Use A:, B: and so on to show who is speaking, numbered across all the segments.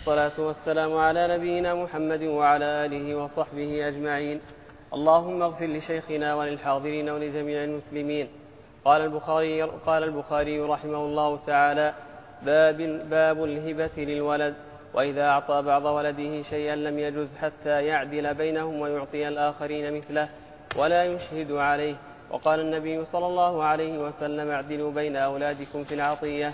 A: والصلاة والسلام على نبينا محمد وعلى آله وصحبه أجمعين. اللهم اغفر لشيخنا وللحاضرين ولجميع المسلمين. قال البخاري رحمه الله تعالى: باب الهبة للولد، وإذا أعطى بعض ولده شيئا لم يجز حتى يعدل بينهم ويعطي الآخرين مثله ولا يشهد عليه. وقال النبي صلى الله عليه وسلم: اعدلوا بين أولادكم في العطية.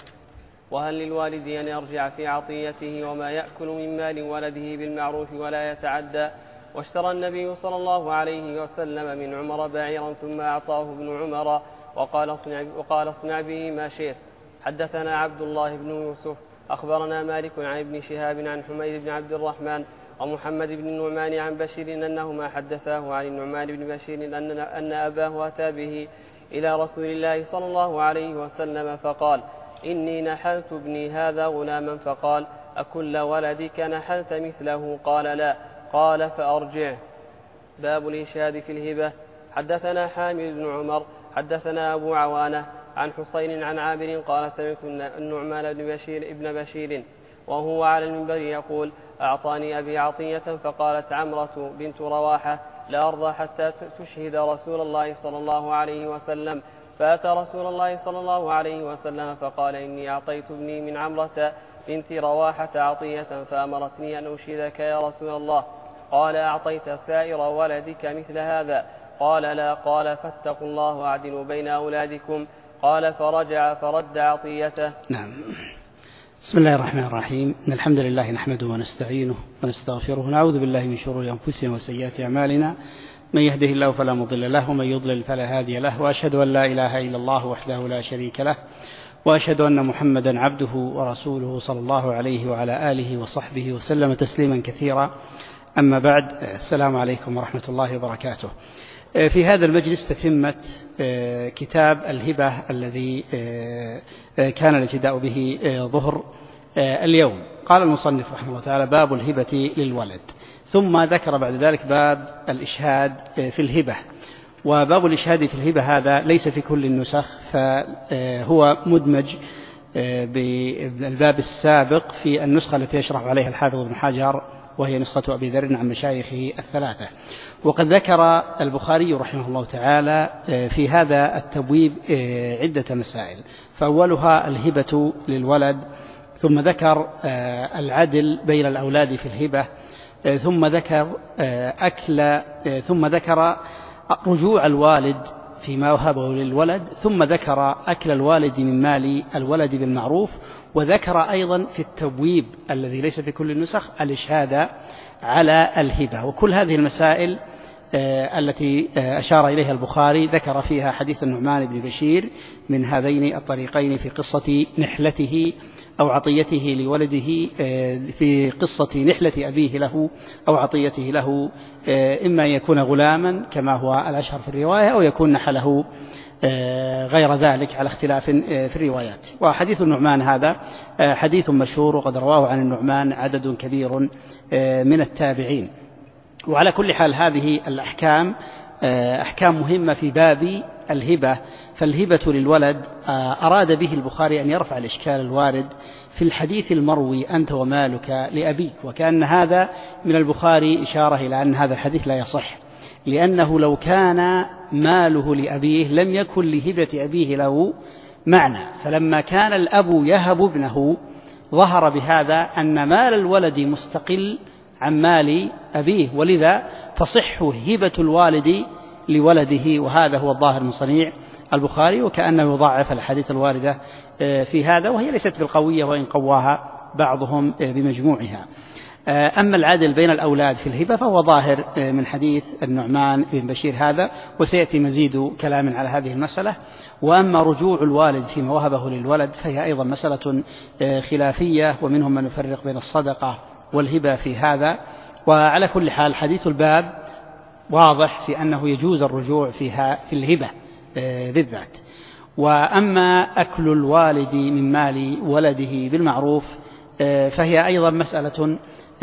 A: وهل للوالد أن يرجع في عطيته وما يأكل من مال ولده بالمعروف ولا يتعدى؟ واشترى النبي صلى الله عليه وسلم من عمر بعيرا ثم أعطاه ابن عمر وقال اصنع به ما شئت. حدثنا عبد الله بن يوسف أخبرنا مالك عن ابن شهاب عن حميد بن عبد الرحمن ومحمد بن النعمان عن بشير أنهما حدثاه عن النعمان بن بشير أن أباه أتى به إلى رسول الله صلى الله عليه وسلم فقال: إني نحلت ابني هذا غلاما. فقال: أكل ولدك نحلت مثله؟ قال: لا. قال: فأرجعه. باب الإشهاد في الهبة. حدثنا حامد بن عمر حدثنا أبو عوانة عن حسين عن عامر قال: سمعت النعمان بن بشير وهو على المنبر يقول: أعطاني أبي عطية. فقالت عمرة بنت رواحة: لا أرضى حتى تشهد رسول الله صلى الله عليه وسلم. فأتى رسول الله صلى الله عليه وسلم فقال: إني أعطيت ابني من عمرة بنت رواحة عطية فأمرتني أن أشهدك يا رسول الله. قال: أعطيت سائر ولدك مثل هذا؟ قال: لا. قال: فاتقوا الله واعدلوا بين أولادكم. قال: فرجع فرد عطيته.
B: نعم. بسم الله الرحمن الرحيم. إن الحمد لله نحمده ونستعينه ونستغفره ونعوذ بالله من شرور أنفسنا وسيئات أعمالنا. من يهده الله فلا مضل له ومن يضلل فلا هادي له، وأشهد أن لا إله إلا الله وحده لا شريك له، وأشهد أن محمدا عبده ورسوله صلى الله عليه وعلى آله وصحبه وسلم تسليما كثيرا. أما بعد، السلام عليكم ورحمة الله وبركاته. في هذا المجلس تتمة كتاب الهبة الذي كان الابتداء به ظهر اليوم. قال المصنف رحمه الله تعالى: باب الهبة للولد، ثم ذكر بعد ذلك باب الإشهاد في الهبة. وباب الإشهاد في الهبة هذا ليس في كل النسخ، فهو مدمج بالباب السابق في النسخة التي يشرح عليها الحافظ ابن حجر، وهي نسخة أبي ذر عن مشايخه الثلاثة. وقد ذكر البخاري رحمه الله تعالى في هذا التبويب عدة مسائل، فأولها الهبة للولد، ثم ذكر العدل بين الأولاد في الهبة، ثم ذكر رجوع الوالد فيما وهبه للولد، ثم ذكر أكل الوالد من مال الولد بالمعروف، وذكر أيضا في التبويب الذي ليس في كل النسخ الإشهاد على الهبة. وكل هذه المسائل التي أشار إليها البخاري ذكر فيها حديث النعمان بن بشير من هذين الطريقين في قصة نحلته أو عطيته لولده، في قصة نحلة أبيه له أو عطيته له، إما أن يكون غلاما كما هو الأشهر في الرواية، أو يكون نحله غير ذلك على اختلاف في الروايات. وحديث النعمان هذا حديث مشهور، وقد رواه عن النعمان عدد كبير من التابعين. وعلى كل حال هذه الأحكام أحكام مهمة في باب الهبة. فالهبة للولد أراد به البخاري أن يرفع الإشكال الوارد في الحديث المروي أنت ومالك لأبيك، وكأن هذا من البخاري إشارة إلى أن هذا الحديث لا يصح، لأنه لو كان ماله لأبيه لم يكن لهبة أبيه له معنى. فلما كان الأب يهب ابنه ظهر بهذا أن مال الولد مستقل عن مال أبيه، ولذا تصح هبة الوالد لولده، وهذا هو الظاهر من صنيع البخاري، وكأنه يضاعف الحديث الواردة في هذا، وهي ليست بالقوية وإن قواها بعضهم بمجموعها. أما العدل بين الأولاد في الهبة فهو ظاهر من حديث النعمان بن بشير هذا، وسيأتي مزيد كلام على هذه المسألة. وأما رجوع الوالد فيما وهبه للولد فهي أيضا مسألة خلافية، ومنهم من يفرق بين الصدقة والهبة في هذا. وعلى كل حال حديث الباب واضح في أنه يجوز الرجوع فيها في الهبة بالذات. وأما أكل الوالد من مال ولده بالمعروف فهي أيضا مسألة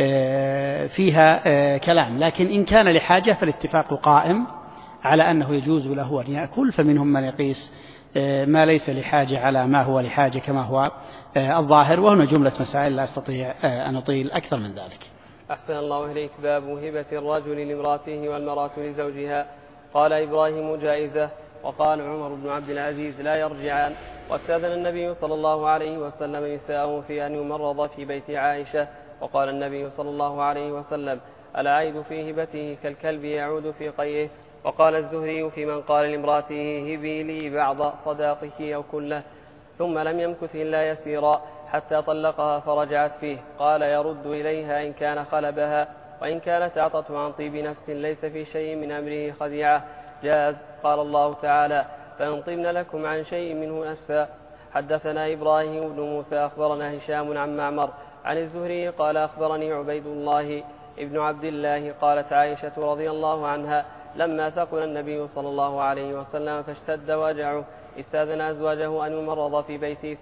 B: فيها كلام، لكن إن كان لحاجة فالاتفاق قائم على أنه يجوز له أن يأكل. فمنهم من يقيس ما ليس لحاجة على ما هو لحاجة كما هو الظاهر. وهنا جملة مسائل لا أستطيع أن أطيل أكثر من ذلك.
A: أحسن الله إليك. باب هبة الرجل لامرأته والمرأة لزوجها. قال إبراهيم جائزة. وقال عمر بن عبد العزيز لا يرجعان. واستأذن النبي صلى الله عليه وسلم نساءه في أن يمرض في بيت عائشة. وقال النبي صلى الله عليه وسلم العيب في هبته كالكلب يعود في قيئه. وقال الزهري في من قال لامرأته هبي لي بعض صداقك أو كله ثم لم يمكث إلا يسيرا حتى طلقها فرجعت فيه. قال يرد إليها إن كان خلبها وإن كانت أعطته عن طيب نفس ليس في شيء من أمره خديعة جاز. قال الله تعالى فإن طبن لكم عن شيء منه نفسا. حدثنا إبراهيم بن موسى أخبرنا هشام عن معمر عن الزهري قال أخبرني عبيد الله ابن عبد الله قالت عائشة رضي الله عنها لما ثقل النبي صلى الله عليه وسلم فاشتد وجعه استأذن أزواجه أن يمرض في بيته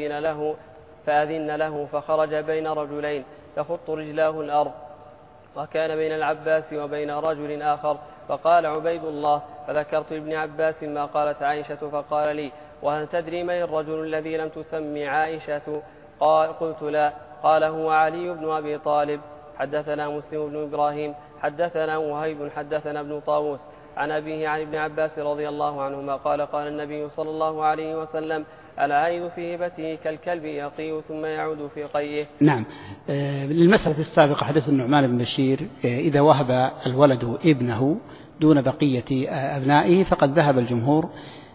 A: فأذن له فخرج بين رجلين تخط رجلاه الأرض وكان بين العباس وبين رجل آخر. فقال عبيد الله فذكرت لابن عباس ما قالت عائشة فقال لي وهل تدري من الرجل الذي لم تسمي عائشة؟ قلت لا. قال هو علي بن أبي طالب. حدثنا مسلم بن إبراهيم حدثنا وهيب حدثنا ابن طاووس عن أبيه عن ابن عباس رضي الله عنهما قال قال النبي صلى الله عليه وسلم العين في هبته كالكلب يقيء ثم يعود في قيئه.
B: نعم. للمسألة السابقة حدث النعمان بن بشير إذا وهب الولد ابنه دون بقية أبنائه فقد ذهب الجمهور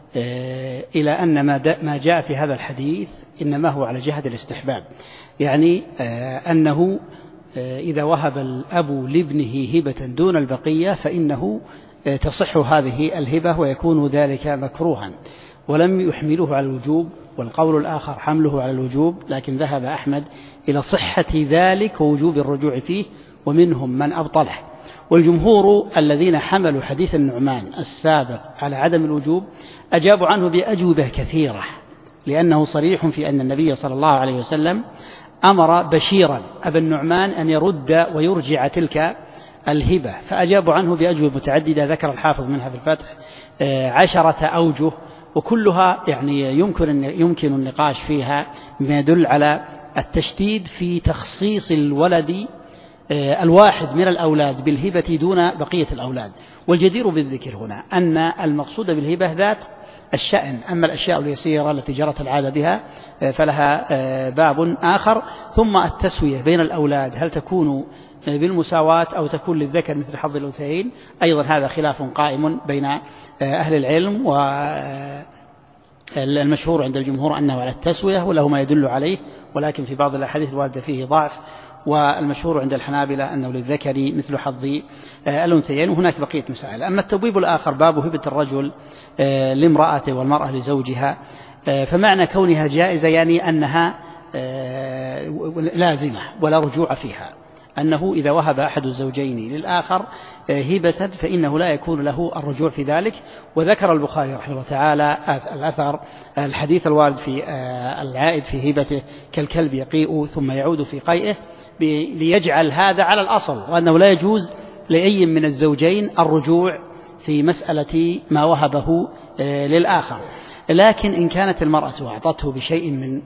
B: إلى أن ما جاء في هذا الحديث إنما هو على جهة الاستحباب، يعني أنه إذا وهب الأب لابنه هبة دون البقية فإنه تصح هذه الهبة ويكون ذلك مكروها، ولم يحمله على الوجوب. والقول الآخر حمله على الوجوب، لكن ذهب أحمد إلى صحة ذلك ووجوب الرجوع فيه، ومنهم من أبطله. والجمهور الذين حملوا حديث النعمان السابق على عدم الوجوب أجابوا عنه بأجوبة كثيرة، لأنه صريح في أن النبي صلى الله عليه وسلم أمر بشيرا أبا النعمان أن يرد ويرجع تلك الهبة، فأجابوا عنه بأجوبة متعددة ذكر الحافظ منها في الفتح 10 أوجه، وكلها يعني يمكن النقاش فيها بما يدل على التشديد في تخصيص الولد الواحد من الأولاد بالهبة دون بقية الأولاد. والجدير بالذكر هنا أن المقصود بالهبة ذات الشأن، أما الأشياء اليسيرة التي جرت العادة بها فلها باب آخر. ثم التسوية بين الأولاد هل تكون بالمساواة أو تكون للذكر مثل حظ الأنثيين، أيضا هذا خلاف قائم بين أهل العلم، والمشهور عند الجمهور أنه على التسوية وله ما يدل عليه، ولكن في بعض الأحاديث الواردة فيه ضعف. والمشهور عند الحنابلة أنه للذكر مثل حظ الأنثيين، وهناك بقية مسائل. أما التبويب الآخر باب هبة الرجل لامرأته والمرأة لزوجها، فمعنى كونها جائزة يعني أنها لازمة ولا رجوع فيها، أنه إذا وهب أحد الزوجين للآخر هبة فإنه لا يكون له الرجوع في ذلك. وذكر البخاري رحمه الله تعالى الأثر الحديث الوارد في العائد في هبته كالكلب يقيء ثم يعود في قيئه، ليجعل هذا على الأصل، وأنه لا يجوز لأي من الزوجين الرجوع في مسألة ما وهبه للآخر. لكن إن كانت المرأة أعطته بشيء من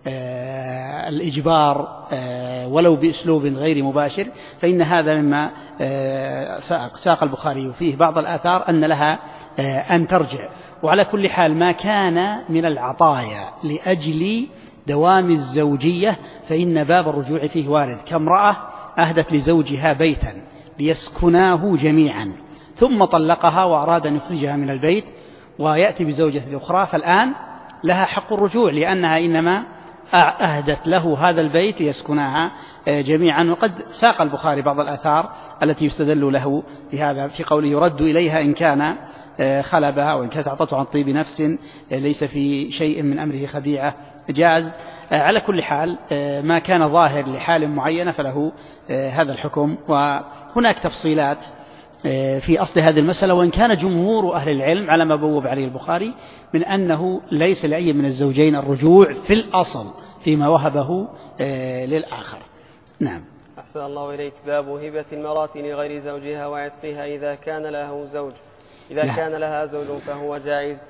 B: الإجبار ولو بأسلوب غير مباشر فإن هذا مما ساق البخاري فيه بعض الآثار أن لها أن ترجع. وعلى كل حال ما كان من العطايا لأجل دوام الزوجية فإن باب الرجوع فيه وارد، كامرأة أهدت لزوجها بيتا ليسكناه جميعا ثم طلقها وأراد أن يخرجها من البيت ويأتي بزوجة أخرى، فالآن لها حق الرجوع لأنها إنما أهدت له هذا البيت ليسكنها جميعا. وقد ساق البخاري بعض الآثار التي يستدل له بهذا في قوله يرد إليها إن كان خلبها وإن كانت أعطته عن طيب نفس ليس في شيء من أمره خديعة جاز. على كل حال ما كان ظاهر لحال معينة فله هذا الحكم. وهناك تفصيلات في أصل هذه المسألة، وإن كان جمهور أهل العلم على ما بوب عليه البخاري من أنه ليس لأي من الزوجين الرجوع في الأصل فيما وهبه للآخر. نعم.
A: أحسن الله إليك. باب هبة المرأة لغير زوجها وعتقها إذا كان لها زوج فهو جائز.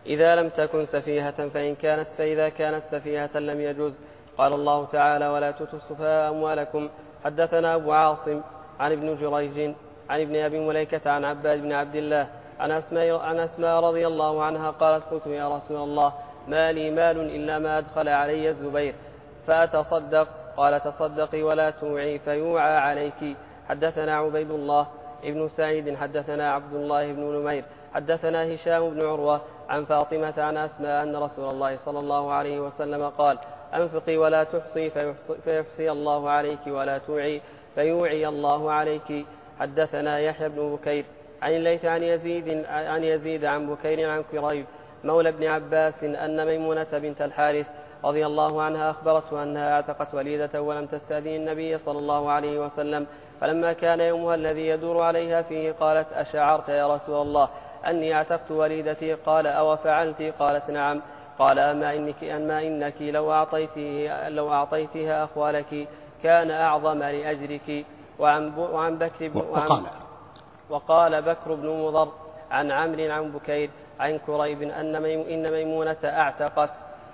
A: إذا لم تكن سفيهة فإذا كانت سفيهة لم يجوز. قال الله تعالى ولا تؤتوا السفهاء أموالكم. حدثنا أبو عاصم عن ابن جريج عن ابن أبي مليكة عن عباد بن عبد الله عن أسماء رضي الله عنها قالت قلت يا رسول الله ما لي مال إلا ما أدخل علي الزبير فأتصدق. قال تصدقي ولا توعي فيوعى عليك. حدثنا عبيد الله ابن سعيد حدثنا عبد الله بن نمير حدثنا هشام بن عروة عن فاطمة عن أسماء أن رسول الله صلى الله عليه وسلم قال أنفقي ولا تحصي فيحصي الله عليك ولا توعي فيوعي الله عليك. حدثنا يحيى بن بكير عن الليث عن يزيد عن بكير عن كريب مولى ابن عباس أن ميمونة بنت الحارث رضي الله عنها أخبرته أنها اعتقت وليدة ولم تستأذن النبي صلى الله عليه وسلم، فلما كان يومها الذي يدور عليها فيه قالت أشعرت يا رسول الله أني اعتقت وليدتي؟ قال أو فعلت؟ قالت نعم. قال أما إنك لو أعطيتها أخوالك كان أعظم لأجرك. وقال بكر بن مضر عن عمرو عن بكير عن كريب إن ميمونة أعتقت.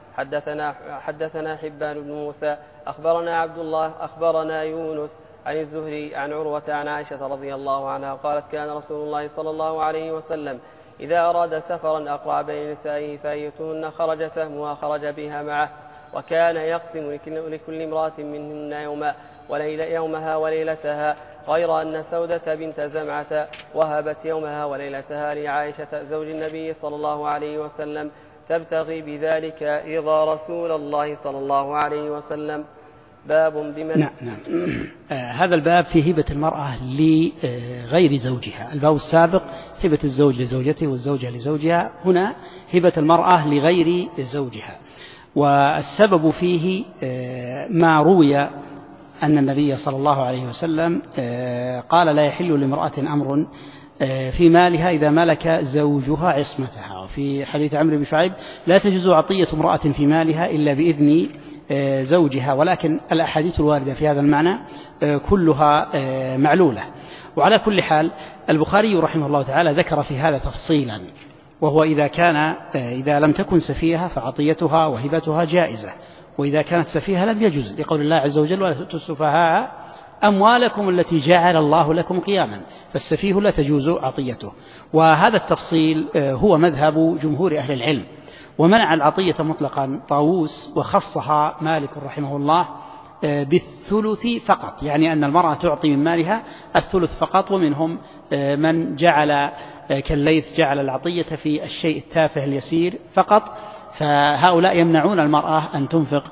A: حدثنا حبان بن موسى أخبرنا عبد الله أخبرنا يونس عن الزهري عن عروة عن عائشة رضي الله عنها قالت كان رسول الله صلى الله عليه وسلم إذا أراد سفرا أقرع بين نسائه فأيتهن خرج سهمها خرج بها معه، وكان يقسم لكل امرأة منهن يومها وليلتها، غير أن سودة بنت زمعة وهبت يومها وليلتها لعائشة زوج النبي صلى الله عليه وسلم تبتغي بذلك رضا رسول الله صلى الله عليه وسلم. باب بمن
B: نعم. هذا الباب في هبة المرأة لغير زوجها. الباب السابق هبة الزوج لزوجته والزوجة لزوجها، هنا هبة المرأة لغير زوجها. والسبب فيه ما روي أن النبي صلى الله عليه وسلم قال لا يحل لامرأة أمر في مالها إذا ملك زوجها عصمتها. وفي حديث عمرو بن شعيب لا تجوز عطية امرأة في مالها إلا بإذن زوجها. ولكن الأحاديث الواردة في هذا المعنى كلها معلولة. وعلى كل حال البخاري رحمه الله تعالى ذكر في هذا تفصيلا، وهو إذا لم تكن سفيهة فعطيتها وهبتها جائزة، وإذا كانت سفيهة لم يجوز، لقول الله عز وجل ولا تؤتوا السفهاء أموالكم التي جعل الله لكم قياما، فالسفيه لا تجوز عطيته. وهذا التفصيل هو مذهب جمهور أهل العلم، ومنع العطية مطلقا طاووس وخصها مالك رحمه الله بالثلث فقط، يعني أن المرأة تعطي من مالها الثلث فقط. ومنهم من جعل كالليث جعل العطية في الشيء التافه اليسير فقط، فهؤلاء يمنعون المرأة أن تنفق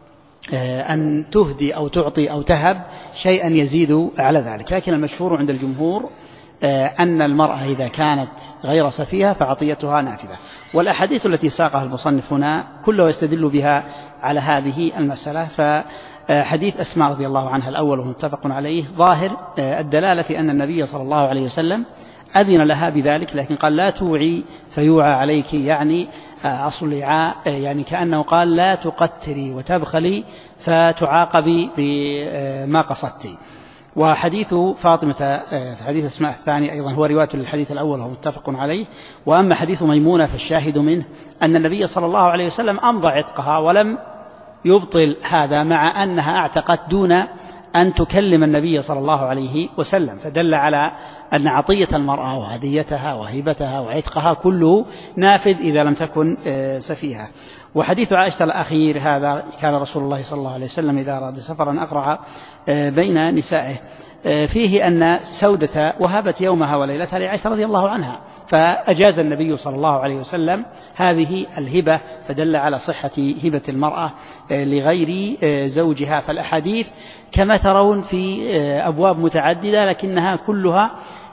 B: أن تهدي أو تعطي أو تهب شيئا يزيد على ذلك. لكن المشهور عند الجمهور أن المرأة إذا كانت غير سفيهة فعطيتها نافذة. والأحاديث التي ساقها المصنف هنا كله يستدل بها على هذه المسألة. فحديث أسماء رضي الله عنها الأول ومتفق عليه ظاهر الدلالة في أن النبي صلى الله عليه وسلم أذن لها بذلك، لكن قال لا توعي فيوعى عليك، يعني أصل الإعاء يعني كأنه قال لا تقتري وتبخلي فتعاقبي بما قصدتي. وحديث فاطمة حديث أسماء الثاني أيضا هو رواية للحديث الأول وهو متفق عليه. وأما حديث ميمونة فالشاهد منه أن النبي صلى الله عليه وسلم أمضى عتقها ولم يبطل هذا، مع أنها اعتقت دون أن تكلم النبي صلى الله عليه وسلم، فدل على أن عطية المرأة وهديتها وهبتها وعتقها كله نافذ إذا لم تكن سفيهة. وحديث عائشة الأخير هذا كان رسول الله صلى الله عليه وسلم إذا أراد سفرا أقرع بين نسائه، فيه أن سودة وهبت يومها وليلتها لعائشة رضي الله عنها، فأجاز النبي صلى الله عليه وسلم هذه الهبة، فدل على صحة هبة المرأة لغير زوجها. فالأحاديث كما ترون في أبواب متعددة، لكنها كلها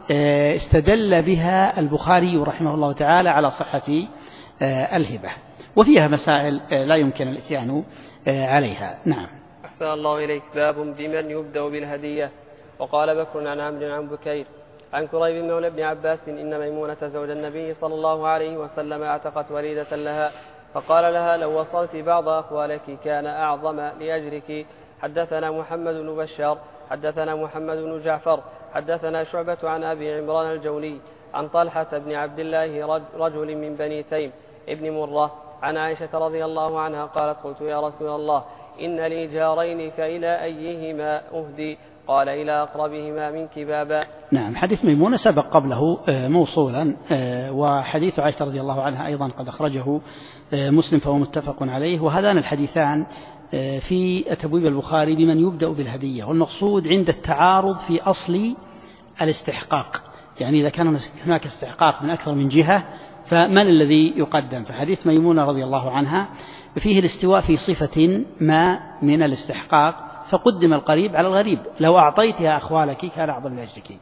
B: استدل بها البخاري رحمه الله تعالى على صحة الهبة، وفيها مسائل لا يمكن الاتيان عليها. نعم.
A: أحسن الله إليك. باب بمن يبدأ بالهدية. وقال بكر عن عمرو عن بكير عن كريب مولى ابن عباس إن ميمونة زوج النبي صلى الله عليه وسلم اعتقت وليدة لها، فقال لها لو وصلت بعض أخوالك كان أعظم لأجرك. حدثنا محمد بن بشار حدثنا محمد بن جعفر حدثنا شعبة عن أبي عمران الجوني عن طلحة بن عبد الله رجل من بني تيم ابن مرة عن عائشة رضي الله عنها قالت قلت يا رسول الله إن لي جارين فإلى أيهما أهدي؟ قال إلى أقربهما منك بابا.
B: نعم، حديث ميمونة سبق قبله موصولا، وحديث عائشة رضي الله عنها أيضا قد أخرجه مسلم فهو متفق عليه. وهذان الحديثان في تبويب البخاري بمن يبدأ بالهدية، والمقصود عند التعارض في أصل الاستحقاق، يعني إذا كان هناك استحقاق من أكثر من جهة فمن الذي يقدم؟ فحديث ميمونة رضي الله عنها فيه الاستواء في صفة ما من الاستحقاق فقدم القريب على الغريب، لو أعطيتها أخوالك كان أعظم لأجلك،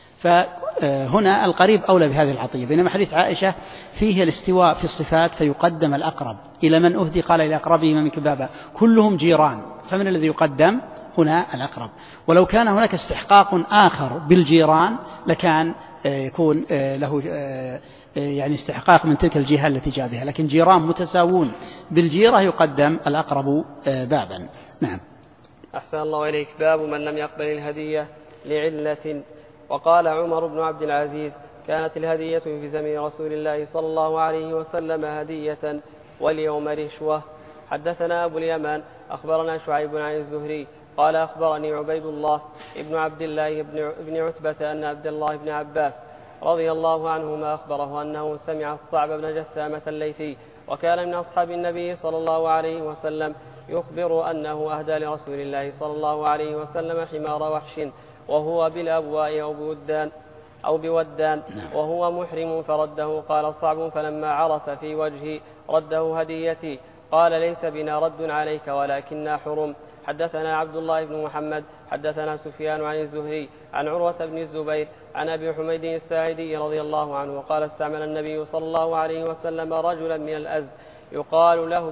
B: فهنا القريب أولى بهذه العطية. بينما حديث عائشة فيه الاستواء في الصفات فيقدم الأقرب. إلى من أهدي؟ قال إلى أقربهما منك بابا، كلهم جيران، فمن الذي يقدم؟ هنا الأقرب. ولو كان هناك استحقاق آخر بالجيران لكان يكون له يعني استحقاق من تلك الجهة التي جاء بها، لكن جيران متساوون بالجيرة يقدم الأقرب بابا. نعم.
A: أحسن الله إليك. باب من لم يقبل الهدية لعلة. وقال عمر بن عبد العزيز كانت الهدية في زمن رسول الله صلى الله عليه وسلم هدية واليوم رشوة. حدثنا أبو اليمان أخبرنا شعيب عن الزهري قال أخبرني عبيد الله ابن عبد الله بن عتبة أن عبد الله بن عباس رضي الله عنهما أخبره أنه سمع الصعب بن جثامة الليثي وكان من أصحاب النبي صلى الله عليه وسلم يخبر أنه أهدى لرسول الله صلى الله عليه وسلم حمار وحش وهو بالأبواء أو بودان وهو محرم فرده. قال صعب فلما عرف في وجهي رده هديتي. قال ليس بنا رد عليك ولكننا حرم. حدثنا عبد الله بن محمد حدثنا سفيان عن الزهري عن عروة بن الزبير عن أبي حميد الساعدي رضي الله عنه قال استعمل النبي صلى الله عليه وسلم رجلا من الأزد يقال له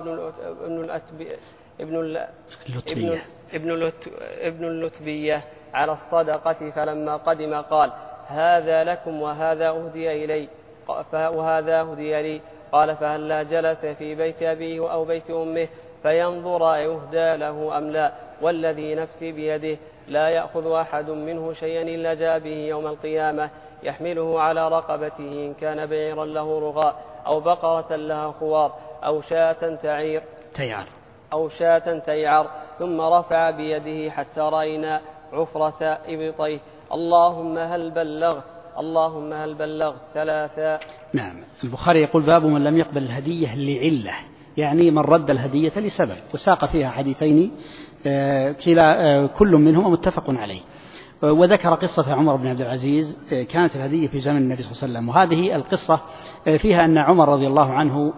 A: ابن اللتبية على الصدقة، فلما قدم قال هذا لكم وهذا أهدي إلي وهذا أهدي لي. قال فهلا جلس في بيت أبيه أو بيت أمه فينظر يهدى له أم لا، والذي نفسي بيده لا يأخذ أحد منه شيئا إلا جاء به يوم القيامة يحمله على رقبته إن كان بعيرا له رغاء أو بقرة لها خوار أو شاة تيعر ثم رفع بيده حتى رأينا عفرة إبطيه اللهم هل بلغت 3.
B: نعم. البخاري يقول باب من لم يقبل الهدية لعلة، يعني من رد الهدية لسبب، وساق فيها حديثين كل منهما متفق عليه. وذكر قصة عمر بن عبد العزيز كانت الهدية في زمن النبي صلى الله عليه وسلم، وهذه القصة فيها أن عمر رضي الله عنه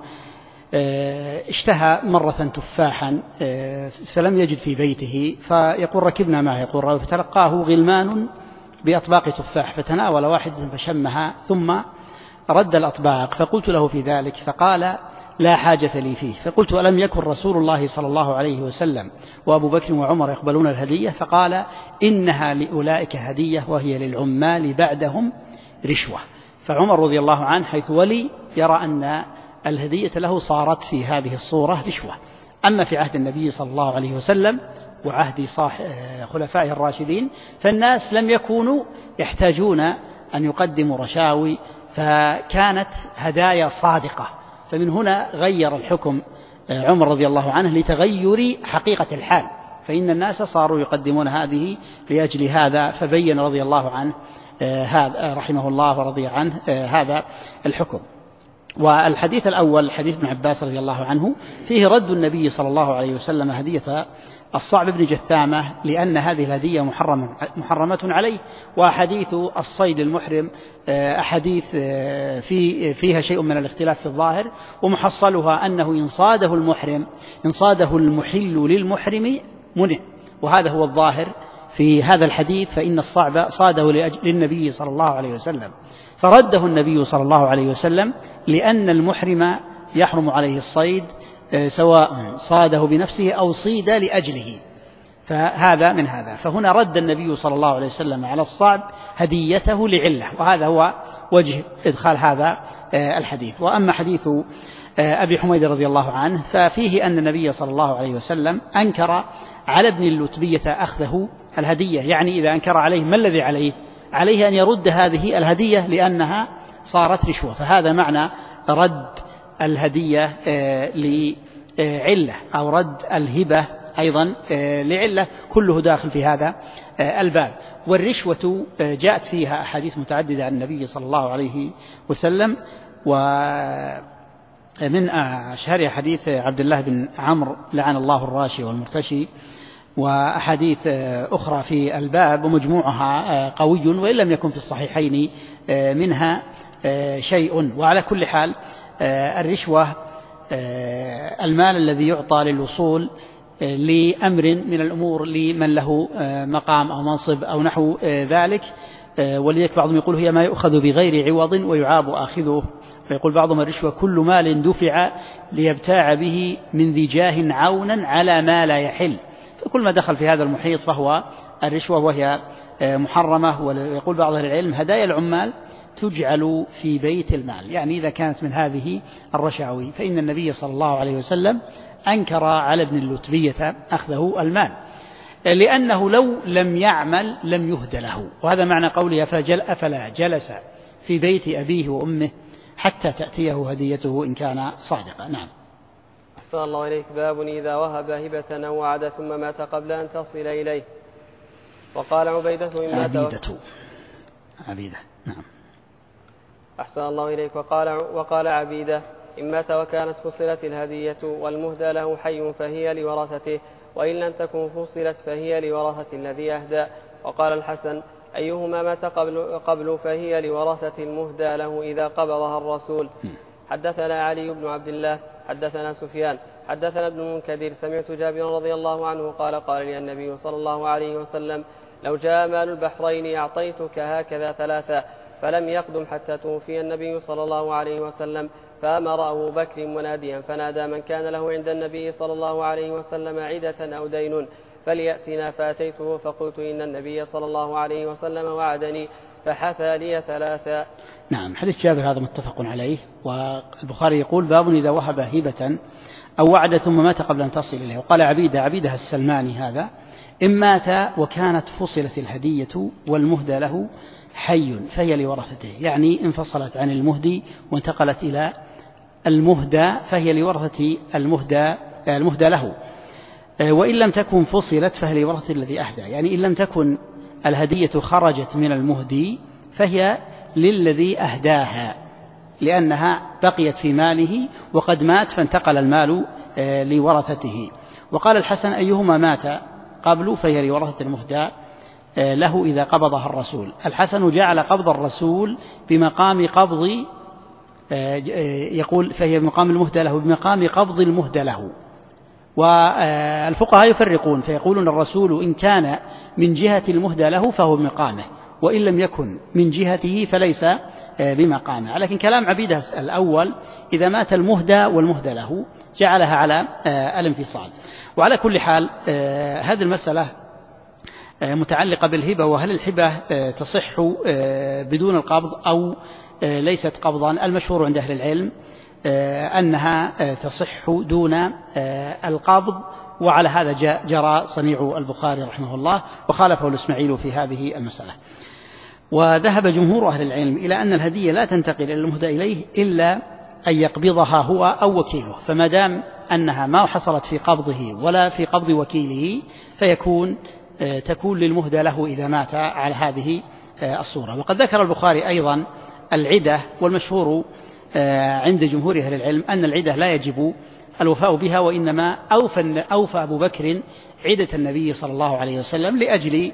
B: اشتهى مرة تفاحا فلم يجد في بيته، فيقول ركبنا معه، يقول فتلقاه غلمان بأطباق تفاح فتناول واحدة فشمها ثم رد الأطباق، فقلت له في ذلك فقال لا حاجة لي فيه. فقلت ألم يكن رسول الله صلى الله عليه وسلم وأبو بكر وعمر يقبلون الهدية؟ فقال إنها لأولئك هدية وهي للعمال بعدهم رشوة. فعمر رضي الله عنه حيث ولي يرى أن الهدية له صارت في هذه الصورة رشوة. أما في عهد النبي صلى الله عليه وسلم وعهد خلفائه الراشدين فالناس لم يكونوا يحتاجون أن يقدموا رشاوي، فكانت هدايا صادقة. فمن هنا غير الحكم عمر رضي الله عنه لتغير حقيقة الحال، فإن الناس صاروا يقدمون هذه لأجل هذا، فبين رضي الله عنه هذا رحمه الله ورضي عنه هذا الحكم. والحديث الأول حديث ابن عباس رضي الله عنه فيه رد النبي صلى الله عليه وسلم هدية الصعب بن جثامة لأن هذه الهدية محرمة عليه. وحديث الصيد المحرم أحاديث فيها شيء من الاختلاف في الظاهر، ومحصلها أنه إن صاده المحل للمحرم منع، وهذا هو الظاهر في هذا الحديث، فإن الصعب صاده للنبي صلى الله عليه وسلم فرده النبي صلى الله عليه وسلم لأن المحرم يحرم عليه الصيد سواء صاده بنفسه أو صيد لأجله، فهذا من هذا. فهنا رد النبي صلى الله عليه وسلم على الصعب هديته لعلة، وهذا هو وجه إدخال هذا الحديث. وأما حديث أبي حميد رضي الله عنه ففيه أن النبي صلى الله عليه وسلم أنكر على ابن اللتبية أخذه الهدية، يعني إذا أنكر عليه ما الذي عليه أن يرد هذه الهدية لأنها صارت رشوة، فهذا معنى رد الهدية لعلة أو رد الهبة أيضا لعلة، كله داخل في هذا الباب. والرشوة جاءت فيها أحاديث متعددة عن النبي صلى الله عليه وسلم، ومن أشهر حديث عبد الله بن عمرو لعن الله الراشي والمرتشي، وأحاديث أخرى في الباب، ومجموعها قوي وإن لم يكن في الصحيحين منها شيء. وعلى كل حال الرشوة المال الذي يعطى للوصول لأمر من الأمور لمن له مقام أو منصب أو نحو ذلك، ولذلك بعضهم يقول هي ما يؤخذ بغير عوض ويعاب آخذه. فيقول بعضهم الرشوة كل مال دفع ليبتاع به من ذي جاه عونا على ما لا يحل، فكل ما دخل في هذا المحيط فهو الرشوة، وهي محرمة. ويقول بعض أهل العلم هدايا العمال تجعل في بيت المال، يعني إذا كانت من هذه الرشاوي، فإن النبي صلى الله عليه وسلم أنكر على ابن اللتبية أخذه المال، لأنه لو لم يعمل لم يهد له. وهذا معنى قوله أفلا جلس في بيت أبيه وأمه حتى تأتيه هديته إن كان صادقا. نعم.
A: أحسن الله إليك. باب إذا وهب هبة أو وعد ثم مات قبل أن تصل إليه. وقال عبيدة
B: عبيدة. نعم.
A: أحسن الله إليك. وقال عبيدة إن مات وكانت فصلت الهدية والمهدى له حي فهي لورثته، وإن لم تكن فصلت فهي لورثة الذي أهدى. وقال الحسن أيهما مات قبل فهي لورثة المهدى له إذا قبضها الرسول. حدثنا علي بن عبد الله حدثنا سفيان حدثنا ابن المنكدر سمعت جابر رضي الله عنه قال لي النبي صلى الله عليه وسلم لو جاء مال البحرين أعطيتك هكذا ثلاثة، فلم يقدم حتى توفي النبي صلى الله عليه وسلم، فأمر أبو بكر مناديا فنادى من كان له عند النبي صلى الله عليه وسلم عدة أو دين فليأتنا، فأتيته فقلت إن النبي صلى الله عليه وسلم وعدني فحثى لي ثلاثا.
B: نعم. حديث جابر هذا متفق عليه. والبخاري يقول باب إذا وهب هبة أو وعد ثم مات قبل أن تصل إليه. وقال عبيدة السلماني هذا إن مات وكانت فصلت الهدية والمهدى له حي فهي لورثته، يعني انفصلت عن المهدي وانتقلت إلى المهدى فهي لورثة المهدى له. وإن لم تكن فصلت فهي لورثة الذي أهدى، يعني إن لم تكن الهدية خرجت من المهدي فهي للذي أهداها، لأنها بقيت في ماله وقد مات فانتقل المال لورثته. وقال الحسن أيهما مات قبل فهي لورثة المهدى له إذا قبضها الرسول. الحسن جعل قبض الرسول بمقام قبض، يقول فهي بمقام المهدى له بمقام قبض المهدى له. والفقهاء يفرقون فيقولون الرسول إن كان من جهة المهدى له فهو بمقامه، وإن لم يكن من جهته فليس بمقامه. لكن كلام عبيدة الأول إذا مات المهدى والمهدى له جعلها على الانفصال. وعلى كل حال هذه المسألة متعلقة بالهبة، وهل الهبة تصح بدون القبض أو ليست قبضا؟ المشهور عند أهل العلم أنها تصح دون القبض، وعلى هذا جرى صنيع البخاري رحمه الله، وخالفه الإسماعيلي في هذه المسألة. وذهب جمهور أهل العلم إلى أن الهدية لا تنتقل إلى المهدى إليه إلا أن يقبضها هو أو وكيله، فما دام أنها ما حصلت في قبضه ولا في قبض وكيله تكون للمهدى له إذا مات على هذه الصورة. وقد ذكر البخاري أيضا العدة، والمشهور عند جمهور أهل العلم أن العدة لا يجب الوفاء بها، وإنما أوفى أبو بكر عدة النبي صلى الله عليه وسلم لأجل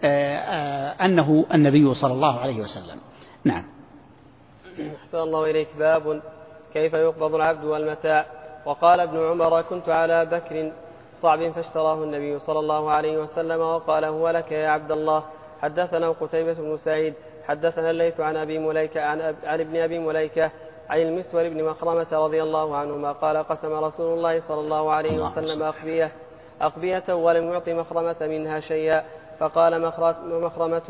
B: أنه النبي صلى الله عليه وسلم. نعم.
A: أحسن الله إليك. باب كيف يقبض العبد والمتاع. وقال ابن عمر كنت على بكر صعب فاشتراه النبي صلى الله عليه وسلم وقال هو لك يا عبد الله. حدثنا قتيبة بن سعيد حدثنا الليث عن ابن أبي مليكة عن المسور بن مخرمة رضي الله عنهما قال قسم رسول الله صلى الله عليه وسلم أقبية ولم يعط مخرمة منها شيئا، فقال مخرمة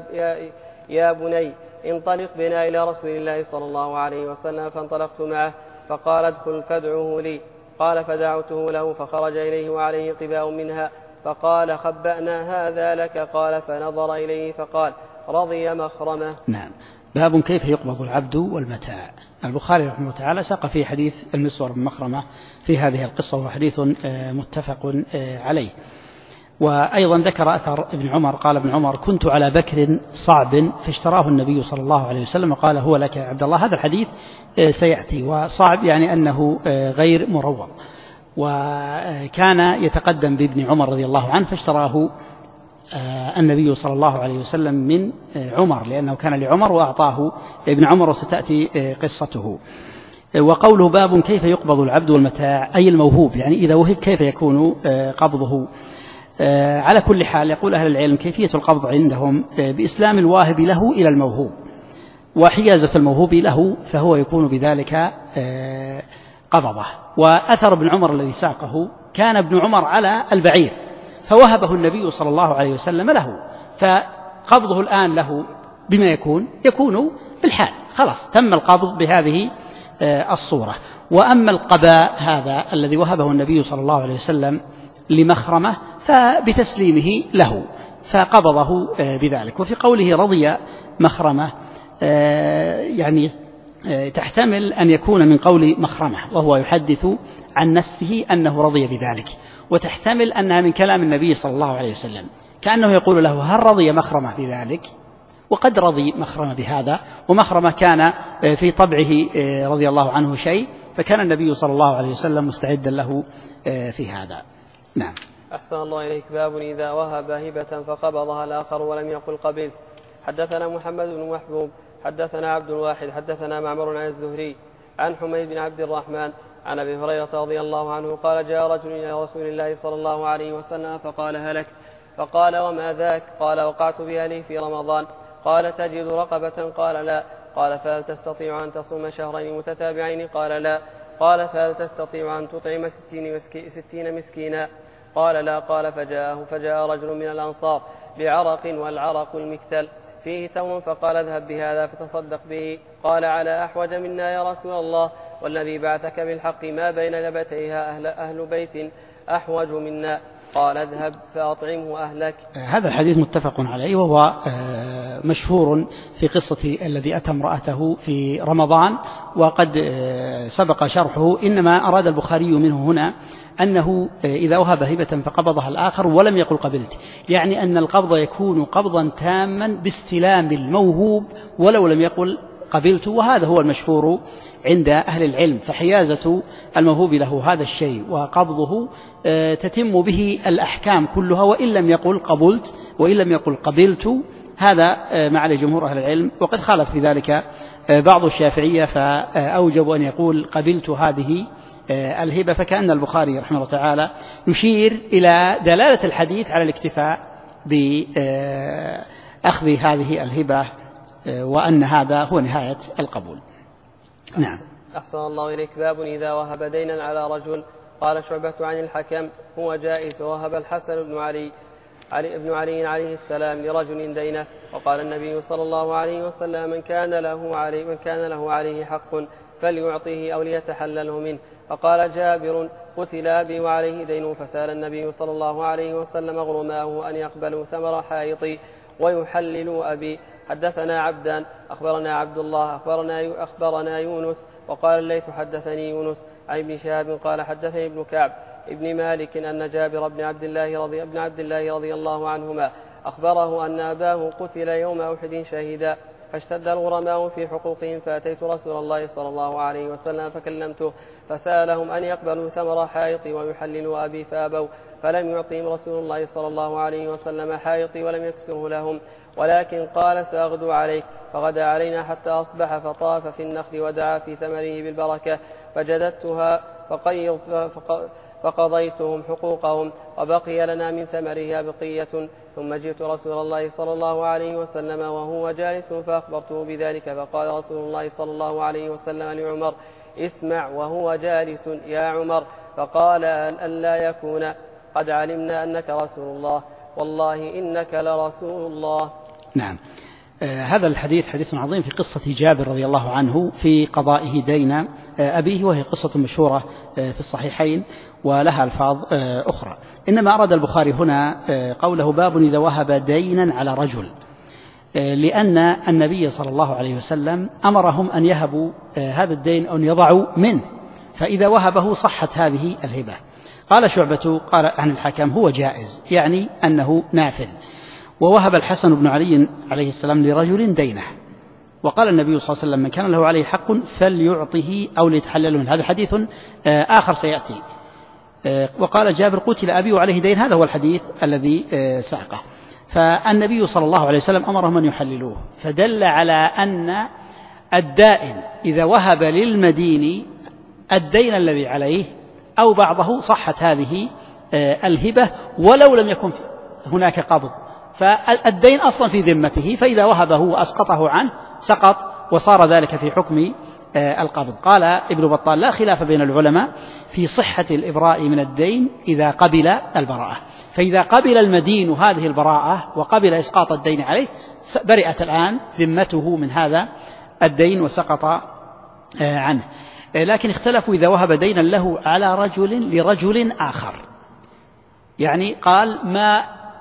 A: يا بني انطلق بنا إلى رسول الله صلى الله عليه وسلم، فانطلقت معه فقال ادخل فادعوه لي، قال فدعوته له فخرج إليه وعليه قباء منها، فقال خبأنا هذا لك، قال فنظر إليه فقال رضي مخرمة.
B: نعم. باب كيف يقبض العبد والمتاع. البخاري رحمه الله تعالى ساق فيه حديث المسور بن مخرمة في هذه القصة، وهو حديث متفق عليه. وأيضا ذكر أثر ابن عمر قال ابن عمر: كنت على بكر صعب فاشتراه النبي صلى الله عليه وسلم وقال: هو لك يا عبد الله. هذا الحديث سيأتي. وصعب يعني أنه غير مروض، وكان يتقدم بابن عمر رضي الله عنه فاشتراه النبي صلى الله عليه وسلم من عمر، لأنه كان لعمر وأعطاه ابن عمر، وستأتي قصته. وقوله: باب كيف يقبض العبد والمتاع، أي الموهوب، يعني إذا وهب كيف يكون قبضه. على كل حال يقول أهل العلم كيفية القبض عندهم بإسلام الواهب له إلى الموهوب، وحيازة الموهوب له، فهو يكون بذلك قبضه. وأثر ابن عمر الذي ساقه: كان ابن عمر على البعير فوهبه النبي صلى الله عليه وسلم له، فقبضه الآن له بما يكون بالحال، خلاص تم القبض بهذه الصورة. وأما القباء هذا الذي وهبه النبي صلى الله عليه وسلم لمخرمة فبتسليمه له فقبضه بذلك. وفي قوله رضي مخرمة يعني تحتمل أن يكون من قول مخرمة وهو يحدث عن نفسه أنه رضي بذلك، وتحتمل أنها من كلام النبي صلى الله عليه وسلم، كأنه يقول له: هل رضي مخرمة بذلك؟ وقد رضي مخرمة بهذا، ومخرمة كان في طبعه رضي الله عنه شيء، فكان النبي صلى الله عليه وسلم مستعدا له في هذا. نعم.
A: أحسن الله إليك. باب إذا وهب هبة فقبضها الآخر ولم يقل قبلت. حدثنا محمد بن محبوب حدثنا عبد الواحد حدثنا معمر عن الزهري عن حميد بن عبد الرحمن عن أبي هريرة رضي الله عنه قال: جاء رجل إلى رسول الله صلى الله عليه وسلم فقال: هلك. فقال: وما ذاك؟ قال: وقعت بأهلي في رمضان. قال: تجد رقبة؟ قال: لا. قال: فهل تستطيع أن تصوم شهرين متتابعين؟ قال: لا. قال: فهل تستطيع أن تطعم 60 مسكينا؟ قال: لا. قال: فجاء رجل من الأنصار بعرق، والعرق المكتل فيه تمر، فقال: اذهب بهذا فتصدق به. قال: على أحوج منا يا رسول الله، والذي بعثك بالحق ما بين لبتيها أهل بيت أحوج منا. قال: اذهب فأطعمه أهلك.
B: هذا الحديث متفق عليه، وهو مشهور في قصة الذي أتى امرأته في رمضان، وقد سبق شرحه. إنما أراد البخاري منه هنا أنه إذا وهب هبة فقبضها الآخر ولم يقل قبلت، يعني أن القبض يكون قبضا تاما باستلام الموهوب ولو لم يقل قبلت، وهذا هو المشهور عند أهل العلم. فحيازة الموهوب له هذا الشيء وقبضه تتم به الأحكام كلها، وإن لم يقل قبلت وإن لم يقل قبلت، هذا ما عليه جمهور أهل العلم. وقد خالف في ذلك بعض الشافعية فأوجبوا أن يقول قبلت هذه الهبة، فكأن البخاري رحمه الله تعالى يشير إلى دلالة الحديث على الاكتفاء بأخذ هذه الهبة، وأن هذا هو نهاية القبول. نعم.
A: أحسن الله إليك. باب إذا وهب دينا على رجل. قال شعبة عن الحكم: هو جائز. وهب الحسن بن علي عليه السلام لرجل دينه، وقال النبي صلى الله عليه وسلم: من كان له عليه حق فليعطيه أو ليتحلله منه. فقال جابر: قتل أبي وعليه دين، فسأل النبي صلى الله عليه وسلم غرماءه أن يقبلوا ثمر حائطي ويحللوا أبي. حدثنا عبدان أخبرنا عبد الله أخبرنا يونس، وقال الليث: حدثني يونس عن ابن شهاب قال: حدثني ابن كعب ابن مالك أن جابر بن عبد الله رضي الله عنهما أخبره أن أباه قتل يوم أحد شهيدا، فاشتد الغرماء في حقوقهم، فأتيت رسول الله صلى الله عليه وسلم فكلمته، فسألهم أن يقبلوا ثمر حائطي ويحللوا أبي، فأبوا، فلم يعطهم رسول الله صلى الله عليه وسلم حائطي ولم يكسره لهم، ولكن قال: سأغدو عليك. فغدا علينا حتى أصبح، فطاف في النخل ودعا في ثمره بالبركة، فجددتها فقضيتهم حقوقهم، وبقي لنا من ثمرها بقية. ثم جئت رسول الله صلى الله عليه وسلم وهو جالس فأخبرته بذلك، فقال رسول الله صلى الله عليه وسلم لعمر: اسمع وهو جالس يا عمر. فقال: ألا يكون قد علمنا أنك رسول الله، والله إنك لرسول الله.
B: نعم. هذا الحديث حديث عظيم في قصة جابر رضي الله عنه في قضائه دين أبيه، وهي قصة مشهورة في الصحيحين ولها ألفاظ أخرى. إنما أراد البخاري هنا قوله: باب إذا وهب دينا على رجل. لأن النبي صلى الله عليه وسلم أمرهم أن يهبوا هذا الدين أو يضعوا منه، فإذا وهبه صحت هذه الهبة. قال شعبة قال عن الحكم هو جائز، يعني أنه نافذ. ووهب الحسن بن علي عليه السلام لرجل دينه، وقال النبي صلى الله عليه وسلم من كان له عليه حق فليعطه أو ليتحلل منه. هذا حديث آخر سيأتي. وقال جابر قتل أبي وعليه دين، هذا هو الحديث الذي ساقه. فالنبي صلى الله عليه وسلم أمرهم أن يحللوه، فدل على أن الدائن إذا وهب للمدين الدين الذي عليه أو بعضه صحت هذه الهبة ولو لم يكن هناك قبض، فالدين أصلا في ذمته، فإذا وهبه وأسقطه عنه سقط وصار ذلك في حكم القبض. قال ابن بطال لا خلاف بين العلماء في صحة الإبراء من الدين إذا قبل البراءة، فإذا قبل المدين هذه البراءة وقبل إسقاط الدين عليه برئت الآن ذمته من هذا الدين وسقط عنه. لكن اختلفوا إذا وهب دينا له على رجل لرجل آخر، يعني قال ما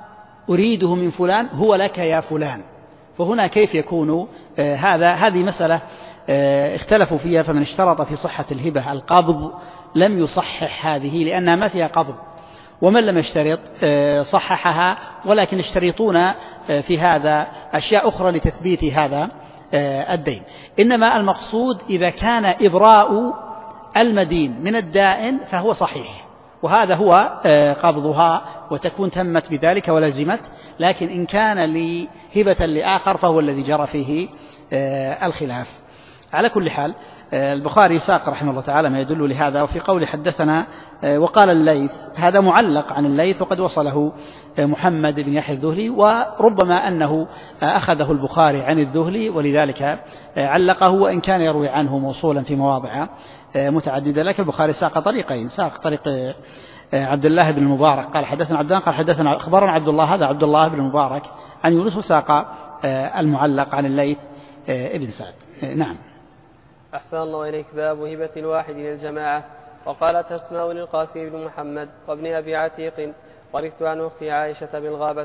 B: أريده من فلان هو لك يا فلان، فهنا كيف يكون هذه مسألة اختلفوا فيها. فمن اشترط في صحة الهبة القبض لم يصحح هذه لأنها ما فيها قبض، ومن لم يشترط صححها، ولكن يشترطون في هذا أشياء أخرى لتثبيت هذا الدين. إنما المقصود إذا كان إبراء المدين من الدائن فهو صحيح، وهذا هو قبضها وتكون تمت بذلك ولزمت. لكن إن كان لهبة لآخر فهو الذي جرى فيه الخلاف. على كل حال البخاري ساق رحمه الله تعالى ما يدل لهذا. وفي قول حدثنا وقال الليث هذا معلق عن الليث، وقد وصله محمد بن يحيى الذهلي، وربما أنه أخذه البخاري عن الذهلي ولذلك علقه، وإن كان يروي عنه موصولا في مواضع متعددة. لكن البخاري ساق طريقين، ساق طريق عبد الله بن المبارك قال حدثنا عبد الله قال حدثنا أخبرنا عبد الله، هذا عبد الله بن المبارك عن يونس، وساق المعلق عن الليث ابن سعد. نعم.
A: أحسن الله إليك. باب هبة الواحد للجماعة. وقالت أسماء للقاسم بن محمد وابن أبي عتيق ورثت عن أختي عائشة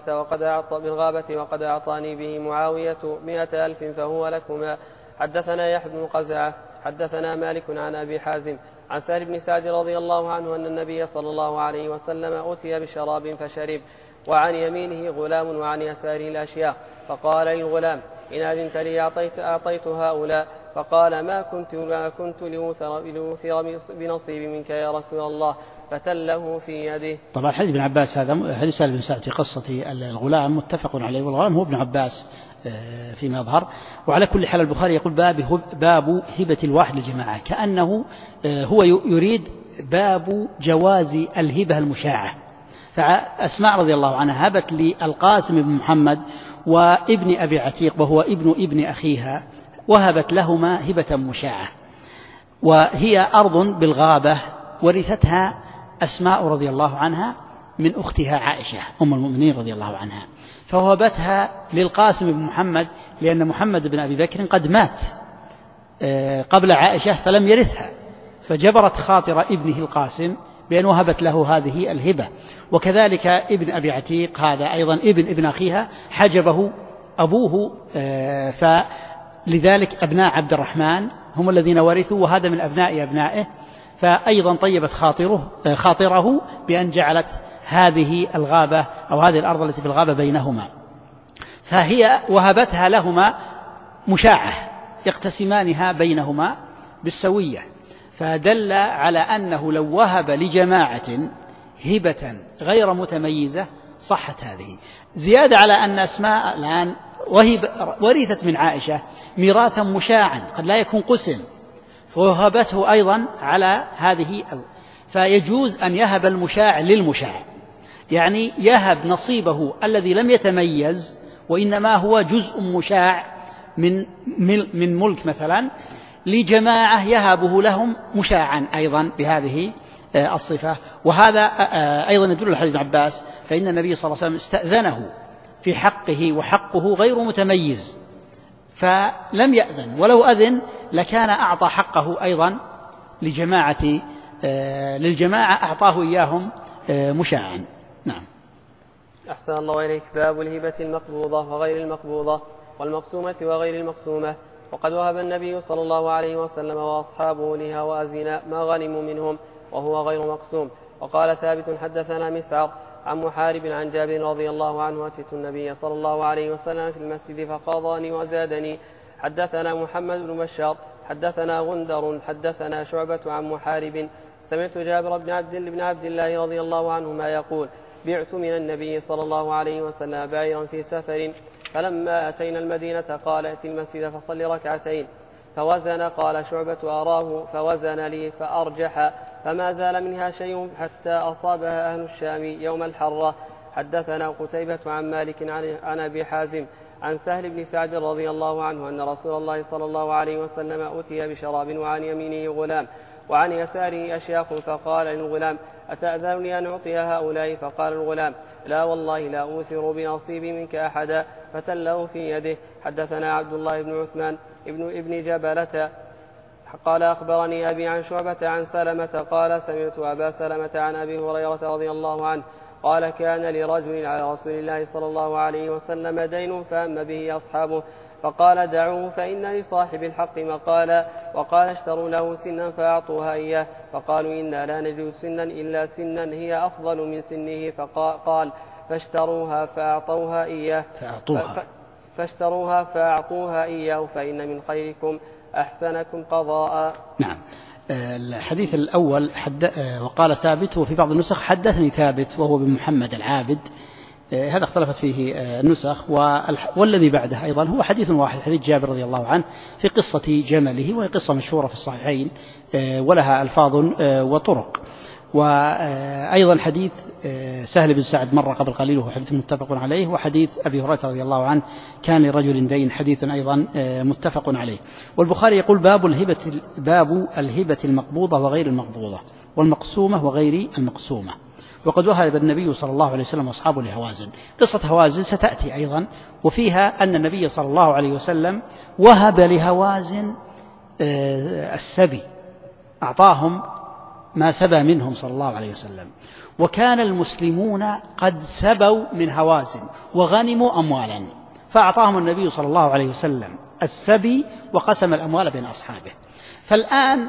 A: بالغابة وقد أعطاني به معاوية 100,000 فهو لكما. حدثنا يحيى بن قزعة حدثنا مالك عن أبي حازم عن سهل بن سعد رضي الله عنه أن النبي صلى الله عليه وسلم أتي بشراب فشرب، وعن يمينه غلام وعن يساره الأشياء، فقال للغلام إن أذنت لي أعطيت هؤلاء، فقال ما كنت لأوثر بنصيب منك يا رسول الله، فتله في يده.
B: طبعا حديث ابن عباس هذا حديث سهل بن سعد في قصة الغلام متفق عليه، والغلام هو ابن عباس فيما يظهر. وعلى كل حال البخاري يقول باب هبة الواحد للجماعة، كأنه هو يريد باب جواز الهبة المشاعة. فأسماء رضي الله عنها هبت للقاسم بن محمد وابن أبي عتيق وهو ابن أخيها، وهبت لهما هبة مشاعة، وهي أرض بالغابة ورثتها أسماء رضي الله عنها من أختها عائشة أم المؤمنين رضي الله عنها، فوهبتها للقاسم بن محمد لأن محمد بن أبي بكر قد مات قبل عائشة فلم يرثها، فجبرت خاطر ابنه القاسم بأن وهبت له هذه الهبة. وكذلك ابن أبي عتيق هذا أيضا ابن أخيها حجبه أبوه، فلذلك أبناء عبد الرحمن هم الذين ورثوا، وهذا من أبنائه، فأيضا طيبت خاطره بأن جعلت هذه الغابة أو هذه الأرض التي في الغابة بينهما، فهي وهبتها لهما مشاعة يقتسمانها بينهما بالسوية، فدل على أنه لو وهب لجماعة هبة غير متميزة صحت هذه. زيادة على أن أسماء الآن ورثت من عائشة ميراثا مشاعا قد لا يكون قسم، فوهبته أيضا على هذه، فيجوز أن يهب المشاع للمشاع، يعني يهب نصيبه الذي لم يتميز وإنما هو جزء مشاع من ملك مثلا لجماعة يهبه لهم مشاعا أيضا بهذه الصفة. وهذا أيضا يدل على حديث ابن عباس، فإن النبي صلى الله عليه وسلم استأذنه في حقه وحقه غير متميز فلم يأذن، ولو أذن لكان أعطى حقه أيضا للجماعة أعطاه إياهم مشاعا. نعم.
A: أحسن الله إليك. باب الهبة المقبوضة وغير المقبوضة. والمقسومة وغير المقسومة. وقد وهب النبي صلى الله عليه وسلم وأصحابه لهوازن ما غنموا منهم وهو غير مقسوم. وقال ثابت حدثنا مسعر عن محارب عن جابر رضي الله عنه أتيت النبي صلى الله عليه وسلم في المسجد فقاضاني وزادني. حدثنا محمد بن بشار حدثنا غندر حدثنا شعبة عن محارب سمعت جابر بن عبد الله رضي الله عنهما يقول بعت من النبي صلى الله عليه وسلم بعيرا في سفر فلما أتينا المدينة قال ائت المسجد فصل ركعتين فوزن. قال شعبة أراه فوزن لي فأرجح فما زال منها شيء حتى أصابها أهل الشام يوم الحرة. حدثنا قتيبة عن مالك عن أبي حازم عن سهل بن سعد رضي الله عنه أن رسول الله صلى الله عليه وسلم أتي بشراب وعن يمينه غلام وعن يساره أشياخ فقال للغلام أتأذن لي أن أعطي هؤلاء؟ فقال الغلام لا والله لا أوثر بنصيبي منك أحدا فتله في يده. حدثنا عبد الله بن عثمان ابن جبلة قال أخبرني أبي عن شعبة عن سلمة قال سمعت أبا سلمة عن أبي هريرة رضي الله عنه قال كان لرجل على رسول الله صلى الله عليه وسلم دين فهم به أصحابه فقال دعوه فإن لصاحب الحق مقالا وقال اشتروا له سنا فأعطوها إياه فقالوا إنا لا نجد سنا إلا سنا هي أفضل من سنه فقال فاشتروها فأعطوها إياه فإن من خيركم أحسنكم قضاء.
B: نعم. الحديث الأول وقال ثابت وفي بعض النسخ حدثني ثابت وهو بن محمد العابد، هذا اختلفت فيه النسخ. والذي بعده أيضا هو حديث واحد حديث جابر رضي الله عنه في قصة جمله وهي قصة مشهورة في الصحيحين ولها ألفاظ وطرق. وأيضا حديث سهل بن سعد مر قبل قليل وهو حديث متفق عليه، وحديث أبي هريرة رضي الله عنه كان لرجل دين حديث أيضا متفق عليه. والبخاري يقول باب الهبة المقبوضة وغير المقبوضة والمقسومة وغير المقسومة. وقد وهب النبي صلى الله عليه وسلم وأصحابه لهوازن. قصة هوازن ستأتي أيضا، وفيها أن النبي صلى الله عليه وسلم وهب لهوازن السبي، أعطاهم ما سبى منهم صلى الله عليه وسلم. وكان المسلمون قد سبوا من هوازن وغنموا أموالا، فأعطاهم النبي صلى الله عليه وسلم السبي وقسم الأموال بين أصحابه. فالآن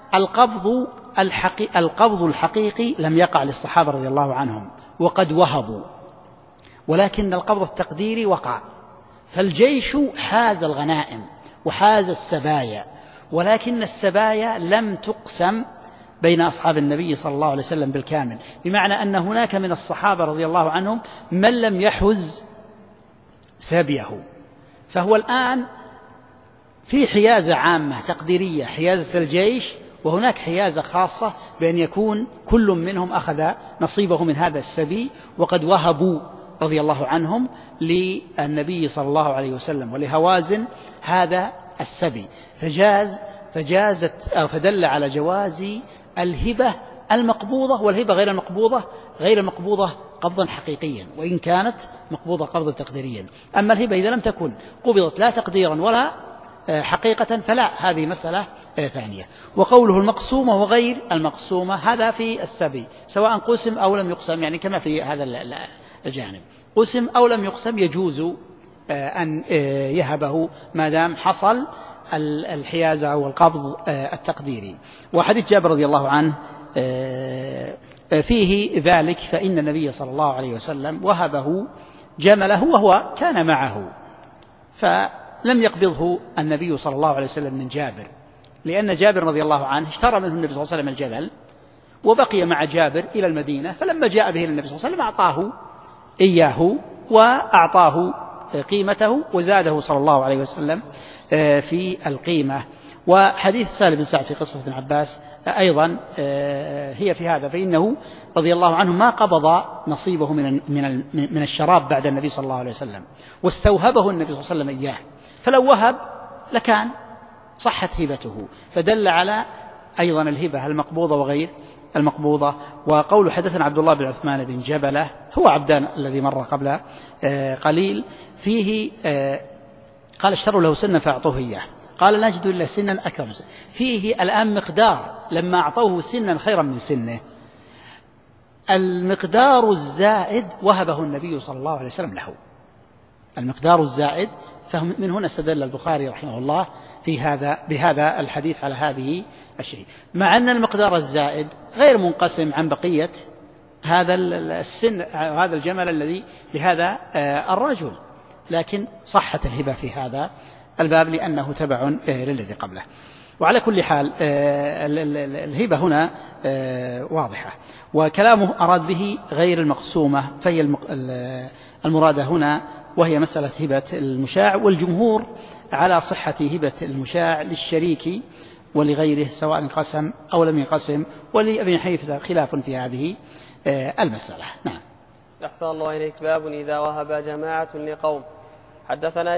B: القبض الحقيقي لم يقع للصحابة رضي الله عنهم وقد وهبوا، ولكن القبض التقديري وقع. فالجيش حاز الغنائم وحاز السبايا، ولكن السبايا لم تقسم بين أصحاب النبي صلى الله عليه وسلم بالكامل، بمعنى أن هناك من الصحابة رضي الله عنهم من لم يحز سبيه. فهو الآن في حيازة عامة تقديرية، حيازة الجيش، وهناك حيازة خاصة بأن يكون كل منهم أخذ نصيبه من هذا السبي، وقد وهبوا رضي الله عنهم للنبي صلى الله عليه وسلم ولهوازن هذا السبي، فدل على جواز الهبة المقبوضة والهبة غير المقبوضة قبضا حقيقيا، وإن كانت مقبوضة قبضا تقديريا. أما الهبة إذا لم تكن قبضت لا تقديرا ولا حقيقة فلا، هذه مسألة ثانية. وقوله المقسومة وغير المقسومة هذا في السبي سواء قسم أو لم يقسم، يعني كما في هذا الجانب قسم أو لم يقسم يجوز أن يهبه ما دام حصل الحيازة أو القبض التقديري. وحديث جابر رضي الله عنه فيه ذلك، فإن النبي صلى الله عليه وسلم وهبه جمله وهو كان معه، فلم يقبضه النبي صلى الله عليه وسلم من جابر، لأن جابر رضي الله عنه اشترى منه النبي صلى الله عليه وسلم الجمل وبقي مع جابر إلى المدينة، فلما جاء به النبي صلى الله عليه وسلم أعطاه إياه وأعطاه قيمته وزاده صلى الله عليه وسلم في القيمة. وحديث سهل بن سعد في قصة ابن عباس أيضا هي في هذا، فإنه رضي الله عنه ما قبض نصيبه من الشراب بعد النبي صلى الله عليه وسلم، واستوهبه النبي صلى الله عليه وسلم إياه، فلو وهب لكان صحت هبته. فدل على أيضا الهبة المقبوضة وغير المقبوضة. وقول حدثنا عبد الله بن عثمان بن جبلة هو عبدان الذي مر قبل قليل، فيه قال اشتروا له سنا فأعطوه إياه، قال لا نجد إلا سنا أكرم. فيه الآن مقدار لما أعطوه سنا خيرا من سنه، المقدار الزائد وهبه النبي صلى الله عليه وسلم له، المقدار الزائد فمن هنا استدل البخاري رحمه الله بهذا الحديث على هذه الشيء، مع أن المقدار الزائد غير منقسم عن بقية هذا السن، هذا الجمل الذي لهذا الرجل، لكن صحت الهبة في هذا الباب لأنه تبع للذي قبله. وعلى كل حال الهبة هنا واضحة، وكلامه أراد به غير المقسومة، فهي المرادة هنا وهي مسألة هبة المشاع، والجمهور على صحة هبة المشاع للشريك ولغيره سواء انقسم أو لم ينقسم، ولأبي حنيفة خلاف في هذه المسألة. نعم.
A: أحسن الله إليك. باب إذا وهب جماعة لقوم. حدثنا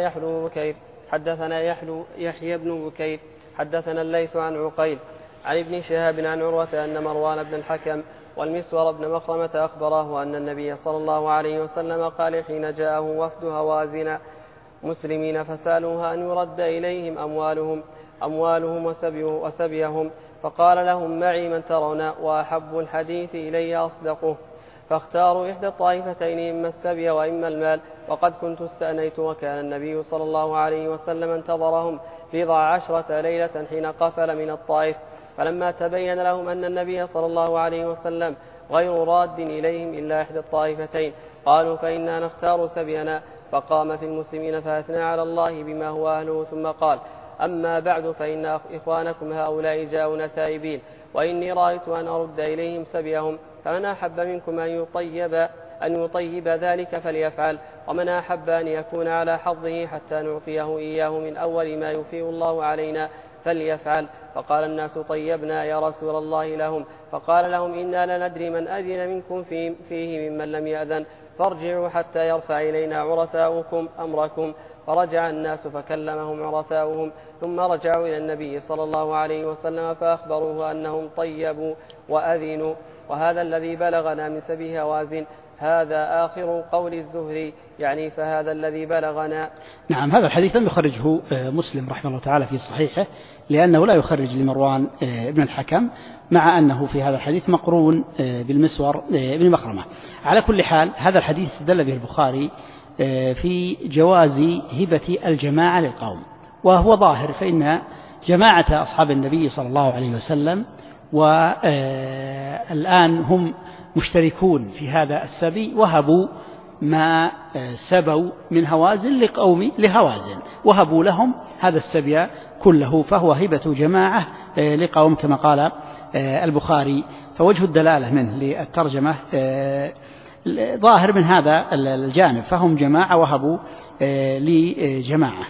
A: يحيى بن بكير حدثنا الليث عن عقيل عن ابن شهاب عن عروة أن مروان بن الحكم والمسور بن مخرمة أخبره أن النبي صلى الله عليه وسلم قال حين جاءه وفد هوازن مسلمين فسألوها أن يرد إليهم أموالهم وسبيهم، فقال لهم معي من ترون وأحب الحديث إلي أصدقه، فاختاروا إحدى الطائفتين إما السبي وإما المال، وقد كنت استأنيت، وكان النبي صلى الله عليه وسلم انتظرهم 10 ليلة حين قفل من الطائف، فلما تبين لهم أن النبي صلى الله عليه وسلم غير راد إليهم إلا إحدى الطائفتين قالوا فإنا نختار سبينا، فقام في المسلمين فأثنى على الله بما هو أهله، ثم قال أما بعد فإن إخوانكم هؤلاء جاءون تائبين، وإني رأيت أن أرد إليهم سبيهم، فمن أحب منكم أن يطيب ذلك فليفعل، ومن أحب أن يكون على حظه حتى نعطيه إياه من أول ما يفيء الله علينا فليفعل. فقال الناس طيبنا يا رسول الله لهم، فقال لهم إنا لندري من أذن منكم فيه ممن لم يأذن، فارجعوا حتى يرفع إلينا عرثاؤكم أمركم. فرجع الناس فكلمهم عرثاؤهم، ثم رجعوا إلى النبي صلى الله عليه وسلم فأخبروه أنهم طيبوا وأذنوا. وهذا الذي بلغنا من سبي هوازن هذا آخر قول الزهري، يعني فهذا الذي بلغنا.
B: نعم. هذا الحديث لم يخرجه مسلم رحمه الله تعالى في صحيحه، لأنه لا يخرج لمروان بن الحكم، مع أنه في هذا الحديث مقرون بالمسور بن مخرمة. على كل حال هذا الحديث استدل به البخاري في جواز هبة الجماعة للقوم، وهو ظاهر، فإن جماعة أصحاب النبي صلى الله عليه وسلم والآن هم مشتركون في هذا السبي، وهبوا ما سبوا من هوازن لقوم لهوازن، وهبوا لهم هذا السبي كله، فهو هبة جماعة لقوم كما قال البخاري. فوجه الدلالة منه للترجمة ظاهر من هذا الجانب، فهم جماعة وهبوا لجماعة.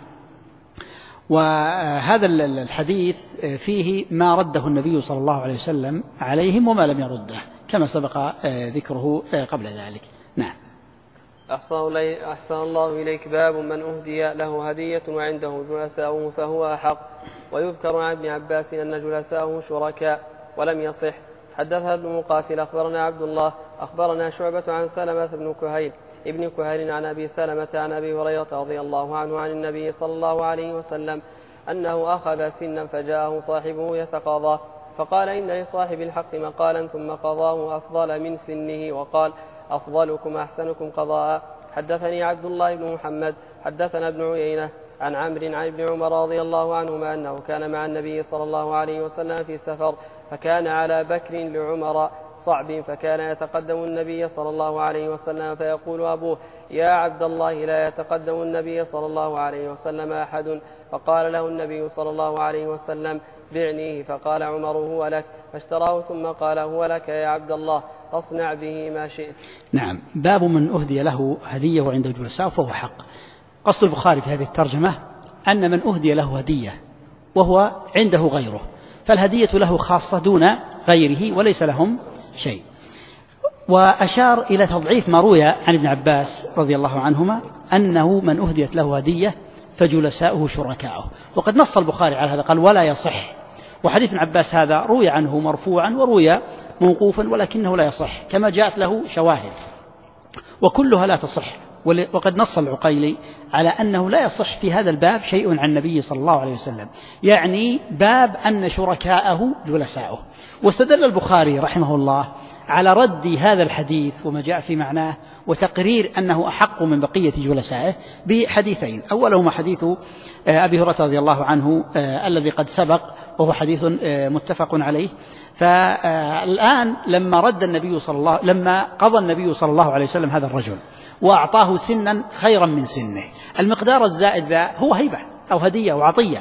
B: وهذا الحديث فيه ما رده النبي صلى الله عليه وسلم عليهم وما لم يرده، كما سبق ذكره قبل ذلك. نعم.
A: أحسن الله إليك. باب من أهدي له هدية وعنده جلساؤه فهو أحق. ويذكر عن ابن عباس أن جلساؤه شركاء ولم يصح. حدثنا ابن مقاتل أخبرنا عبد الله أخبرنا شعبة عن سلمة ابن كهيل عن أبي سلمة عن أبي هريرة رضي الله عنه عن النبي صلى الله عليه وسلم أنه أخذ سنا فجاءه صاحبه يتقاضاه، فقال إن لصاحب الحق مقالا، ثم قضاه أفضل من سنه، وقال أفضلكم أحسنكم قضاء. حدثني عبد الله بن محمد حدثنا ابن عيينة عن عمرو عن ابن عمر رضي الله عنهما أنه كان مع النبي صلى الله عليه وسلم في سفر، فكان على بكر لعمر صعب، فكان يتقدم النبي صلى الله عليه وسلم فيقول أبوه يا عبد الله لا يتقدم النبي صلى الله عليه وسلم أحد، فقال له النبي صلى الله عليه وسلم بعنيه، فقال عمر هو لك، فاشتراه ثم قال هو لك يا عبد الله فاصنع به ما شئت.
B: نعم. باب من أهدي له هدية وعنده جلساء فهو حق. قصد البخاري في هذه الترجمة أن من أهدي له هدية وهو عنده غيره، فالهدية له خاصة دون غيره وليس لهم شيء. وأشار إلى تضعيف ما روي عن ابن عباس رضي الله عنهما أنه من أهديت له هدية فجلساؤه شركاؤه، وقد نص البخاري على هذا قال ولا يصح. وحديث ابن عباس هذا روي عنه مرفوعا وروي موقوفا ولكنه لا يصح، كما جاءت له شواهد وكلها لا تصح وقد نص العقيلي على أنه لا يصح في هذا الباب شيء عن النبي صلى الله عليه وسلم، يعني باب أن شركاءه جلساؤه. واستدل البخاري رحمه الله على رد هذا الحديث وما جاء في معناه وتقرير أنه أحق من بقية جلسائه بحديثين، أولهما حديث أبي هريرة رضي الله عنه الذي قد سبق وهو حديث متفق عليه. فالآن لما قضى النبي صلى الله عليه وسلم هذا الرجل وأعطاه سنا خيرا من سنه، المقدار الزائد ذا هو هيبة أو هدية أو عطية،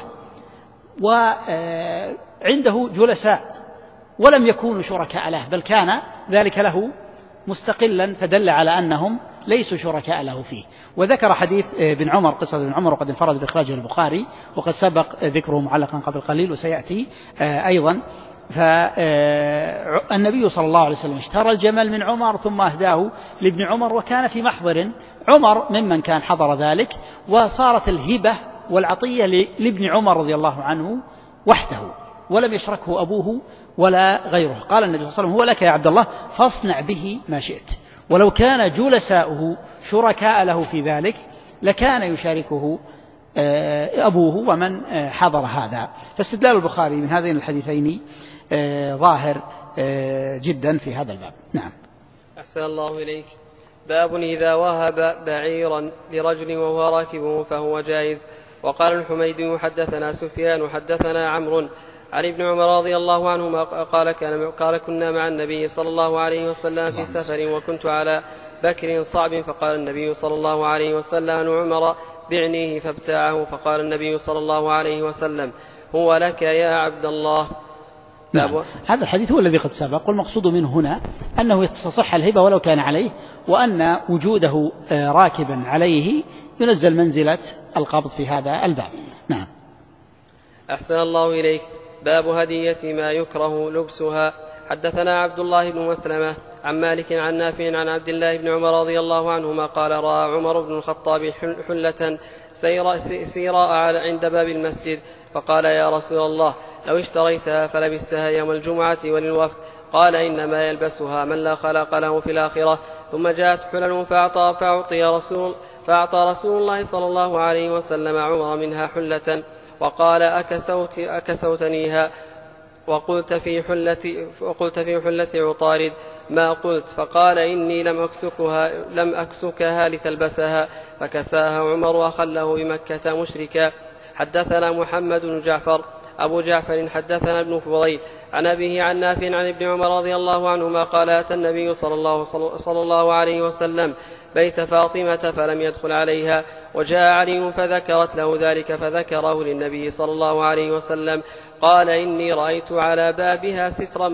B: وعنده جلساء ولم يكونوا شركاء له، بل كان ذلك له مستقلا، فدل على أنهم ليسوا شركاء له فيه. وذكر حديث بن عمر، قصة بن عمر، وقد انفرد بإخراجه البخاري وقد سبق ذكره معلقا قبل قليل وسيأتي أيضا. فالنبي صلى الله عليه وسلم اشترى الجمل من عمر ثم أهداه لابن عمر، وكان في محضر عمر ممن كان حضر ذلك، وصارت الهبة والعطية لابن عمر رضي الله عنه وحده ولم يشركه أبوه ولا غيره. قال النبي صلى الله عليه وسلم: هو لك يا عبد الله فاصنع به ما شئت. ولو كان جلساؤه شركاء له في ذلك لكان يشاركه أبوه ومن حضر هذا. فاستدلال البخاري من هذين الحديثين ظاهر جدا في هذا الباب. نعم.
A: أحسن الله إليك. باب إذا وهب بعيرا لرجل وهو راكبه فهو جائز. وقال الحميدي: حدثنا سفيان حدثنا عمرو عن ابن عمر رضي الله عنهما قال كنا مع النبي صلى الله عليه وسلم في سفر وكنت على بكر صعب، فقال النبي صلى الله عليه وسلم: عمر بعنيه، فابتاعه، فقال النبي صلى الله عليه وسلم: هو لك يا عبد الله.
B: نعم. هذا الحديث هو الذي قد سبق، والمقصود منه هنا أنه يتصح الهبة ولو كان عليه، وأن وجوده راكبا عليه ينزل منزلة القبض في هذا الباب. نعم.
A: أحسن الله إليك. باب هدية ما يكره لبسها. حدثنا عبد الله بن مسلمة عن مالك عن نافع عن عبد الله بن عمر رضي الله عنهما قال: رأى عمر بن الخطاب حلة سيراء عند باب المسجد، فقال: يا رسول الله، لو اشتريتها فلبستها يوم الجمعة وللوفد. قال: إنما يلبسها من لا خلاق له في الآخرة. ثم جاءت حلل فأعطى رسول الله صلى الله عليه وسلم عمر منها حلة، وقال: أكسوتنيها وقلت في حلة عطارد ما قلت. فقال: إني لم أكسكها لتلبسها. فكساها عمر وخله بمكة مشركا. حدثنا محمد بن جعفر أبو جعفر حدثنا ابن فضيل عن أبيه عن نافع عن ابن عمر رضي الله عنهما قال: أتى النبي صلى الله عليه وسلم بيت فاطمة فلم يدخل عليها، وجاء علي فذكرت له ذلك فذكره للنبي صلى الله عليه وسلم. قال: إني رأيت على بابها سترا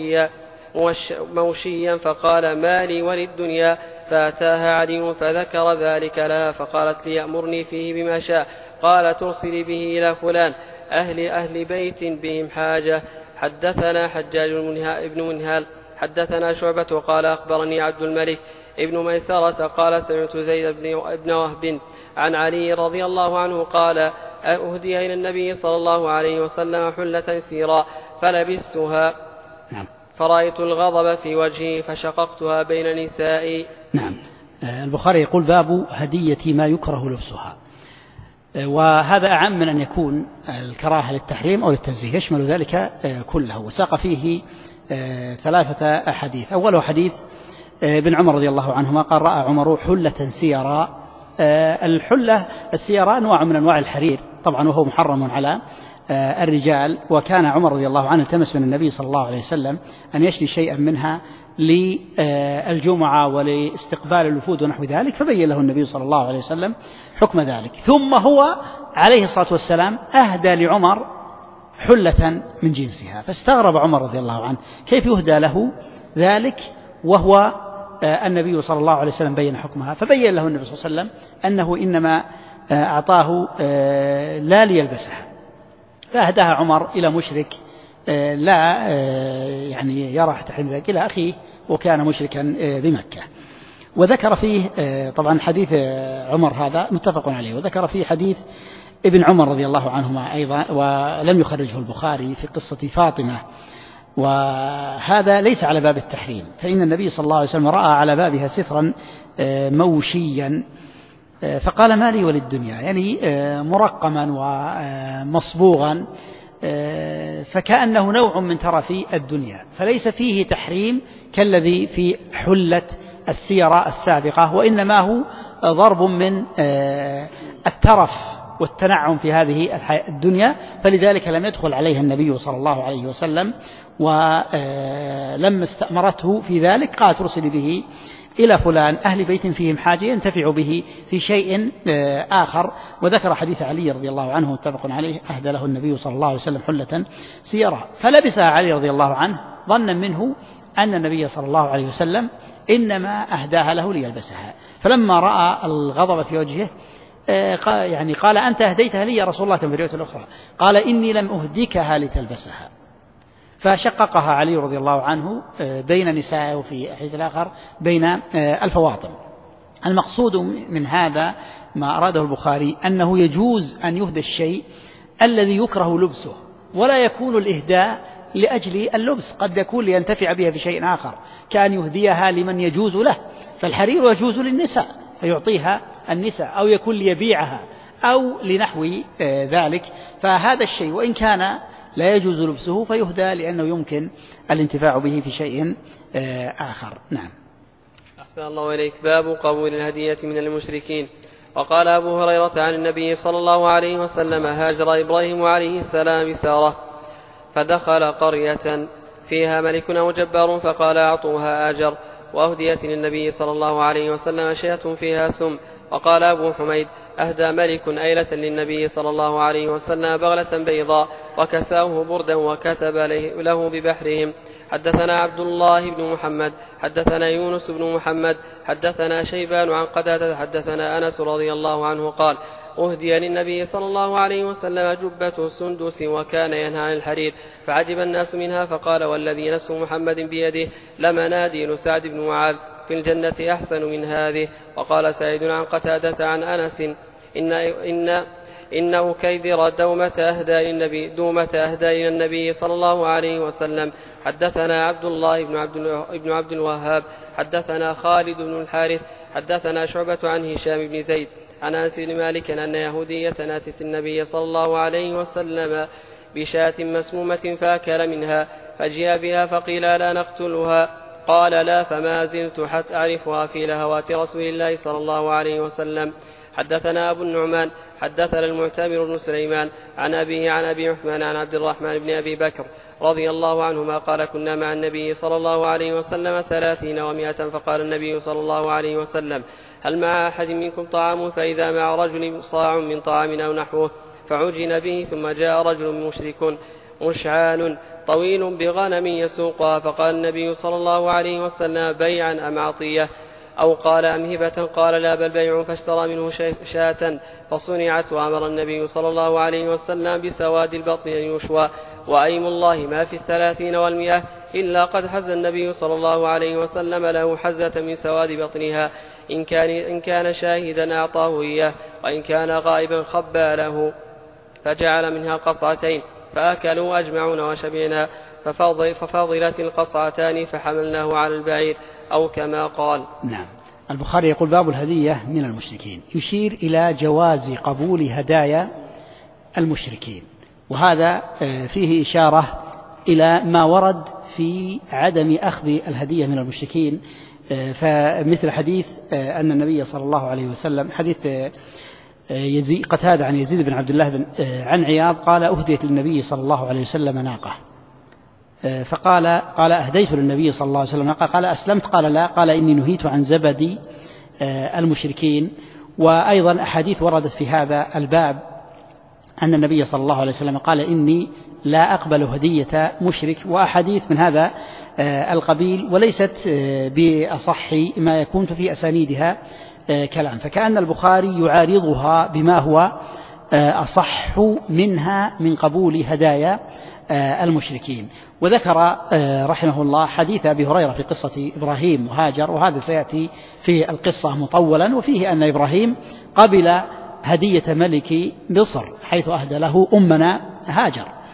A: موشيا، فقال: ما لي وللدنيا. فأتاها علي فذكر ذلك لها، فقالت: ليأمرني فيه بما شاء. قال: ترسلي به إلى فلان أهل بيت بهم حاجة. حدثنا حجاج بن منهال حدثنا شعبة وقال: أخبرني عبد الملك ابن ميسرة قال: سمعت زيد بن وهب عن علي رضي الله عنه قال: أهدي إلى النبي صلى الله عليه وسلم حلة سيراء فلبستها، فرأيت الغضب في وجهي فشققتها بين نسائي.
B: نعم. البخاري يقول: باب هدية ما يكره لبسها. وهذا أعم من أن يكون الكراهة للتحريم أو للتنزيه، يشمل ذلك كله. وساق فيه 3 أحاديث. أوله حديث ابن عمر رضي الله عنهما قال: رأى عمر حلة سيراء. الحلة السيراء نوع من أنواع الحرير طبعا، وهو محرم على الرجال. وكان عمر رضي الله عنه التمس من النبي صلى الله عليه وسلم أن يشري شيئا منها للجمعة ولاستقبال الوفود ونحو ذلك، فبين له النبي صلى الله عليه وسلم حكم ذلك. ثم هو عليه الصلاة والسلام أهدى لعمر حلة من جنسها، فاستغرب عمر رضي الله عنه كيف يهدى له ذلك وهو النبي صلى الله عليه وسلم بين حكمها. فبين له النبي صلى الله عليه وسلم أنه إنما أعطاه لا ليلبسها، فأهداها عمر إلى مشرك لا يعني يرى تحريم ذلك إلى أخيه وكان مشركا بمكة. وذكر فيه طبعا حديث عمر هذا متفق عليه، وذكر فيه حديث ابن عمر رضي الله عنهما أيضا ولم يخرجه البخاري في قصة فاطمة وهذا ليس على باب التحريم، فإن النبي صلى الله عليه وسلم رأى على بابها سترا موشيا فقال ما لي وللدنيا، يعني مرقما ومصبوغا، فكأنه نوع من ترف الدنيا، فليس فيه تحريم كالذي في حلة السيرة السابقة، وإنما هو ضرب من الترف والتنعم في هذه الدنيا، فلذلك لم يدخل عليها النبي صلى الله عليه وسلم، ولما استأمرته في ذلك قالت ارسلي به إلى فلان أهل بيت فيهم حاجة ينتفع به في شيء آخر. وذكر حديث علي رضي الله عنه متفق عليه أهدى له النبي صلى الله عليه وسلم حلة سيرة فلبسها علي رضي الله عنه ظنا منه أن النبي صلى الله عليه وسلم إنما أهداها له ليلبسها، فلما رأى الغضب في وجهه يعني قال أنت أهديتها لي يا رسول الله كما في الرواية الأخرى، قال إني لم أهدكها لتلبسها، فشققها علي رضي الله عنه بين نسائه، وفي الحديث الآخر بين الفواطم. المقصود من هذا ما أراده البخاري أنه يجوز أن يهدى الشيء الذي يكره لبسه، ولا يكون الإهداء لأجل اللبس، قد يكون لينتفع بها في شيء آخر، كأن يهديها لمن يجوز له، فالحرير يجوز للنساء فيعطيها النساء، أو يكون ليبيعها أو لنحو ذلك، فهذا الشيء وإن كان لا يجوز لبسه فيهدى لأنه يمكن الانتفاع به في شيء آخر. نعم.
A: أحسن الله إليك. باب قبول الهدية من المشركين. وقال أبو هريرة عن النبي صلى الله عليه وسلم هاجر إبراهيم عليه السلام بسارة فدخل قرية فيها ملك أو جبار فقال أعطوها آجر، وأهديت للنبي صلى الله عليه وسلم شاة فيها سم. وقال أبو حميد أهدى ملك أيلة للنبي صلى الله عليه وسلم بغلة بيضاء وكساه بردا وكتب له ببحرهم. حدثنا عبد الله بن محمد حدثنا يونس بن محمد حدثنا شيبان عن قتادة حدثنا أنس رضي الله عنه قال أهدي للنبي صلى الله عليه وسلم جبة سندس وكان ينهى عن الحرير فعجب الناس منها، فقال والذي نفس محمد بيده لمناديل سعد بن معاذ في الجنة أحسن من هذه. وقال سعيد عن قتادة عن أنس إنه كيدر دومة أهدى إلى النبي صلى الله عليه وسلم. حدثنا عبد الله بن عبد الوهاب حدثنا خالد بن الحارث حدثنا شعبة عن هشام بن زيد عن أنس بن مالك أن يهودية أتت النبي صلى الله عليه وسلم بشاة مسمومة فأكل منها، فجاء بها فقيل لا نقتلها، قال لا، فما زلت حتى أعرفها في لهوات رسول الله صلى الله عليه وسلم. حدثنا أبو النعمان حدثنا المعتمر بن سليمان عن أبيه عن أبي عثمان عن عبد الرحمن بن أبي بكر رضي الله عنهما قال كنا مع النبي صلى الله عليه وسلم 30 و100، فقال النبي صلى الله عليه وسلم هل مع أحد منكم طعام؟ فإذا مع رجل صاع من طعام أو نحوه فعجن به، ثم جاء رجل مشرك مشعال طويل بغنم يسوقها، فقال النبي صلى الله عليه وسلم بيعا أم عطية؟ أو قال أم هبة؟ قال لا بل بيع، فاشترى منه شاة فصنعت، وأمر النبي صلى الله عليه وسلم بسواد البطن أن يشوى، وأيم الله ما في 30 و100 إلا قد حز النبي صلى الله عليه وسلم له حزة من سواد بطنها، إن كان شاهدا أعطاه إياه، وإن كان غائبا خبى له، فجعل منها قصعتين فأكلوا أجمعون وشبعنا، ففضلت القصعتان فحملناه على البعير أو كما قال.
B: نعم. البخاري يقول باب الهدية من المشركين، يشير إلى جواز قبول هدايا المشركين، وهذا فيه إشارة إلى ما ورد في عدم أخذ الهدية من المشركين، فمثل حديث أن النبي صلى الله عليه وسلم، حديث قتادة عن يزيد بن عبد الله عن عياض قال أهديت للنبي صلى الله عليه وسلم ناقة، فقال أهديت للنبي صلى الله عليه وسلم ناقة، قال أسلمت؟ قال لا، قال إني نهيت عن زبد المشركين. وأيضا أحاديث وردت في هذا الباب أن النبي صلى الله عليه وسلم قال إني لا أقبل هدية مشرك، وأحاديث من هذا القبيل، وليست بأصح ما يكون في أسانيدها كلام، فكأن البخاري يعارضها بما هو أصح منها من قبول هدايا المشركين. وذكر رحمه الله حديث أبي هريرة في قصة إبراهيم وهاجر، وهذا سيأتي في القصة مطولا، وفيه أن إبراهيم قبل هدية ملك مصر حيث أهدى له أمنا هاجر.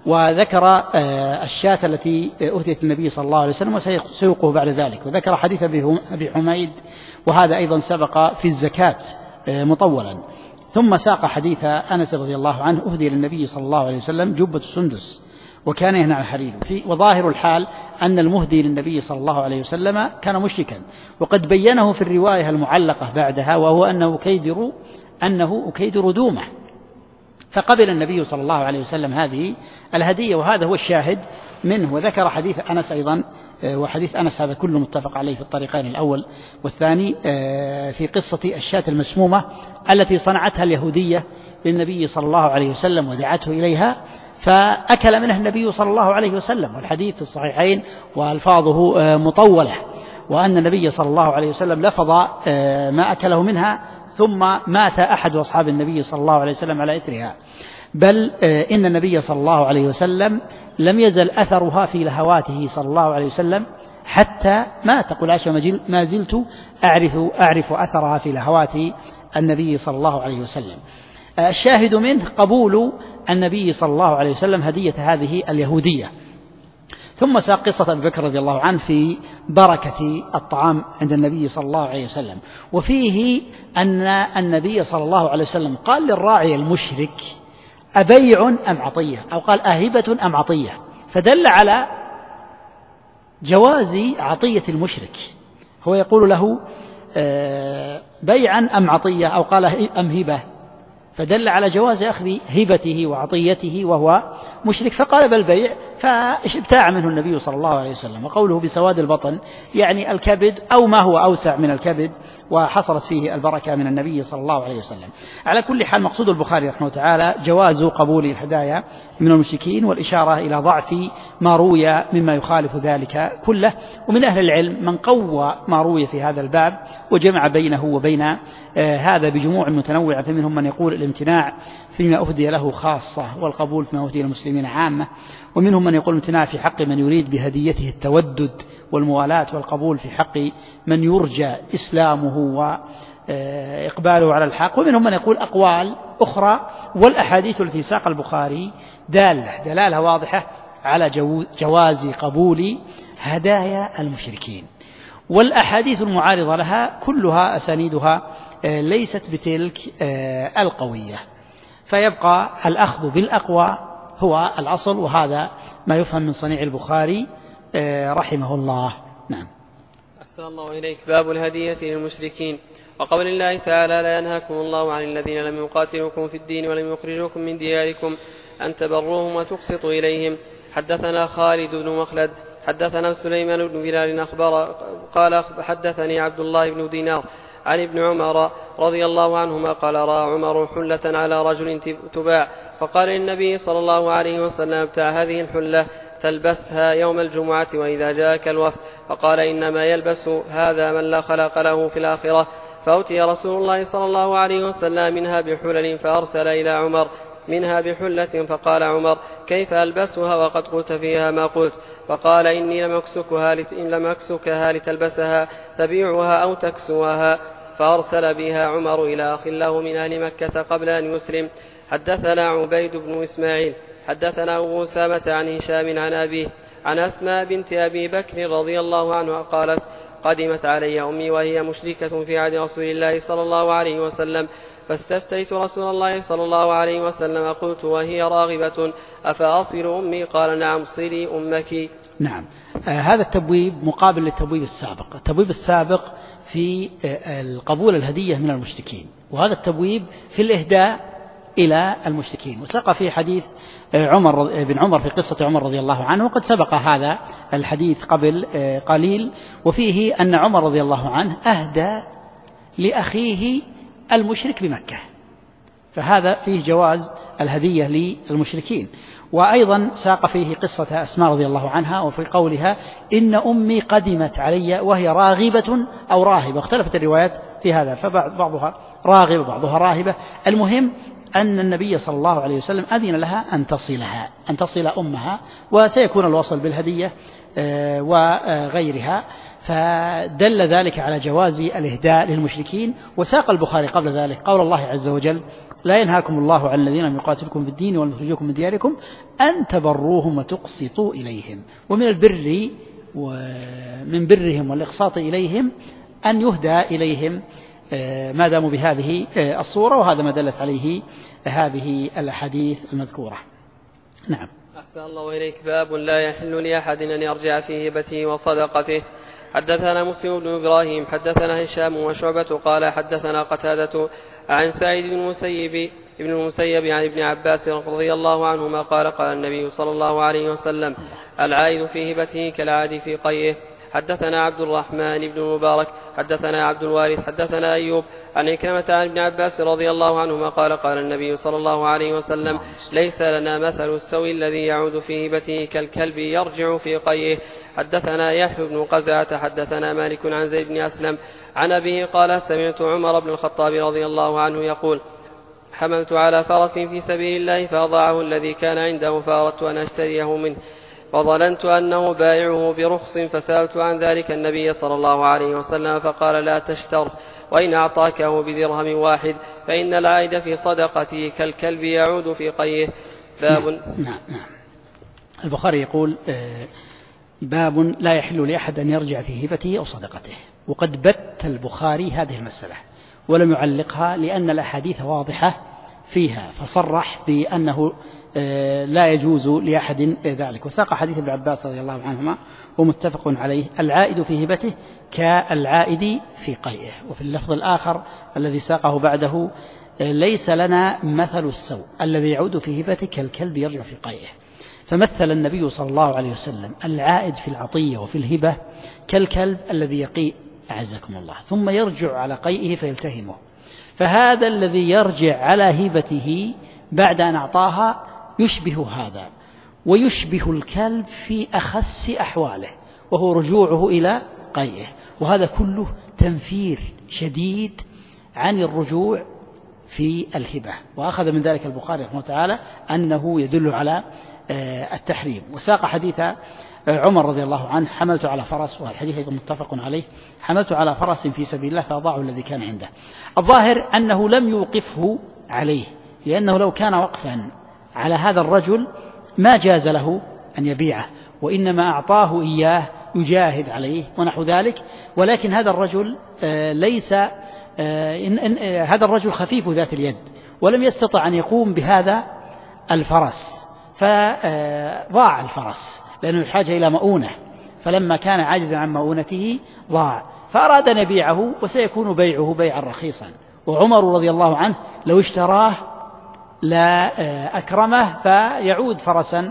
B: وذكر الشاة التي أهدت النبي صلى الله عليه وسلم وسيسوقه بعد ذلك، وذكر حديث أبي حميد وهذا أيضا سبق في الزكاة مطولا. ثم ساق حديث أنس رضي الله عنه أهدي للنبي صلى الله عليه وسلم جبة السندس وكان يهنى الحرير، وظاهر الحال أن المهدي للنبي صلى الله عليه وسلم كان مشركا، وقد بينه في الرواية المعلقة بعدها، وهو أنه أكيدر دومة، فقبل النبي صلى الله عليه وسلم هذه الهدية، وهذا هو الشاهد منه. وذكر حديث أنس أيضا، وحديث أنس هذا كله متفق عليه في الطريقين الأول والثاني، في قصة الشاة المسمومة التي صنعتها اليهودية للنبي صلى الله عليه وسلم ودعته إليها فأكل منها النبي صلى الله عليه وسلم، والحديث في الصحيحين وألفاظه مطولة، وأن النبي صلى الله عليه وسلم لفظ ما أكله منها ثم مات أحد أصحاب النبي صلى الله عليه وسلم على إثرها، بل إن النبي صلى الله عليه وسلم لم يزل أثرها في لهواته صلى الله عليه وسلم حتى مات، قل عاش ما زلت أعرف أثرها في لهوات النبي صلى الله عليه وسلم. الشاهد منه قبول النبي صلى الله عليه وسلم هدية هذه اليهودية. ثم ساق قصة أبي بكر رضي الله عنه في بركة الطعام عند النبي صلى الله عليه وسلم، وفيه أن النبي صلى الله عليه وسلم قال للراعي المشرك أبيع أم عطية، أو قال أهبة أم عطية، فدل على جواز عطية المشرك، هو يقول له بيعا أم عطية، أو قال أم هبة، فدل على جواز أخذ هبته وعطيته وهو مشرك، فقال بل بيع، فابتاع منه النبي صلى الله عليه وسلم. وقوله بسواد البطن يعني الكبد أو ما هو أوسع من الكبد، وحصلت فيه البركة من النبي صلى الله عليه وسلم. على كل حال مقصود البخاري رحمه تعالى جواز قبول الهدايا من المشركين، والإشارة إلى ضعف ما روي مما يخالف ذلك كله. ومن أهل العلم من قوى ما روي في هذا الباب وجمع بينه وبين هذا بجموع متنوعة، فمنهم من يقول الامتناع فيما أهدي له خاصة والقبول فيما أهدي المسلمين عامة، ومنهم من يقول الامتناع في حق من يريد بهديته التودد والموالاة، والقبول في حق من يرجى إسلامه وإقباله على الحق، ومنهم من يقول أقوال أخرى. والأحاديث التي ساق البخاري دلالة واضحة على جواز قبول هدايا المشركين، والأحاديث المعارضة لها كلها أسانيدها ليست بتلك القوية، فيبقى الأخذ بالأقوى هو الأصل، وهذا ما يفهم من صنيع البخاري رحمه الله. نعم.
A: أحسن الله إليك. باب الهدية للمشركين. وقول الله تعالى لا ينهاكم الله عن الذين لم يقاتلوكم في الدين ولم يخرجوكم من دياركم أن تبروهم وتقسطوا إليهم. حدثنا خالد بن مخلد حدثنا سليمان بن بلال أخبر قال حدثني عبد الله بن دينار عن ابن عمر رضي الله عنهما قال رأى عمر حلة على رجل تباع، فقال للنبي صلى الله عليه وسلم ابتع هذه الحلة تلبسها يوم الجمعة وإذا جاءك الوفد، فقال إنما يلبس هذا من لا خلق له في الآخرة. فأتي رسول الله صلى الله عليه وسلم منها بحلل فأرسل إلى عمر منها بحلة، فقال عمر كيف ألبسها وقد قلت فيها ما قلت؟ فقال إني لم أكسكها لتلبسها تبيعها أو تكسوها. فأرسل بها عمر إلى أخ له من أهل مكة قبل أن يسلم. حدثنا عبيد بن إسماعيل حدثنا أبو أسامة عن هشام عن أبيه عن أسماء بنت أبي بكر رضي الله عنها قالت قدمت علي أمي وهي مشركة في عهد رسول الله صلى الله عليه وسلم، فاستفتيت رسول الله صلى الله عليه وسلم قلت وهي راغبة أفأصل أمي؟ قال نعم صلي أمك.
B: نعم. هذا التبويب مقابل للتبويب السابق. التبويب السابق في قبول الهدية من المشركين، وهذا التبويب في الإهداء إلى المشركين. وساق في حديث بن عمر في قصة عمر رضي الله عنه، وقد سبق هذا الحديث قبل قليل، وفيه أن عمر رضي الله عنه أهدى لأخيه المشرك بمكة، فهذا فيه جواز الهدية للمشركين. وأيضا ساق فيه قصة أسماء رضي الله عنها، وفي قولها إن أمي قدمت علي وهي راغبة أو راهبة، اختلفت الروايات في هذا، فبعضها راغب وبعضها راهبة. المهم أن النبي صلى الله عليه وسلم أذن لها أن تصل أمها، وسيكون الوصل بالهدية وغيرها، فدل ذلك على جواز الإهداء للمشركين. وساق البخاري قبل ذلك قول الله عز وجل: لا ينهاكم الله عن الذين لم يقاتلكم في الدين ولم يخرجوكم من دياركم أن تبروهم وتقسطوا إليهم. ومن البر ومن برهم والإقساط إليهم أن يهدى إليهم ما داموا بهذه الصورة، وهذا ما دلت عليه هذه الأحاديث المذكورة. نعم.
A: أحسن الله إليك. باب لا يحل لأحد أن يرجع في هبته وصدقته. حدثنا مسلم بن إبراهيم حدثنا هشام وشعبة قال حدثنا قتادة عن سعيد بن المسيب عن ابن عباس رضي الله عنهما قال قال النبي صلى الله عليه وسلم: العائد في هبته كالعائد في قيئه. حدثنا عبد الرحمن بن المبارك حدثنا عبد الوارث حدثنا أيوب عن عكرمة عن ابن عباس رضي الله عنهما قال قال النبي صلى الله عليه وسلم: ليس لنا مثل السوي الذي يعود في هبته كالكلب يرجع في قيئه. حدثنا يحيى بن قزعة حدثنا مالك عن زيد بن أسلم عن أبيه قال: سمعت عمر بن الخطاب رضي الله عنه يقول: حملت على فرس في سبيل الله فأضاعه الذي كان عنده فأردت أن أشتريه منه وظننت أنه بايعه برخص، فسألت عن ذلك النبي صلى الله عليه وسلم فقال: لا تشتر، وإن أعطاكه بدرهم واحد فإن العائد في صدقته كالكلب يعود في قيه. باب.
B: نعم. البخاري يقول: باب لا يحل لأحد أن يرجع في هبته أو صدقته. وقد بت البخاري هذه المسألة ولم يعلقها لأن الأحاديث واضحة فيها، فصرح بأنه لا يجوز لأحد ذلك. وساق حديث ابن عباس رضي الله عنهما ومتفق عليه: العائد في هبته كالعائد في قيئه. وفي اللفظ الآخر الذي ساقه بعده: ليس لنا مثل السوء الذي يعود في هبته كالكلب يرجع في قيئه. فمثل النبي صلى الله عليه وسلم العائد في العطية وفي الهبة كالكلب الذي يقيء أعزكم الله ثم يرجع على قيئه فيلتهمه. فهذا الذي يرجع على هبته بعد أن أعطاها يشبه هذا، ويشبه الكلب في أخس أحواله وهو رجوعه إلى قيئه. وهذا كله تنفير شديد عن الرجوع في الهبة. وأخذ من ذلك البخاري رحمه الله تعالى أنه يدل على التحريم. وساق حديث عمر رضي الله عنه: حملت على فرس، والحديث أيضا متفق عليه، حملت على فرس في سبيل الله فأضاعه الذي كان عنده. الظاهر أنه لم يوقفه عليه، لأنه لو كان وقفا على هذا الرجل ما جاز له أن يبيعه، وإنما أعطاه إياه يجاهد عليه ونحو ذلك. ولكن هذا الرجل هذا الرجل خفيف ذات اليد ولم يستطع أن يقوم بهذا الفرس، فضاع الفرس لأنه يحتاج إلى مؤونة، فلما كان عاجزا عن مؤونته ضاع، فأراد أن يبيعه وسيكون بيعه بيعا رخيصا. وعمر رضي الله عنه لو اشتراه لا أكرمه فيعود فرسا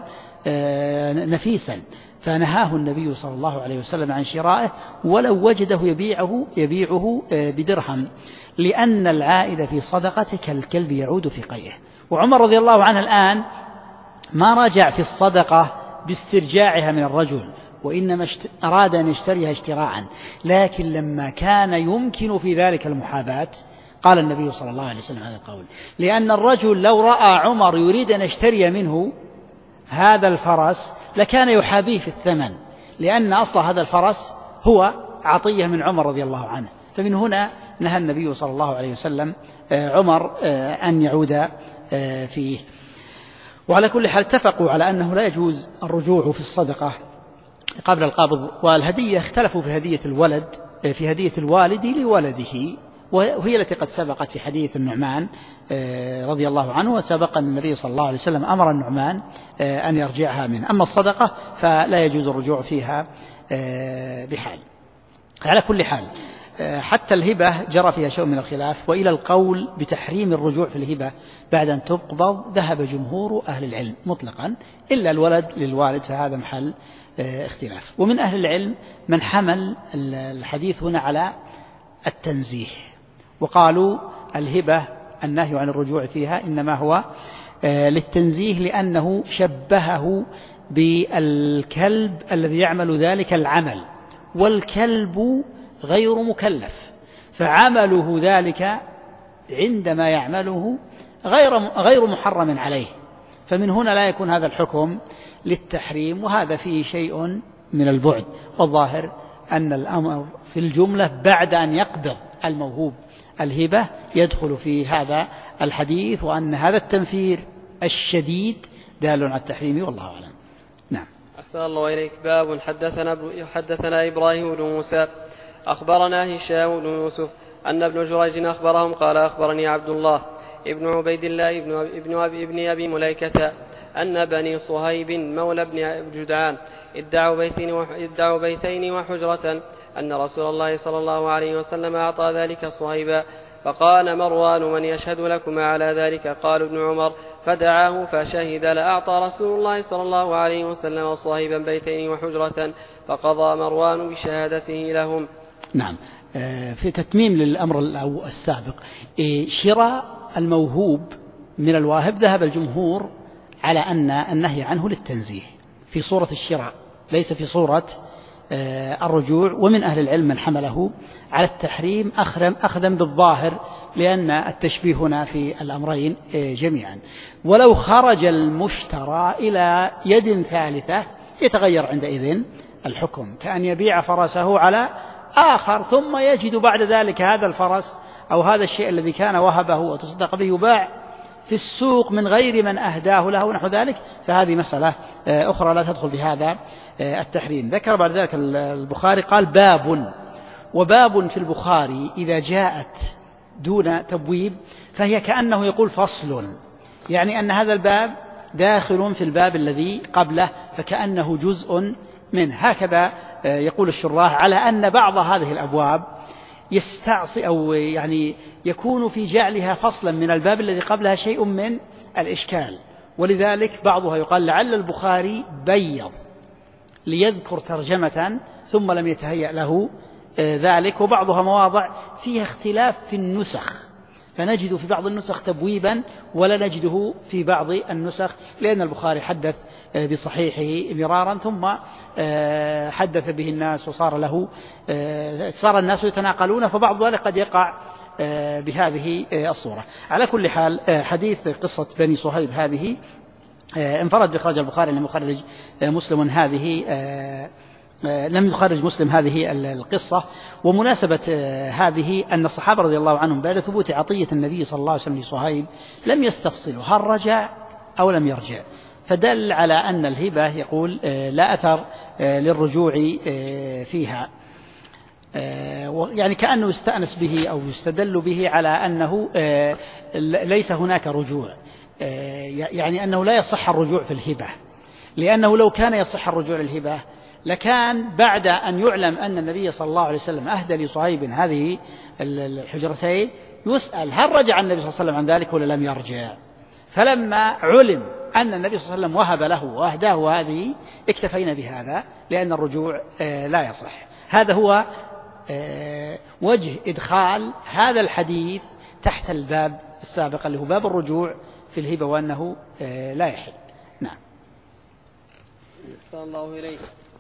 B: نفيسا، فنهاه النبي صلى الله عليه وسلم عن شرائه ولو وجده يبيعه بدرهم، لأن العائد في صدقته كالكلب يعود في قيئه. وعمر رضي الله عنه الآن ما راجع في الصدقة باسترجاعها من الرجل، وإنما أراد أن يشتريها اشتراعا، لكن لما كان يمكن في ذلك المحاباة قال النبي صلى الله عليه وسلم هذا القول، لأن الرجل لو رأى عمر يريد أن يشتري منه هذا الفرس لكان يحابيه في الثمن، لأن أصل هذا الفرس هو عطية من عمر رضي الله عنه. فمن هنا نهى النبي صلى الله عليه وسلم عمر أن يعود فيه. وعلى كل حال اتفقوا على أنه لا يجوز الرجوع في الصدقة قبل القبض والهدية. اختلفوا في هدية الولد، في هدية الوالد لولده، وهي التي قد سبقت في حديث النعمان رضي الله عنه، وسبق أن النبي صلى الله عليه وسلم أمر النعمان أن يرجعها منه. أما الصدقة فلا يجوز الرجوع فيها بحال. على كل حال حتى الهبة جرى فيها شيء من الخلاف، وإلى القول بتحريم الرجوع في الهبة بعد أن تقبض ذهب جمهور أهل العلم مطلقا، إلا الولد للوالد فهذا محل اختلاف. ومن أهل العلم من حمل الحديث هنا على التنزيه، وقالوا الهبة النهي عن الرجوع فيها إنما هو للتنزيه، لأنه شبهه بالكلب الذي يعمل ذلك العمل، والكلب غير مكلف، فعمله ذلك عندما يعمله غير محرم عليه، فمن هنا لا يكون هذا الحكم للتحريم، وهذا فيه شيء من البعد. والظاهر أن الأمر في الجملة بعد أن يقبض الموهوب الهبة يدخل في هذا الحديث، وأن هذا التنفير الشديد دال على التحريم، والله أعلم. نعم.
A: أحسن الله إليك. باب حدثنا إبراهيم بن موسى أخبرنا هشام بن يوسف أن ابن جريج أخبرهم قال أخبرني عبد الله ابن عبيد الله ابن أبي مليكة أن بني صهيب مولى بن جدعان ادعوا بيتين وحجرة أن رسول الله صلى الله عليه وسلم أعطى ذلك صهيبا، فقال مروان من يشهد لكما على ذلك؟ قال ابن عمر فدعاه فشهد لأعطى رسول الله صلى الله عليه وسلم صهيبا بيتين وحجرة، فقضى مروان بشهادته لهم.
B: نعم. في تتميم للأمر السابق، شراء الموهوب من الواهب ذهب الجمهور على أن النهي عنه للتنزيه في صورة الشراء ليس في صورة الرجوع، ومن أهل العلم من حمله على التحريم أخذا بالظاهر، لأن التشبيه هنا في الأمرين جميعا. ولو خرج المشترى إلى يد ثالثة يتغير عندئذ الحكم، كأن يبيع فرسه على آخر ثم يجد بعد ذلك هذا الفرس أو هذا الشيء الذي كان وهبه وتصدق به يباع في السوق من غير من أهداه له ونحو ذلك، فهذه مسألة أخرى لا تدخل في هذا التحريم. ذكر بعد ذلك البخاري قال باب، وباب في البخاري إذا جاءت دون تبويب فهي كأنه يقول فصل، يعني أن هذا الباب داخل في الباب الذي قبله، فكأنه جزء منه. هكذا يقول الشراح على أن بعض هذه الأبواب يستعصي أو يعني يكون في جعلها فصلا من الباب الذي قبلها شيء من الإشكال، ولذلك بعضها يقال لعل البخاري بيض ليذكر ترجمة ثم لم يتهيأ له ذلك، وبعضها مواضع فيها اختلاف في النسخ، فنجد في بعض النسخ تبويبا ولا نجده في بعض النسخ، لأن البخاري حدث بصحيحه مرارا ثم حدث به الناس وصار صار الناس يتناقلون، فبعض ذلك قد يقع بهذه الصورة. على كل حال حديث قصة بني صهيب هذه انفرد بإخراج البخاري، لم يخرج مسلم هذه القصة. ومناسبة هذه أن الصحابة رضي الله عنهم بعد ثبوت عطية النبي صلى الله عليه وسلم لصهيب لم يستفصلوا هل رجع أو لم يرجع، فدل على أن الهبة يقول لا أثر للرجوع فيها، يعني كأنه يستأنس به أو يستدل به على أنه ليس هناك رجوع، يعني أنه لا يصح الرجوع في الهبة، لأنه لو كان يصح الرجوع للهبة لكان بعد أن يعلم أن النبي صلى الله عليه وسلم أهدى لصهيب هذه الحجرتين يسأل هل رجع النبي صلى الله عليه وسلم عن ذلك ولا لم يرجع، فلما علم أن النبي صلى الله عليه وسلم وهب له وأهداه هذه اكتفينا بهذا، لأن الرجوع لا يصح. هذا هو وجه إدخال هذا الحديث تحت الباب السابق اللي هو باب الرجوع في الهبة وأنه لا يحل. نعم.
A: صلى الله إليه.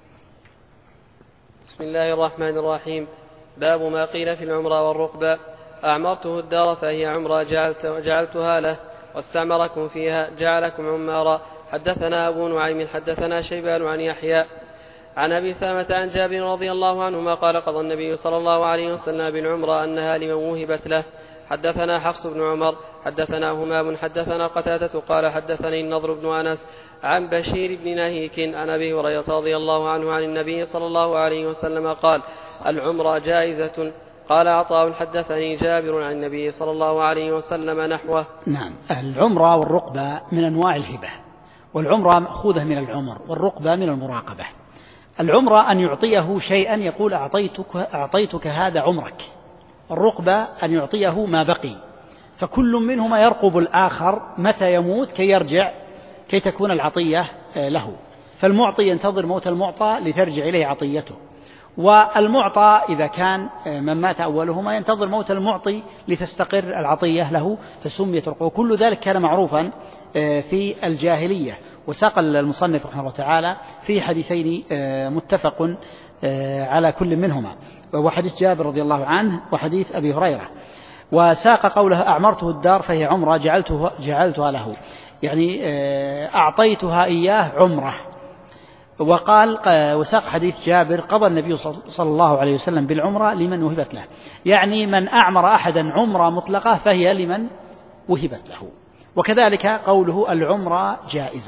A: بسم الله الرحمن الرحيم. باب ما قيل في العمرة والرقبة. أعمرته الدار فهي عمرة جعلتها له، واستعمركم فيها جعلكم عمارا. حدثنا أبو نعيم حدثنا شيبان عن يحيى عن أبي سلمة عن جابر رضي الله عنهما قال قضى النبي صلى الله عليه وسلم بالعمرة أنها لمن وهبت له. حدثنا حفص بن عمر حدثنا همام حدثنا قتادة قال حدثني النضر بن أنس عن بشير بن نهيك عن أبي هريرة رضي الله عنه عن النبي صلى الله عليه وسلم قال العمرة جائزة. قال عطاء حدثني جابر عن النبي صلى الله عليه وسلم نحوه.
B: نعم. العمرة والرقبة من أنواع الهبة، والعمرة مأخوذة من العمر والرقبة من المراقبة. العمرة أن يعطيه شيئا يقول أعطيتك هذا عمرك، الرقبة أن يعطيه ما بقي، فكل منهما يرقب الآخر متى يموت كي يرجع كي تكون العطية له، فالمعطي ينتظر موت المعطى لترجع إليه عطيته، والمعطى إذا كان من مات أولهما ينتظر موت المعطي لتستقر العطية له، فسميت رقبة. وكل ذلك كان معروفا في الجاهلية. وساق المصنف رحمه الله تعالى في حديثين متفق على كل منهما، وهو حديث جابر رضي الله عنه وحديث أبي هريرة. وساق قوله أعمرته الدار فهي عمرة جعلتها له، يعني أعطيتها إياه عمرة. وقال وساق حديث جابر قضى النبي صلى الله عليه وسلم بالعمرة لمن وهبت له، يعني من أعمر أحدا عمرة مطلقة فهي لمن وهبت له. وكذلك قوله العمرة جائزة.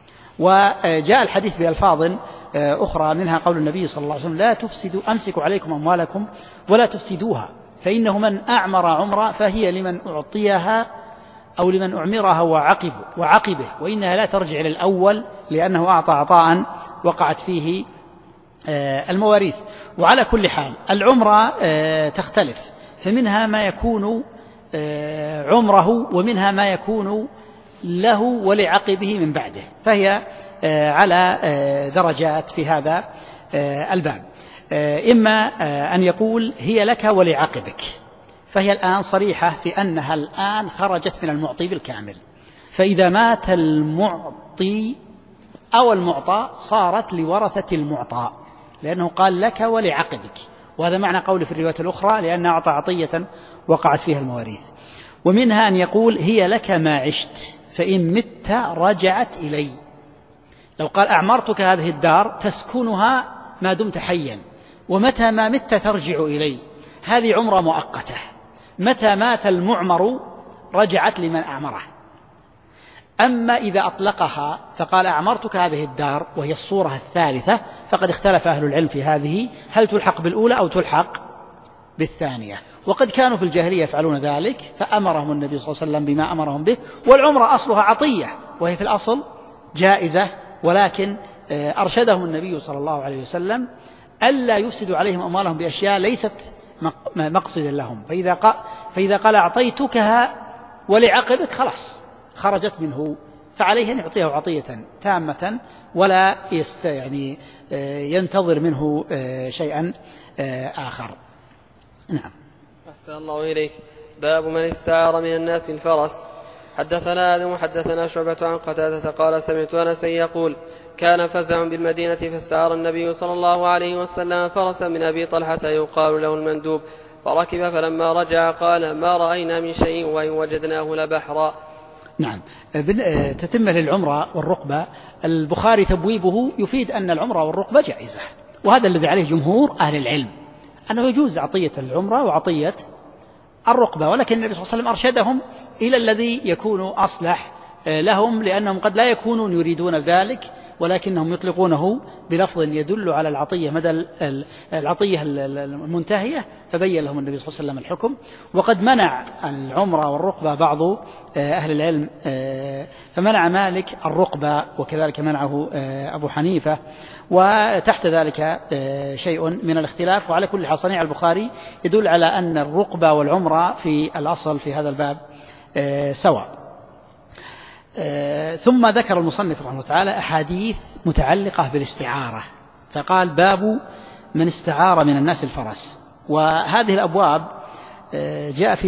B: وجاء الحديث بألفاظ أخرى منها قول النبي صلى الله عليه وسلم لا تفسدوا أمسكوا عليكم أموالكم ولا تفسدوها، فإنه من أعمر عمرة فهي لمن أعطيها أو لمن أعمرها وعقبه، وإنها لا ترجع إلى الأول لأنه أعطى عطاء وقعت فيه المواريث. وعلى كل حال العمرة تختلف، فمنها ما يكون عمره ومنها ما يكون له ولعقبه من بعده، فهي على درجات في هذا الباب. إما أن يقول هي لك ولعقبك، فهي الآن صريحة في أنها الآن خرجت من المعطي بالكامل، فإذا مات المعطي أو المعطى صارت لورثة المعطى، لأنه قال لك ولعقبك، وهذا معنى قوله في الرواية الأخرى لأن أعطى عطية وقعت فيها المواريث. ومنها أن يقول هي لك ما عشت، فإن مت رجعت إلي. لو قال أعمرتك هذه الدار تسكنها ما دمت حيا، ومتى ما مت ترجع إلي، هذه عمرة مؤقتة. متى مات المعمر رجعت لمن أعمره. أما إذا أطلقها فقال أعمرتك هذه الدار وهي الصورة الثالثة، فقد اختلف أهل العلم في هذه، هل تلحق بالأولى أو تلحق بالثانية. وقد كانوا في الجاهلية يفعلون ذلك، فأمرهم النبي صلى الله عليه وسلم بما أمرهم به. والعمرة أصلها عطية وهي في الأصل جائزة، ولكن أرشدهم النبي صلى الله عليه وسلم ألا يفسدوا عليهم أموالهم بأشياء ليست مقصدا لهم، فإذا قال أعطيتكها ولعقبك خلاص خرجت منه، فعليه أن يعطيه عطية تامة ولا يعني ينتظر منه شيئا آخر. نعم.
A: أحسن الله إليك. باب من استعار من الناس الفرس. حدثنا آدم حدثنا شعبة عن قتادة قال سمعت أنسا يقول كان فزع بالمدينة فاستعار النبي صلى الله عليه وسلم فرسا من أبي طلحة يقال له المندوب، فركب فلما رجع قال ما رأينا من شيء وإن وجدناه لبحرا.
B: نعم. تتمة للعمرة والرقبة، البخاري تبويبه يفيد أن العمرة والرقبة جائزة، وهذا الذي عليه جمهور أهل العلم أنه يجوز عطية العمرة وعطية الرقبة، ولكن النبي صلى الله عليه وسلم أرشدهم إلى الذي يكون أصلح لهم، لأنهم قد لا يكونون يريدون ذلك ولكنهم يطلقونه بلفظ يدل على العطية مدى العطية المنتهية، فبين لهم النبي صلى الله عليه وسلم الحكم. وقد منع العمرة والرقبة بعض أهل العلم، فمنع مالك الرقبة وكذلك منعه أبو حنيفة، وتحت ذلك شيء من الاختلاف. وعلى كل حال صنيع البخاري يدل على أن الرقبة والعمرة في الأصل في هذا الباب سواء. ثم ذكر المصنف رحمه الله تعالى أحاديث متعلقة بالاستعارة، فقال باب من استعار من الناس الفرس. وهذه الأبواب جاء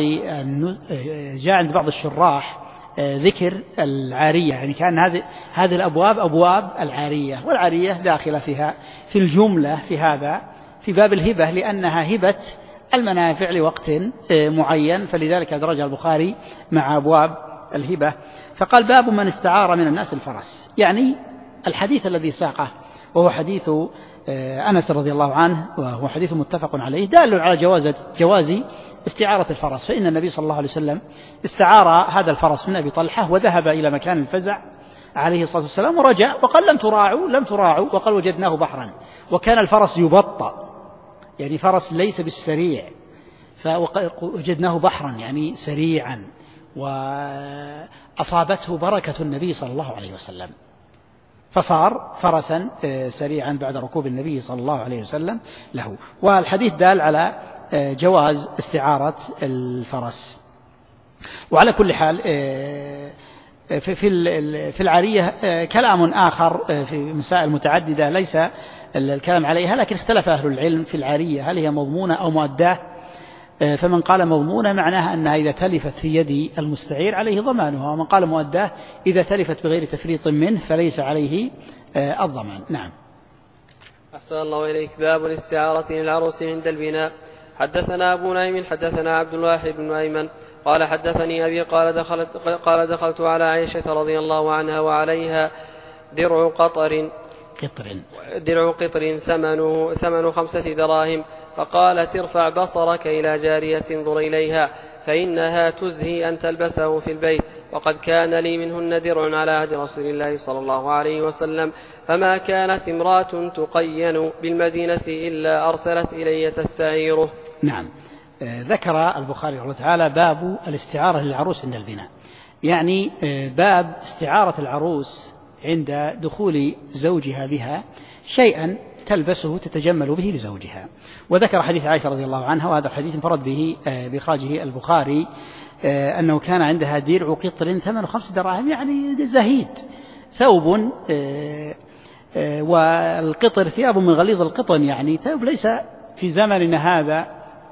B: عند بعض الشراح ذكر العارية، يعني كان هذه الأبواب أبواب العارية، والعارية داخلة فيها في الجملة في باب الهبة، لأنها هبة المنافع لوقت معين، فلذلك أدرجها البخاري مع أبواب الهبة. فقال باب من استعار من الناس الفرس، يعني الحديث الذي ساقه وهو حديث أنس رضي الله عنه، وهو حديث متفق عليه، دال على جواز استعارة الفرس. فإن النبي صلى الله عليه وسلم استعار هذا الفرس من أبي طلحة وذهب إلى مكان الفزع عليه الصلاة والسلام ورجع وقال لم تراعوا وقال وجدناه بحرا. وكان الفرس يبطأ، يعني فرس ليس بالسريع، فوجدناه بحرا يعني سريعا، وأصابته بركة النبي صلى الله عليه وسلم، فصار فرسا سريعا بعد ركوب النبي صلى الله عليه وسلم له. والحديث دال على جواز استعارة الفرس. وعلى كل حال في العارية كلام آخر في مسائل متعددة ليس الكلام عليها، لكن اختلف أهل العلم في العارية هل هي مضمونة أو مؤداة. فمن قال مضمونة معناها أنها إذا تلفت في يد المستعير عليه ضمانها، ومن قال مؤداة إذا تلفت بغير تفريط منه فليس عليه الضمان. نعم.
A: أحسن الله إليك. باب الاستعارة للعروس عند البناء. حدثنا أبو نعيم حدثنا عبد الواحد بن أيمن قال حدثني أبي قال دخلت على عائشة رضي الله عنها وعليها درع قطر ثمن 5 دراهم، فقالت ارفع بصرك إلى جارية انظر إليها فإنها تزهي أن تلبسه في البيت، وقد كان لي منهن درع على عهد رسول الله صلى الله عليه وسلم، فما كانت امرأة تقين بالمدينة إلا أرسلت إلي تستعيره.
B: نعم. ذكر البخاري رحمه الله تعالى باب الاستعارة للعروس عند البناء، يعني باب استعارة العروس عند دخول زوجها بها شيئا تلبسه تتجمل به لزوجها. وذكر حديث عائشة رضي الله عنها، وهذا الحديث انفرد به بإخراجه البخاري، أنه كان عندها درع قطر ثمن 5 دراهم، يعني زهيد، ثوب، والقطر ثياب من غليظ القطن، يعني ثوب ليس في زمننا هذا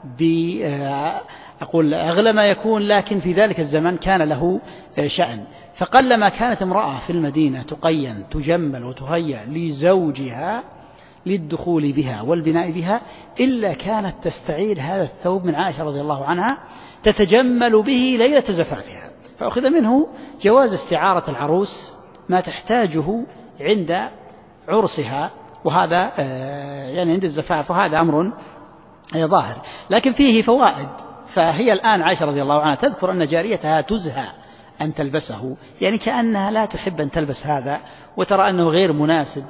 B: أقول أغلى ما يكون، لكن في ذلك الزمن كان له شأن. فقلما كانت امرأة في المدينة تقين تجمل وتهيأ لزوجها للدخول بها والبناء بها إلا كانت تستعير هذا الثوب من عائشة رضي الله عنها تتجمل به ليلة زفافها. فأخذ منه جواز استعارة العروس ما تحتاجه عند عرسها، وهذا يعني عند الزفاف، وهذا أمر ظاهر، لكن فيه فوائد. فهي الآن عائشة رضي الله عنها تذكر أن جاريتها تزهى أن تلبسه، يعني كأنها لا تحب أن تلبس هذا وترى أنه غير مناسب،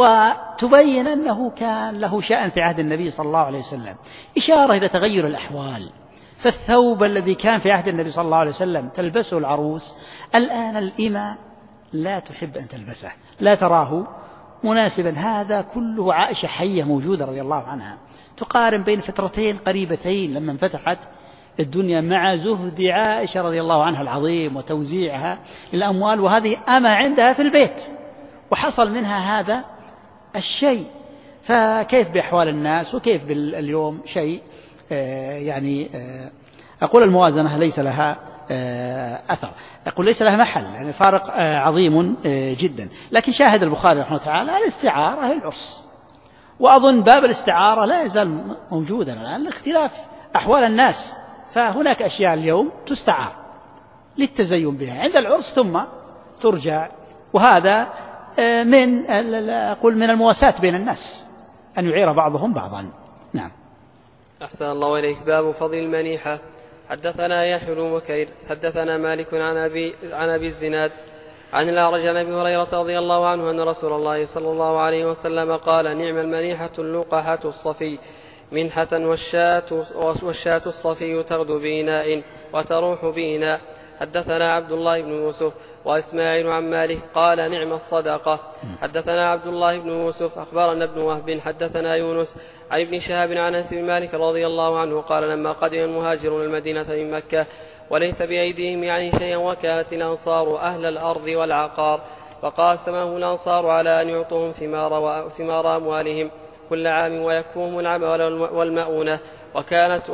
B: وتبين أنه كان له شأن في عهد النبي صلى الله عليه وسلم، إشارة إلى تغير الأحوال. فالثوب الذي كان في عهد النبي صلى الله عليه وسلم تلبسه العروس الآن الإمة لا تحب أن تلبسه، لا تراه مناسبا. هذا كله عائشة حية موجودة رضي الله عنها، تقارن بين فترتين قريبتين لما انفتحت الدنيا مع زهد عائشة رضي الله عنها العظيم وتوزيعها للأموال، وهذه أما عندها في البيت وحصل منها هذا الشيء. فكيف بأحوال الناس وكيف باليوم شيء يعني أقول الموازنة ليس لها أثر، أقول ليس لها محل، يعني فارق عظيم جدا. لكن شاهد البخاري رحمه الله تعالى الاستعارة العرس، وأظن باب الاستعارة لا يزال موجودا الآن لاختلاف أحوال الناس، فهناك أشياء اليوم تستعار للتزين بها عند العرس ثم ترجع، وهذا من أقول من المواساة بين الناس أن يعير بعضهم بعضا. نعم.
A: أحسن الله إليك. باب فضل المنيحة. حدثنا يحيى بن بكير حدثنا مالك عن أبي الزناد عن الأعرج عن أبي هريرة رضي الله عنه أن رسول الله صلى الله عليه وسلم قال نعم المنيحة اللقحة الصفي منحة والشاة الصفي تغدو بإناء وتروح بإناء. حدثنا عبد الله بن يوسف وإسماعيل عن مالك قال نعم الصدقة. حدثنا عبد الله بن يوسف أخبرنا ابن وهب حدثنا يونس عن ابن شهاب عن أنس بن مالك رضي الله عنه قال لما قدم المهاجرون المدينة من مكة وليس بأيديهم يعني شيئا، وكانت الأنصار أهل الأرض والعقار، فقاسمه الأنصار على أن يعطوهم ثمار أموالهم كل عام ويكفوهم العمى والمؤونة. وكانت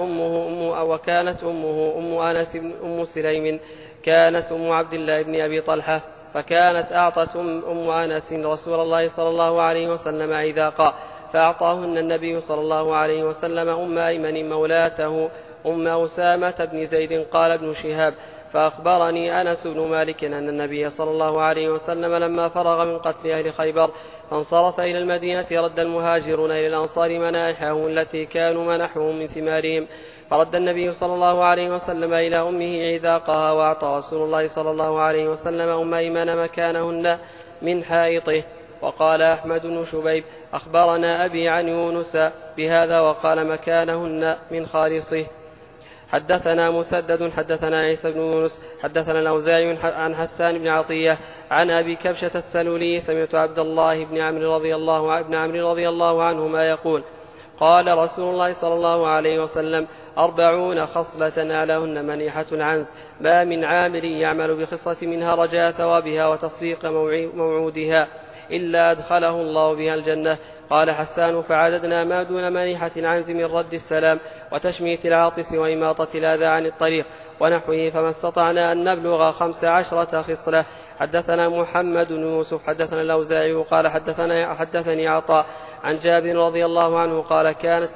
A: أمه أم أنس أم سليم كانت أم عبد الله بن أبي طلحة، فكانت أعطت أم أنس رسول الله صلى الله عليه وسلم عذاقا، فأعطاهن النبي صلى الله عليه وسلم أم أيمن مولاته أم أسامة بن زيد. قال ابن شهاب فأخبرني أنس بن مالك أن النبي صلى الله عليه وسلم لما فرغ من قتل أهل خيبر فانصرف إلى المدينة رد المهاجرون إلى الأنصار منائحهم التي كانوا منحهم من ثمارهم، فرد النبي صلى الله عليه وسلم إلى أمه عذاقها، وأعطى رسول الله صلى الله عليه وسلم أم أيمن مكانهن من حائطه. وقال أحمد بن شبيب أخبرنا أبي عن يونس بهذا وقال مكانهن من خالصه. حدثنا مسدد حدثنا عيسى بن يونس حدثنا الأوزاعي عن حسان بن عطية عن أبي كبشة السلولي سمعت عبد الله بن عمرو رضي الله عنهما يقول قال رسول الله صلى الله عليه وسلم 40 خصلة أعلاهن منيحة العنز، ما من عامل يعمل بخصلة منها رجاء ثوابها وتصديق موعودها إلا أدخله الله بها الجنة. قال حسان: فعددنا ما دون منيحة عنز من رد السلام وتشميت العاطس وإماطة الأذى عن الطريق ونحوه، فما استطعنا أن نبلغ 15 خصلة. حدثنا محمد بن يوسف حدثنا الأوزاعي قال حدثني عطاء عن جابر رضي الله عنه قال: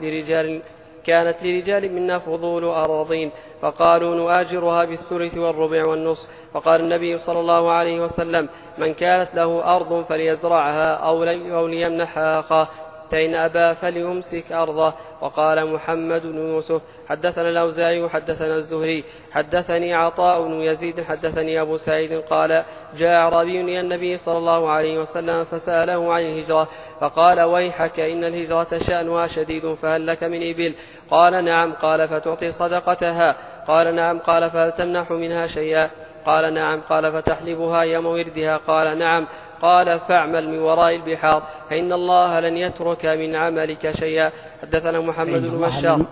A: كانت لرجال منا فضول أراضين فقالوا: نؤاجرها بالثلث والربع والنصف. فقال النبي صلى الله عليه وسلم: من كانت له أرض فليزرعها أو ليمنحها أخاه، فإن أبى فليمسك أرضه. وقال محمد بن يوسف حدثنا الأوزاعي حدثنا الزهري حدثني عطاء بن يزيد حدثني أبو سعيد قال: جاء أعرابي إلى النبي صلى الله عليه وسلم فسأله عن الهجرة فقال: ويحك إن الهجرة شأنها شديد، فهل لك من إبل؟ قال: نعم. قال: فتعطي صدقتها؟ قال: نعم. قال: فهل تمنح منها شيئا؟ قال: نعم. قال: فتحلبها يوم وردها؟ قال: نعم. قال: فاعمل من وراء البحار فإن الله لن يترك من عملك شيئا. حدثنا محمد بن بشار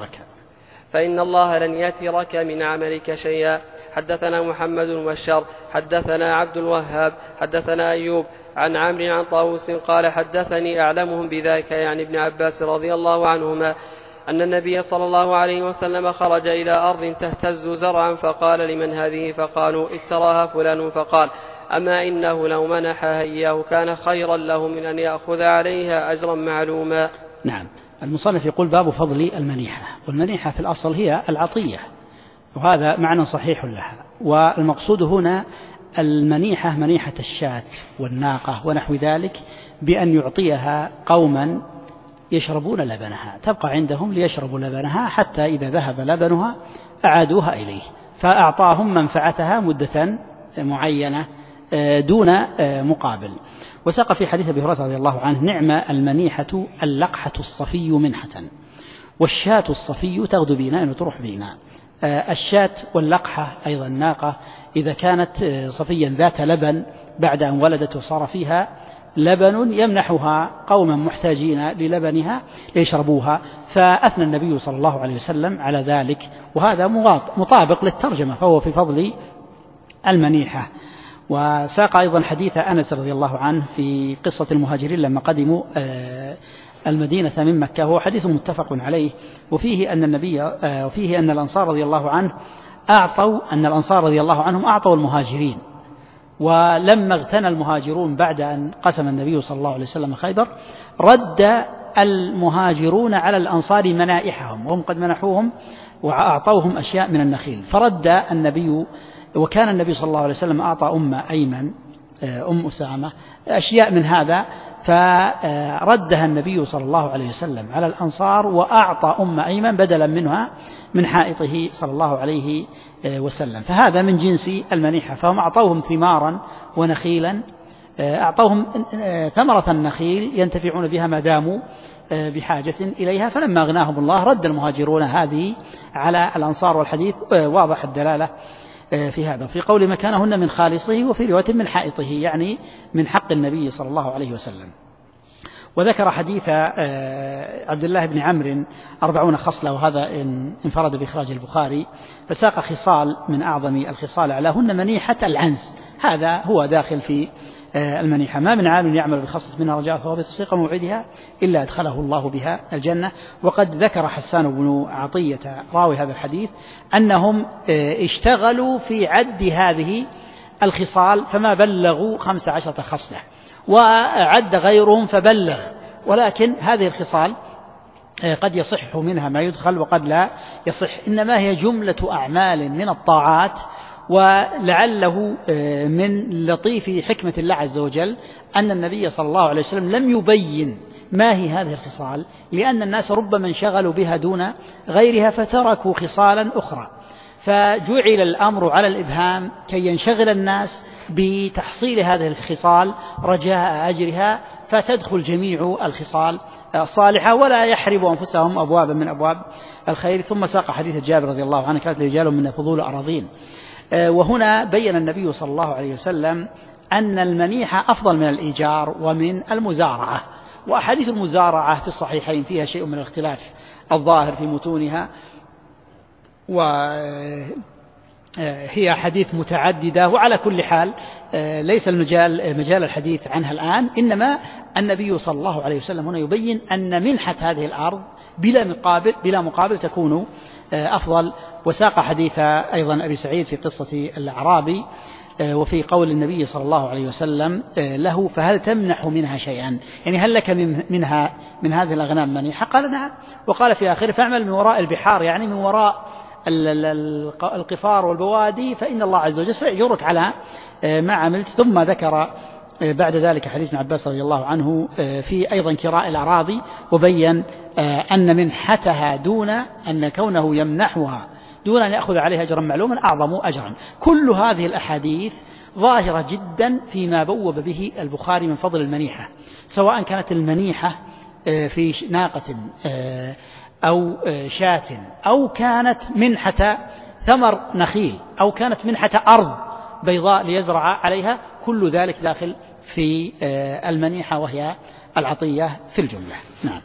A: فإن الله لن يترك من عملك شيئا. حدثنا محمد بن بشار حدثنا عبد الوهاب حدثنا أيوب عن عمرو عن طاووس قال: حدثني أعلمهم بذلك يعني ابن عباس رضي الله عنهما أن النبي صلى الله عليه وسلم خرج إلى أرض تهتز زرعا فقال: لمن هذه؟ فقالوا: اشتراها فلان. فقال: أما إنه لو منحها إياه كان خيرا له من أن يأخذ عليها أجرا معلوما.
B: نعم. المصنف يقول: باب فضل المنيحة. والمنيحة في الأصل هي العطية، وهذا معنى صحيح لها. والمقصود هنا المنيحة منيحة الشاة والناقة ونحو ذلك، بأن يعطيها قوما يشربون لبنها، تبقى عندهم ليشربوا لبنها حتى إذا ذهب لبنها أعادوها إليه، فأعطاهم منفعتها مدة معينة دون مقابل. وساق في حديث أبي هريرة رضي الله عنه: نعم المنيحة اللقحة الصفي منحة، والشاة الصفي تغدو بيناء وتروح بيناء. الشاة واللقحة أيضا الناقة إذا كانت صفيا ذات لبن بعد أن ولدت وصار فيها لبن يمنحها قوما محتاجين للبنها ليشربوها، فأثنى النبي صلى الله عليه وسلم على ذلك، وهذا مطابق للترجمة، فهو في فضل المنيحة. وساق أيضا حديث أنس رضي الله عنه في قصة المهاجرين لما قدموا المدينة من مكة، وهو حديث متفق عليه، وفيه أن الأنصار رضي الله عنهم أعطوا المهاجرين، ولما اغتنى المهاجرون بعد أن قسم النبي صلى الله عليه وسلم خيبر رد المهاجرون على الأنصار منائحهم، وهم قد منحوهم وأعطوهم أشياء من النخيل، فرد النبي، وكان النبي صلى الله عليه وسلم أعطى أم أسامة أشياء من هذا، فردها النبي صلى الله عليه وسلم على الأنصار وأعطى أيمن بدلا منها من حائطه صلى الله عليه وسلم. فهذا من جنس المنيحة، فهم أعطوهم ثمارا ونخيلا، أعطوهم ثمرة النخيل ينتفعون بها ما داموا بحاجة إليها، فلما أغناهم الله رد المهاجرون هذه على الأنصار، والحديث واضح الدلالة في هذا، في قول مكانهن من خالصه، وفي رواية من حائطه، يعني من حق النبي صلى الله عليه وسلم. وذكر حديث عبد الله بن عمرو 40 خصلة، وهذا انفرد بإخراج البخاري، فساق خصال من أعظم الخصال أعلاهن منيحة العنز، هذا هو داخل في المنيحة: ما من عام يعمل بخصلة منها رجاء ثواب تصديق موعدها إلا أدخله الله بها الجنة. وقد ذكر حسان بن عطية راوي هذا الحديث أنهم اشتغلوا في عد هذه الخصال فما بلغوا 15 خصلة، وعد غيرهم فبلغ، ولكن هذه الخصال قد يصح منها ما يدخل وقد لا يصح، إنما هي جملة أعمال من الطاعات. ولعله من لطيف حكمة الله عز وجل أن النبي صلى الله عليه وسلم لم يبين ما هي هذه الخصال، لأن الناس ربما انشغلوا بها دون غيرها فتركوا خصالا أخرى، فجعل الأمر على الإبهام كي ينشغل الناس بتحصيل هذه الخصال رجاء أجرها، فتدخل جميع الخصال الصالحة ولا يحربوا أنفسهم أبوابا من أبواب الخير. ثم ساق حديث جابر رضي الله عنه: كانت رجال من فضول أراضين. وهنا بين النبي صلى الله عليه وسلم أن المنيحة أفضل من الإيجار ومن المزارعة، وأحاديث المزارعة في الصحيحين فيها شيء من الاختلاف الظاهر في متونها، هي أحاديث متعددة، وعلى كل حال ليس مجال الحديث عنها الآن، إنما النبي صلى الله عليه وسلم هنا يبين أن منحة هذه الأرض بلا مقابل تكون أفضل. وساق حديث أيضا أبي سعيد في قصة الأعرابي وفي قول النبي صلى الله عليه وسلم له: فهل تمنح منها شيئا؟ يعني هل لك من هذه الأغنام منيحة؟ قال: نعم. وقال في آخره: فاعمل من وراء البحار، يعني من وراء القفار والبوادي، فإن الله عز وجل سيأجرك على ما عملت. ثم ذكر بعد ذلك حديث ابن عباس رضي الله عنه في أيضا كراء الأراضي، وبين أن منحتها دون أن كونه يمنحها دون أن يأخذ عليها أجرا معلوما أعظم أجرا. كل هذه الأحاديث ظاهرة جدا فيما بوب به البخاري من فضل المنيحة، سواء كانت المنيحة في ناقة أو شاة، أو كانت منحة ثمر نخيل، أو كانت منحة أرض بيضاء ليزرع عليها، كل ذلك داخل في المنيحة وهي العطية في الجملة. نعم.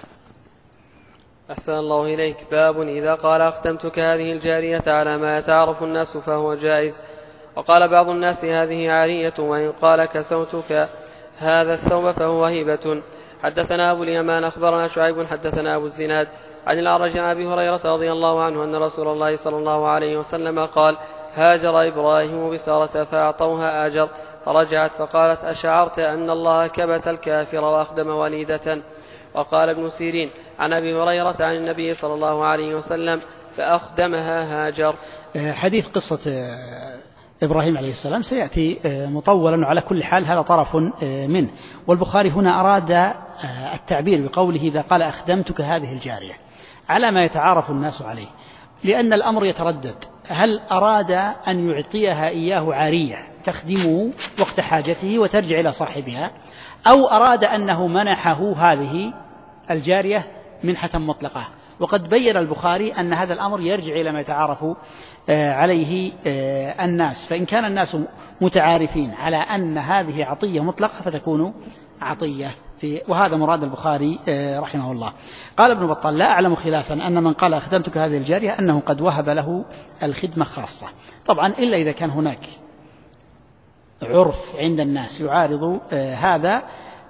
A: أحسن الله إليك. باب إذا قال: أختمتك هذه الجارية على ما يتعارف الناس فهو جائز. وقال بعض الناس: هذه عارية، وإن قال: كسوتك هذا الثوب فهو هبة. حدثنا أبو اليمان أخبرنا شعيب حدثنا أبو الزناد عن الأعرج عن أبي هريرة رضي الله عنه أن رسول الله صلى الله عليه وسلم قال: هاجر إبراهيم بسارة فأعطوها آجر، فرجعت فقالت: أشعرت أن الله كبت الكافر وأخدم وليدة. وقال ابن سيرين عن أبي هريرة عن النبي صلى الله عليه وسلم: فأخدمها هاجر.
B: حديث قصة إبراهيم عليه السلام سيأتي مطولا، على كل حال هذا طرف منه. والبخاري هنا أراد التعبير بقوله: إذا قال: أخدمتك هذه الجارية، على ما يتعارف الناس عليه، لأن الأمر يتردد: هل أراد أن يعطيها إياه عارية تخدمه وقت حاجته وترجع إلى صاحبها، أو أراد أنه منحه هذه الجارية منحة مطلقة؟ وقد بين البخاري أن هذا الأمر يرجع إلى ما يتعارف عليه الناس، فإن كان الناس متعارفين على أن هذه عطية مطلقة فتكون عطية، وهذا مراد البخاري رحمه الله. قال ابن بطال: لا أعلم خلافا أن من قال: أخدمتك هذه الجارية أنه قد وهب له الخدمة خاصة، طبعا إلا إذا كان هناك عرف عند الناس يعارض هذا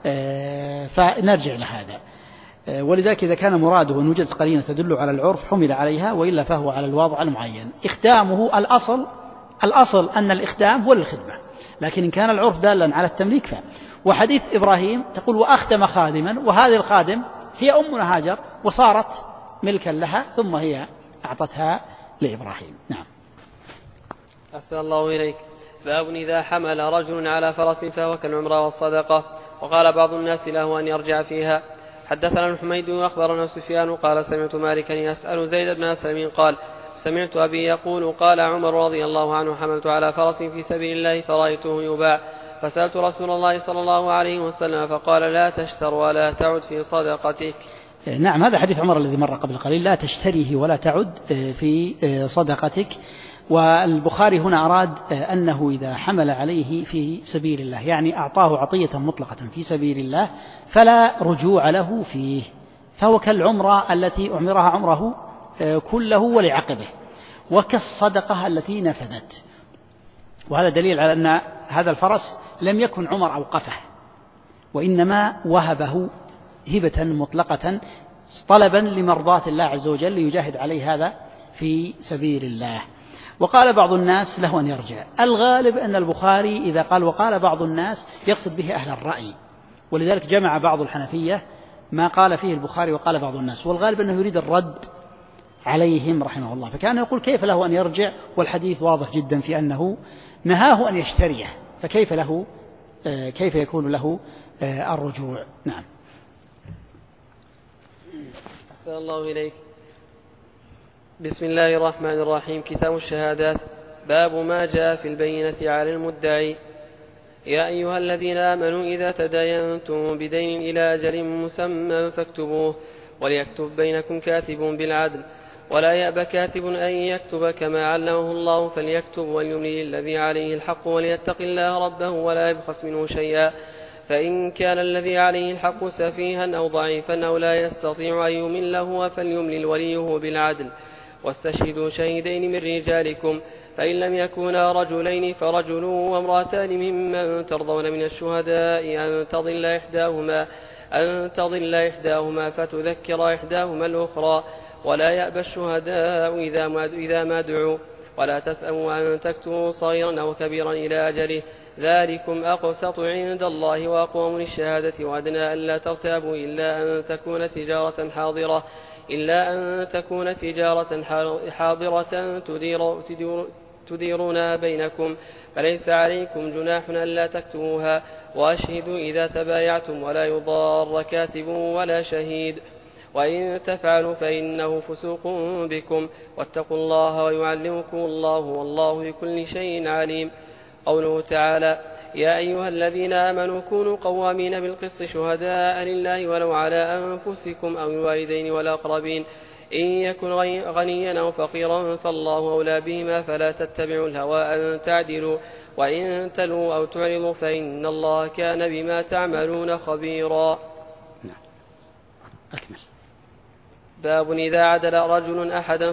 B: فنرجع لهذا. ولذلك إذا كان مراده أن وجدت قرينة تدل على العرف حمل عليها، وإلا فهو على الوضع المعين. إخدامه الأصل أن الإخدام هو الخدمة، لكن إن كان العرف دالا على التمليك وحديث إبراهيم تقول: وأخدم خادما، وهذه الخادم هي أمنا هاجر وصارت ملكا لها، ثم هي أعطتها لإبراهيم. نعم.
A: أحسن الله إليك. باب إذا حمل رجل على فرس فهو كالعمرة والصدقة. وقال بعض الناس له أن يرجع فيها. حدثنا الحميد وأخبرنا سفيان قال: سمعت مالكا يسأل زيد بن أسلم قال: سمعت أبي يقول: قال عمر رضي الله عنه: حملت على فرس في سبيل الله فرأيته يباع، فسألت رسول الله صلى الله عليه وسلم فقال: لا تشتر ولا تعد في صدقتك.
B: نعم، هذا حديث عمر الذي مر قبل قليل: لا تشتريه ولا تعد في صدقتك. والبخاري هنا أراد أنه إذا حمل عليه في سبيل الله، يعني أعطاه عطية مطلقة في سبيل الله، فلا رجوع له فيه، فهو كالعمرة التي أعمرها عمره كله ولعقبه، وكالصدقة التي نفذت. وهذا دليل على أن هذا الفرس لم يكن عمر أوقفه، وإنما وهبه هبة مطلقة طلبا لمرضاة الله عز وجل ليجاهد عليه هذا في سبيل الله. وقال بعض الناس له أن يرجع. الغالب أن البخاري إذا قال وقال بعض الناس يقصد به أهل الرأي، ولذلك جمع بعض الحنفية ما قال فيه البخاري وقال بعض الناس، والغالب أنه يريد الرد عليهم رحمه الله، فكان يقول: كيف له أن يرجع؟ والحديث واضح جدا في أنه نهاه أن يشتريه، كيف يكون له الرجوع؟ نعم.
A: أحسن الله إليك. بسم الله الرحمن الرحيم. كتاب الشهادات. باب ما جاء في البينة على المدعي. يا أيها الذين آمنوا إذا تداينتم بدين إلى أجل مسمى فاكتبوه، وليكتب بينكم كاتب بالعدل، ولا يأبى كاتب أن يكتب كما علمه الله، فليكتب وليملي الذي عليه الحق وليتق الله ربه ولا يبخس منه شيئا، فإن كان الذي عليه الحق سفيها أو ضعيفا أو لا يستطيع أن يمل هو فليملل وليه بالعدل، واستشهدوا شهيدين من رجالكم، فإن لم يكونا رجلين فرجل وامرأتان ممن ترضون من الشهداء أن تضل إحداهما فتذكر إحداهما الأخرى، ولا يأبى الشهداء إذا ما دعوا، ولا تسأموا أن تكتبوا صغيرا أو كبيرا إلى أجله، ذلكم أقسط عند الله وأقوم للشهادة وأدنى ألا ترتابوا إلا أن تكون تجارة حاضرة تديرونها بينكم، فليس عليكم جناح ألا تكتبوها، وأشهدوا إذا تبايعتم ولا يضار كاتب ولا شهيد، وإن تفعلوا فإنه فسوق بكم، واتقوا الله ويعلمكم الله والله بكل شيء عليم. قوله تعالى: يا أيها الذين آمنوا كونوا قوامين بالقسط شهداء لله ولو على أنفسكم أو الوالدين والأقربين، إن يكن غنيا أو فقيرا فالله أولى بهما، فلا تتبعوا الهوى أن تعدلوا، وإن تلوا أو تعرضوا فإن الله كان بما تعملون خبيرا.
B: أكمل.
A: باب إذا عدل رجل أحدا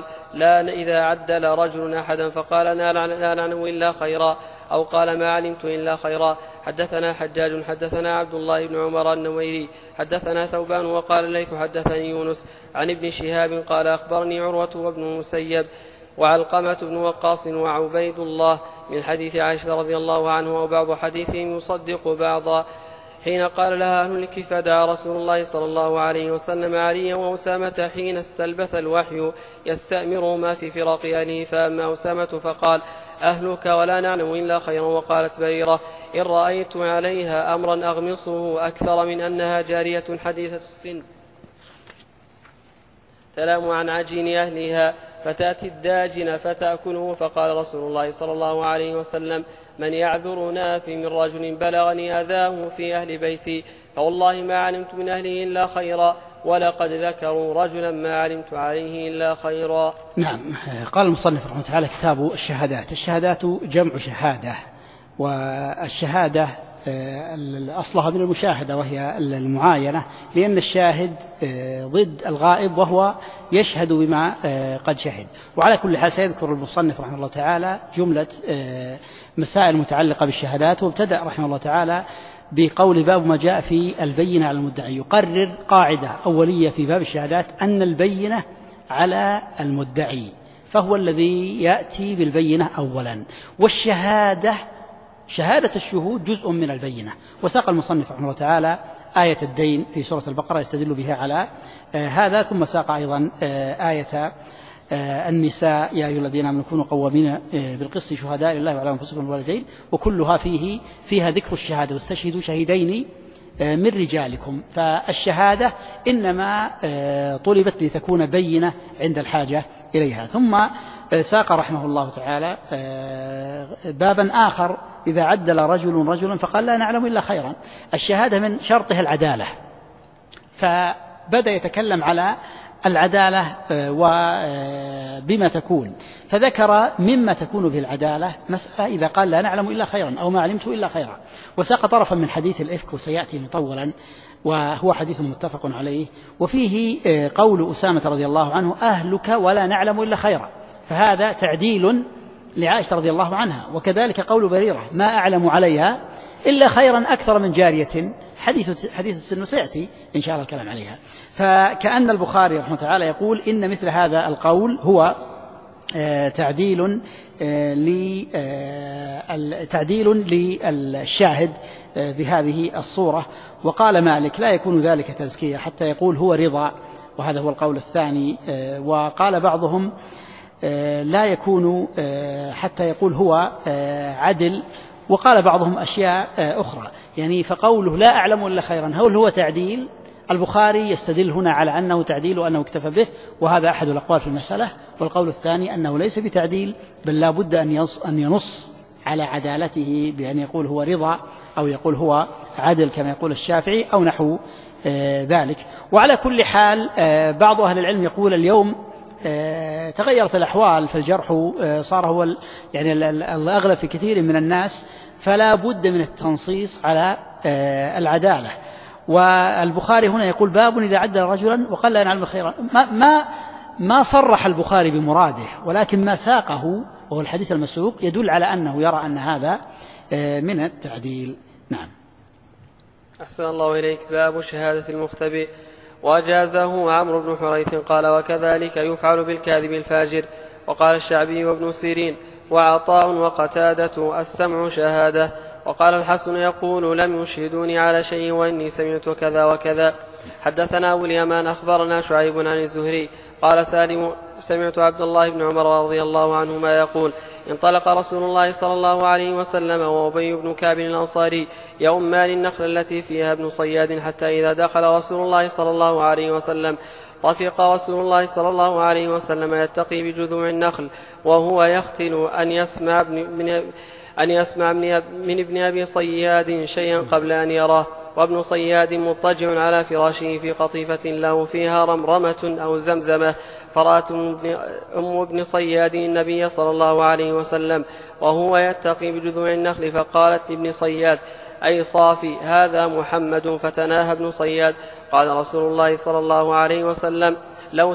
A: فقال لا نعلم إلا خيرا، أو قال ما علمت إلا خيرا. حدثنا حجاج حدثنا عبد الله بن عمر النميري حدثنا ثوبان وقال الليث حدثني يونس عن ابن شهاب قال أخبرني عروة وابن المسيب وعلقمة بن وقاص وعبيد الله من حديث عائشة رضي الله عنه، وبعض حديثهم يصدق بعضا، حين قال لها أهل الكفر فدعا رسول الله صلى الله عليه وسلم عليا وأسامة حين استلبث الوحي يستأمر ما في فراق أهله، فأما أسامة فقال أهلك ولا نعلم إلا خيرا. وقالت بريرة إن رأيت عليها أمرا أغمصه أكثر من أنها جارية حديثة السن تلام عن عجين أهلها فتأتي الداجن فتأكله، فقال رسول الله صلى الله عليه وسلم من يعذرنا في من رجل بلغني أذاه في أهل بيتي، فوالله ما علمت من أهله إلا خيرا، ولقد ذكروا رجلا ما علمت عليه إلا خيرا.
B: نعم. قال المصنف رحمه الله تعالى كتاب الشهادات. الشهادات جمع شهادة، والشهادة أصلها من المشاهدة وهي المعاينة، لأن الشاهد ضد الغائب وهو يشهد بما قد شهد. وعلى كل حال سيذكر المصنف رحمه الله تعالى جملة مسائل متعلقة بالشهادات، وابتدأ رحمه الله تعالى بقول باب ما جاء في البينة على المدعي، يقرر قاعدة أولية في باب الشهادات أن البينة على المدعي، فهو الذي يأتي بالبينة أولا، والشهادة شهادة الشهود جزء من البينة. وساق المصنف رحمه الله تعالى آية الدين في سورة البقرة يستدل بها على هذا، ثم ساق أيضا آية النساء يا أيها الذين آمنوا كونوا قوامين بالقسط شهداء لله وعلى أنفسكم والوالدين، وكلها فيها ذكر الشهادة، واستشهدوا شهيدين من رجالكم. فالشهادة إنما طلبت لتكون بينة عند الحاجة إليها. ثم ساق رحمه الله تعالى بابا آخر إذا عدل رجل رجلا فقال لا نعلم إلا خيرا. الشهادة من شرطها العدالة، فبدأ يتكلم على العدالة وبما تكون، فذكر مما تكون به العدالة مسألة إذا قال لا نعلم إلا خيرا أو ما علمت إلا خيرا. وساق طرفا من حديث الإفك وسيأتي مطولا، وهو حديث متفق عليه، وفيه قول أسامة رضي الله عنه أهلك ولا نعلم إلا خيرا، فهذا تعديل لعائشة رضي الله عنها. وكذلك قول بريرة ما أعلم عليها إلا خيرا أكثر من جارية حديث السن سيأتي إن شاء الله الكلام عليها. فكأن البخاري رحمه الله تعالى يقول إن مثل هذا القول هو تعديل للشاهد بهذه الصورة. وقال مالك لا يكون ذلك تزكية حتى يقول هو رضا، وهذا هو القول الثاني. وقال بعضهم لا يكون حتى يقول هو عدل، وقال بعضهم أشياء أخرى. يعني فقوله لا أعلم إلا خيرا هل هو تعديل؟ البخاري يستدل هنا على أنه تعديل وأنه اكتفى به، وهذا أحد الأقوال في المسألة. والقول الثاني أنه ليس بتعديل، بل لا بد أن ينص على عدالته بأن يقول هو رضا أو يقول هو عدل كما يقول الشافعي أو نحو ذلك. وعلى كل حال بعض أهل العلم يقول اليوم تغيرت الأحوال، فالجرح صار هو يعني الأغلب في كثير من الناس، فلا بد من التنصيص على العدالة. والبخاري هنا يقول باب إذا عدل رجلا وقال لا نعلم خيرا، ما صرح البخاري بمراده، ولكن ما ساقه وهو الحديث المسروق يدل على أنه يرى أن هذا من التعديل. نعم.
A: أحسن الله إليك. باب شهادة المختبئ. وأجازه عمرو بن حريث قال وكذلك يفعل بالكاذب الفاجر. وقال الشعبي وابن سيرين وعطاء وقتادة السمع شهادة. وقال الحسن يقول لم يشهدوني على شيء وإني سمعت كذا وكذا. حدثنا أبو اليمان أخبرنا شعيب عن الزهري قال سالم سمعت عبد الله بن عمر رضي الله عنهما يقول انطلق رسول الله صلى الله عليه وسلم وأبي بن كعب الأنصاري يؤمان النخل التي فيها ابن صياد حتى إذا دخل رسول الله صلى الله عليه وسلم طفق رسول الله صلى الله عليه وسلم يتقي بجذوع النخل وهو يختل أن يسمع من ابن أبي صياد شيئا قبل أن يراه. وابن صياد مضطجع على فراشه في قطيفة له فيها رمرمة أو زمزمة. فرأت أم ابن صياد النبي صلى الله عليه وسلم وهو يتقي بجذوع النخل فقالت لابن صياد أي صافي هذا محمد. فتناهى ابن صياد. قال رسول الله صلى الله عليه وسلم لو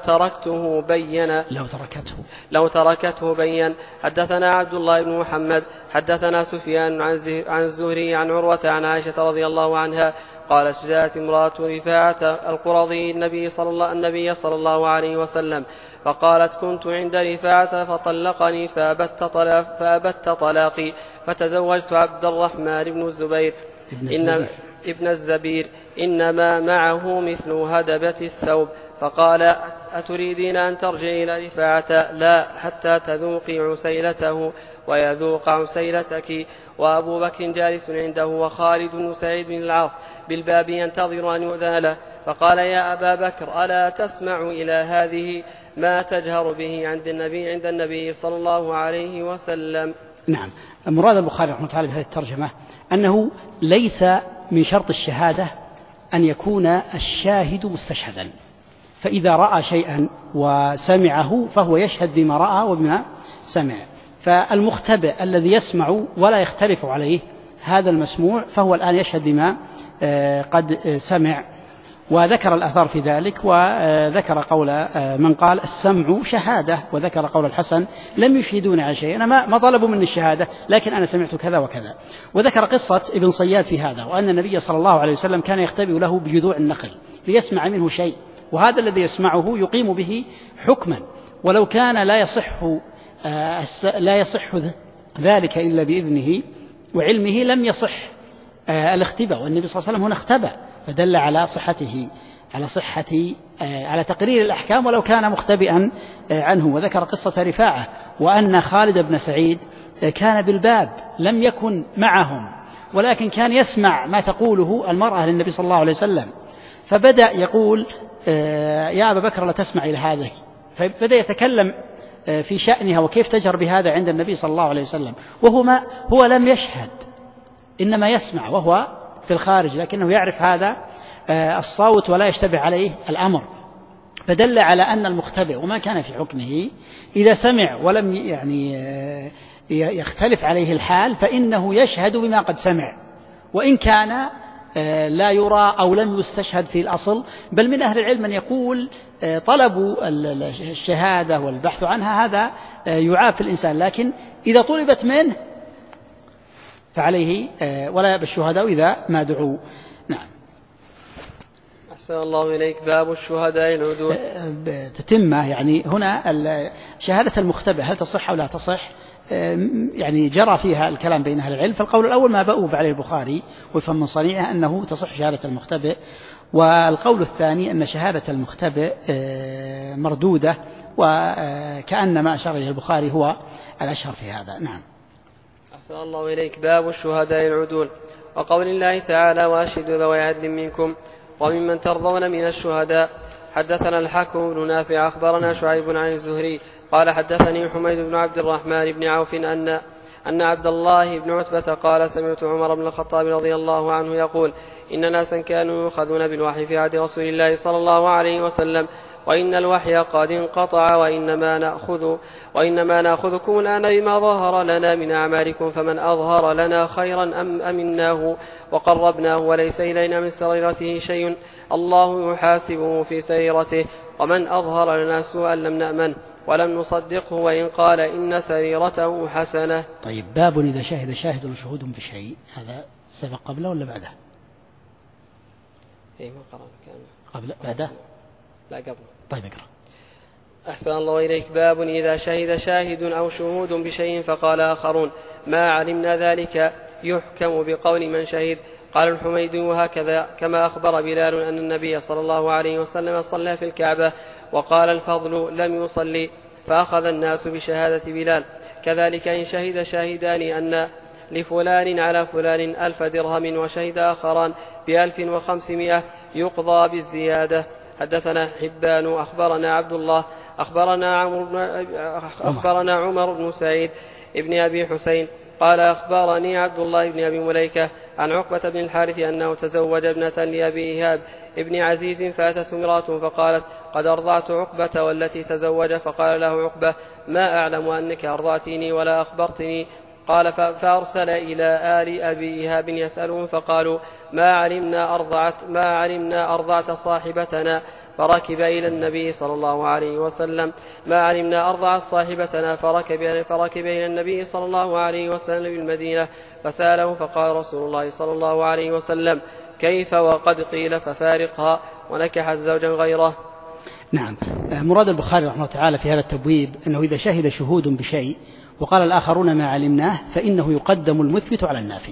A: تركته بين. حدثنا عبد الله بن محمد حدثنا سفيان عن الزهري عن عروة عن عائشة رضي الله عنها قالت جاءت امرأة رفاعة القرظي النبي صلى الله عليه وسلم فقالت كنت عند رفاعة فطلقني فأبت طلاقي فتزوجت عبد الرحمن بن الزبير ابن الزبير إنما معه مثل هدبة الثوب. فقال أتريدين أن ترجعي إلى رفاعة؟ لا حتى تذوقي عسيلته ويذوق عسيلتك. وأبو بكر جالس عنده وخالد بن سعيد بن العاص بالباب ينتظر أن يؤذن له. فقال يا أبا بكر ألا تسمع إلى هذه ما تجهر به عند النبي صلى الله عليه وسلم.
B: نعم. مراد البخاري رحمه الله بهذه الترجمة أنه ليس من شرط الشهادة أن يكون الشاهد مستشهدا، فإذا رأى شيئا وسمعه فهو يشهد بما رأى وبما سمع. فالمختبئ الذي يسمع ولا يختلف عليه هذا المسموع فهو الآن يشهد بما قد سمع. وذكر الآثار في ذلك، وذكر قول من قال السمع شهادة، وذكر قول الحسن لم يشهدون على شيء، أنا ما طلبوا مني الشهادة لكن أنا سمعت كذا وكذا. وذكر قصة ابن صياد في هذا، وأن النبي صلى الله عليه وسلم كان يختبئ له بجذوع النخل ليسمع منه شيء، وهذا الذي يسمعه يقيم به حكما، ولو كان لا يصح ذلك إلا بإذنه وعلمه لم يصح الاختباء. والنبي صلى الله عليه وسلم هنا اختبأ، فدل على صحته على تقرير الأحكام ولو كان مختبئا عنه. وذكر قصة رفاعة، وأن خالد بن سعيد كان بالباب لم يكن معهم، ولكن كان يسمع ما تقوله المرأة للنبي صلى الله عليه وسلم، فبدأ يقول يا أبا بكر لا تسمع إلى هذا، فبدأ يتكلم في شأنها وكيف تجهر بهذا عند النبي صلى الله عليه وسلم، هو لم يشهد، إنما يسمع وهو في الخارج، لكنه يعرف هذا الصوت ولا يشتبه عليه الأمر. فدل على أن المختبئ وما كان في حكمه إذا سمع ولم يختلف عليه الحال فإنه يشهد بما قد سمع، وإن كان لا يرى أو لم يستشهد في الأصل. بل من أهل العلم من يقول طلب الشهادة والبحث عنها هذا يعاب الإنسان، لكن إذا طلبت منه فعليه ولا يأبى الشهداء إذا ما دعوا. نعم.
A: أحسن الله إليك. باب الشهداء العدول.
B: تتمة يعني هنا شهادة المختبئ هل تصح أو لا تصح، يعني جرى فيها الكلام بين أهل العلم. فالقول الأول ما بأوب عليه البخاري ويفهم من صنيعه أنه تصح شهادة المختبئ، والقول الثاني أن شهادة المختبئ مردودة، وكأن ما أشار إليه البخاري هو الأشهر في هذا. نعم.
A: أحسن الله إليك. باب الشهداء العدول. وقول الله تعالى وأشهدوا ذوي عدل منكم وممن ترضون من الشهداء. حدثنا الحاكم بن نافع أخبرنا شعيب عن الزهري قال حدثني حميد بن عبد الرحمن بن عوف أن عبد الله بن عتبة قال سمعت عمر بن الخطاب رضي الله عنه يقول إن ناسا كانوا يؤخذون بالوحي في عهد رسول الله صلى الله عليه وسلم وإن الوحي قد انقطع وإنما نأخذكم الآن بما ظهر لنا من أعمالكم فمن أظهر لنا خيرا أمناه وقربناه وليس إلينا من سريرته شيء الله يحاسبه في سريرته ومن أظهر لنا سوءا لم نأمن. ولم نصدقه وإن قال إن سريرته حسنة.
B: طيب، باب إذا شهد شاهد وشهود بشيء، هذا سبق قبله ولا بعده؟
A: إيه، ما قرأنا
B: قبل بعده؟
A: لا قبل.
B: طيب اقرأ.
A: أحسن الله إليك. باب إذا شهد شاهد أو شهود بشيء فقال آخرون ما علمنا ذلك يحكم بقول من شهد. قال الحميد وهكذا كما أخبر بلال أن النبي صلى الله عليه وسلم صلى في الكعبة، وقال الفضل لم يصلي، فأخذ الناس بشهادة بلال. كذلك إن شهد شاهدان أن لفلان على فلان 1000 درهم وشهد آخران ب1500 يقضى بالزيادة. حدثنا حبان أخبرنا عبد الله أخبرنا عمر بن سعيد ابن أبي حسين قال أخبرني عبد الله بن أبي مليكة عن عقبة بن الحارث أنه تزوج ابنة لأبي إيهاب ابن عزيز فأتت امرأة فقالت قد أرضعت عقبة والتي تزوج. فقال له عقبة ما أعلم أنك أرضعتني ولا أخبرتني. قال فأرسل إلى آل أبي إيهاب يسألون فقالوا ما علمنا أرضعت صاحبتنا، فركب إلى النبي صلى الله عليه وسلم. ما علمنا أرضعت صاحبتنا فركب إلى النبي صلى الله عليه وسلم بالمدينة فسأله فقال رسول الله صلى الله عليه وسلم كيف وقد قيل ففارقها، ونكحت زوجا غيره.
B: نعم، مراد البخاري رحمه الله تعالى في هذا التبويب أنه إذا شهد شهود بشيء وقال الآخرون ما علمناه فإنه يقدم المثبت على النافي،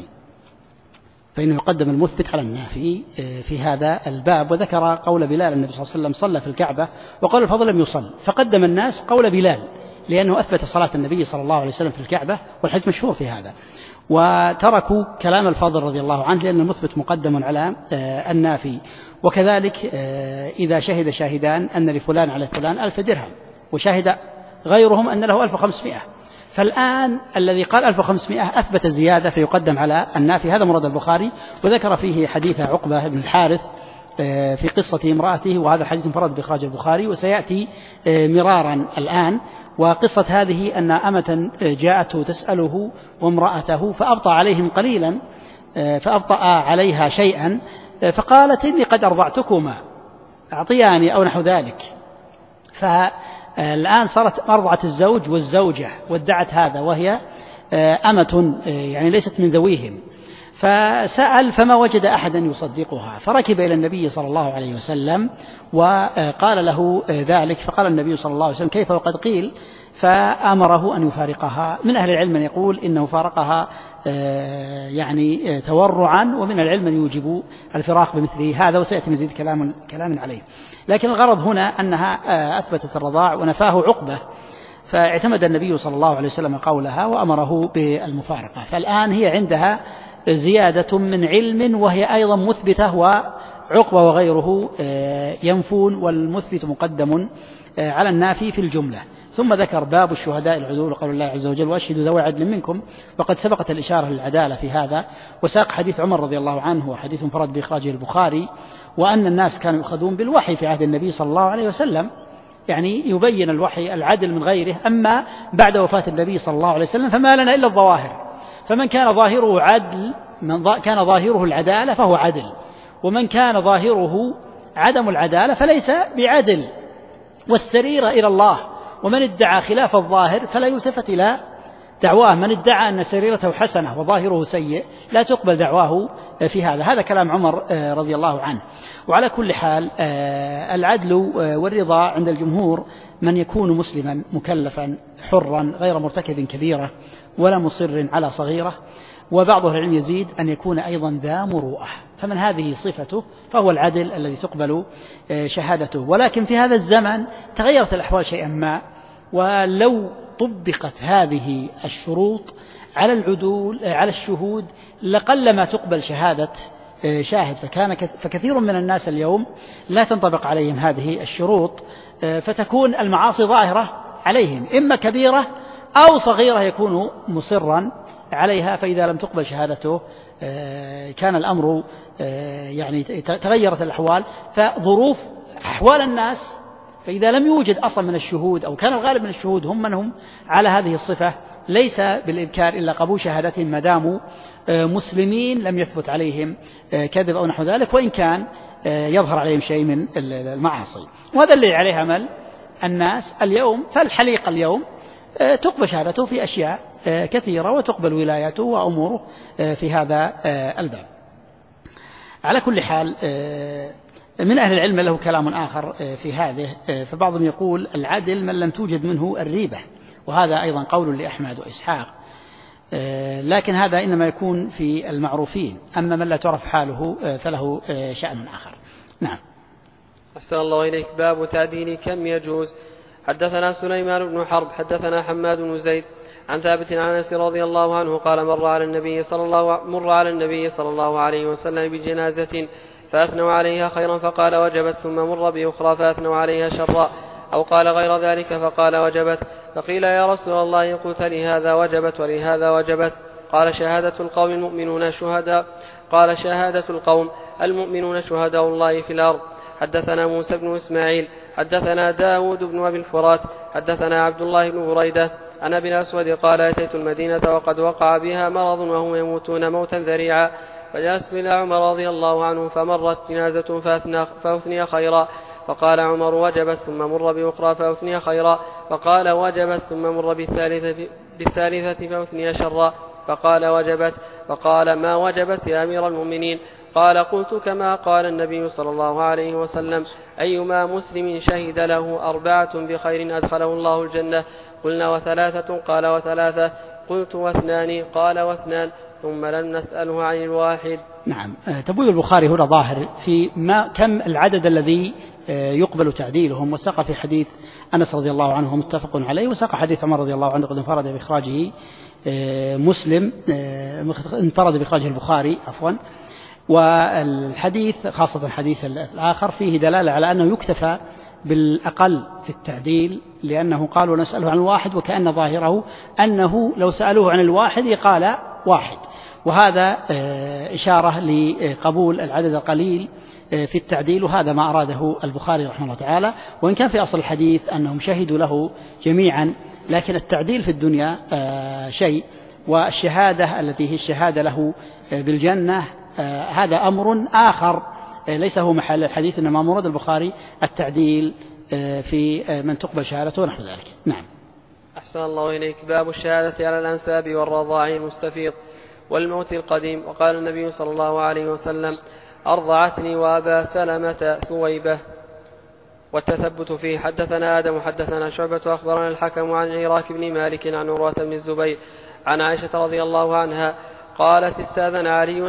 B: في هذا الباب. وذكر قول بلال النبي صلى الله عليه وسلم صلى في الكعبة وقال الفضل لم يصل، فقدم الناس قول بلال لأنه أثبت صلاة النبي صلى الله عليه وسلم في الكعبة، والحديث مشهور في هذا، وتركوا كلام الفضل رضي الله عنه لأن المثبت مقدم على النافي. وكذلك إذا شهد شاهدان أن لفلان على فلان 1000 درهم وشهد غيرهم أن له 1500، فالآن الذي قال 1500 أثبت زيادة فيقدم على النافي. هذا مراد البخاري. وذكر فيه حديث عقبة بن الحارث في قصة امرأته، وهذا الحديث انفرد بإخراج البخاري وسيأتي مرارا الآن. وقصة هذه أن أمة جاءته تسأله وامرأته فأبطأ عليهم قليلا، فأبطأ عليها شيئا فقالت إني قد أرضعتكما أعطياني أو نحو ذلك. فالآن صارت أرضعت الزوج والزوجة وادعت هذا وهي أمة يعني ليست من ذويهم، فسأل فما وجد أحدا يصدقها، فركب إلى النبي صلى الله عليه وسلم وقال له ذلك، فقال النبي صلى الله عليه وسلم كيف وقد قيل، فأمره أن يفارقها. من أهل العلم من يقول إنه فارقها يعني تورعا، ومن العلم من يوجب الفراق بمثله هذا، وسيأتي مزيد كلام عليه. لكن الغرض هنا أنها أثبتت الرضاع ونفاه عقبة، فاعتمد النبي صلى الله عليه وسلم قولها وأمره بالمفارقة. فالآن هي عندها زيادة من علم وهي أيضا مثبتة، وعقبة وغيره ينفون، والمثبت مقدم على النافي في الجملة. ثم ذكر باب الشهداء العدول وقول الله عز وجل وأشهدوا ذوي عدل منكم، وقد سبقت الإشارة للعدالة في هذا، وساق حديث عمر رضي الله عنه وحديث انفرد بإخراجه البخاري، وأن الناس كانوا يؤخذون بالوحي في عهد النبي صلى الله عليه وسلم، يعني يبين الوحي العدل من غيره. أما بعد وفاة النبي صلى الله عليه وسلم فما لنا إلا الظواهر، فمن كان ظاهره عدل كان ظاهره العدالة فهو عدل، ومن كان ظاهره عدم العدالة فليس بعدل. والسريرة إلى الله، ومن ادعى خلاف الظاهر فلا يلتفت إلى دعواه. من ادعى أن سريرته حسنة وظاهره سيء لا تقبل دعواه في هذا. هذا كلام عمر رضي الله عنه. وعلى كل حال العدل والرضا عند الجمهور من يكون مسلما مكلفا حرا غير مرتكب كبيرة ولا مصر على صغيرة، وبعض العلم يزيد أن يكون أيضا ذا مروءة، فمن هذه صفته فهو العدل الذي تقبل شهادته. ولكن في هذا الزمن تغيرت الأحوال شيئا ما، ولو طبقت هذه الشروط على العدول على الشهود لقلما تقبل شهادة شاهد، فكثير من الناس اليوم لا تنطبق عليهم هذه الشروط، فتكون المعاصي ظاهرة عليهم، إما كبيرة أو صغيرة يكون مصرا عليها، فإذا لم تقبل شهادته كان الأمر يعني تغيرت الأحوال، فظروف أحوال الناس، فإذا لم يوجد أصلا من الشهود أو كان الغالب من الشهود هم من هم على هذه الصفة ليس بالإذكار إلا قبول شهادتهم ما داموا مسلمين لم يثبت عليهم كذب أو نحو ذلك، وإن كان يظهر عليهم شيء من المعاصي. وهذا اللي عليه عمل الناس اليوم، فالحليق اليوم تقبل شهادته في أشياء كثيرة وتقبل ولايته وأموره في هذا الباب. على كل حال من أهل العلم له كلام آخر في هذه، فبعضهم يقول العدل من لم توجد منه الريبة، وهذا أيضا قول لأحمد وإسحاق، لكن هذا إنما يكون في المعروفين، أما من لا تعرف حاله فله شأن آخر. نعم.
A: أحسن الله إليك. باب تعديل كم يجوز. حدثنا سليمان بن حرب حدثنا حماد بن زيد عن ثابت عن أنس رضي الله عنه قال مر على النبي صلى الله عليه وسلم بجنازة فأثنوا عليها خيرا فقال وجبت، ثم مر بأخرى فأثنوا عليها شرا، أو قال غير ذلك فقال وجبت. فقيل يا رسول الله قلت لهذا وجبت ولهذا وجبت؟ قال شهادة القوم المؤمنون شهداء الله في الأرض. حدثنا موسى بن إسماعيل حدثنا داود بن أبي الفرات حدثنا عبد الله بن بريدة عن أبي الأسود قال أتيت المدينة وقد وقع بها مرض وهم يموتون موتا ذريعا، فجلست إلى عمر رضي الله عنه فمرت جنازة فأثني خيرا، فقال عمر وجبت، ثم مر بأخرى فأثني خيرا، فقال وجبت، ثم مر بالثالثة فأثني شرا، فقال وجبت، فقال ما وجبت يا أمير المؤمنين؟ قال قلت كما قال النبي صلى الله عليه وسلم أيما مسلم شهد له 4 بخير أدخله الله الجنة. قلنا وثلاثة؟ قال وثلاثة. قلت واثنان؟ قال واثنان. ثم لم نسأله عن الواحد.
B: نعم. تبويب البخاري هنا ظاهر في كم العدد الذي يقبل تعديلهم، وساق في حديث أنس رضي الله عنه متفق عليه، وساق حديث عمر رضي الله عنه قد انفرد بإخراجه مسلم، انفرد بإخراجه البخاري عفوا. والحديث خاصة الحديث الآخر فيه دلالة على أنه يكتفى بالأقل في التعديل، لأنه قالوا نسأله عن الواحد، وكأن ظاهره أنه لو سألوه عن الواحد قال واحد، وهذا إشارة لقبول العدد القليل في التعديل، وهذا ما أراده البخاري رحمه الله تعالى، وإن كان في أصل الحديث أنهم شهدوا له جميعا، لكن التعديل في الدنيا شيء، والشهادة التي هي الشهادة له بالجنة هذا أمر آخر ليس هو محل الحديث، إنما مراد البخاري التعديل في من تقبل شهادته ونحو ذلك. نعم.
A: أحسن الله إليك. باب الشهادة على الأنساب والرضاع المستفيض والموت القديم. وقال النبي صلى الله عليه وسلم أرضعتني وأبا سلمة ثويبة. والتثبت فيه. حدثنا آدم حدثنا شعبة أخبرنا الحكم عن عراك بن مالك عن عروة بن الزبير عن عائشة رضي الله عنها قالت استأذن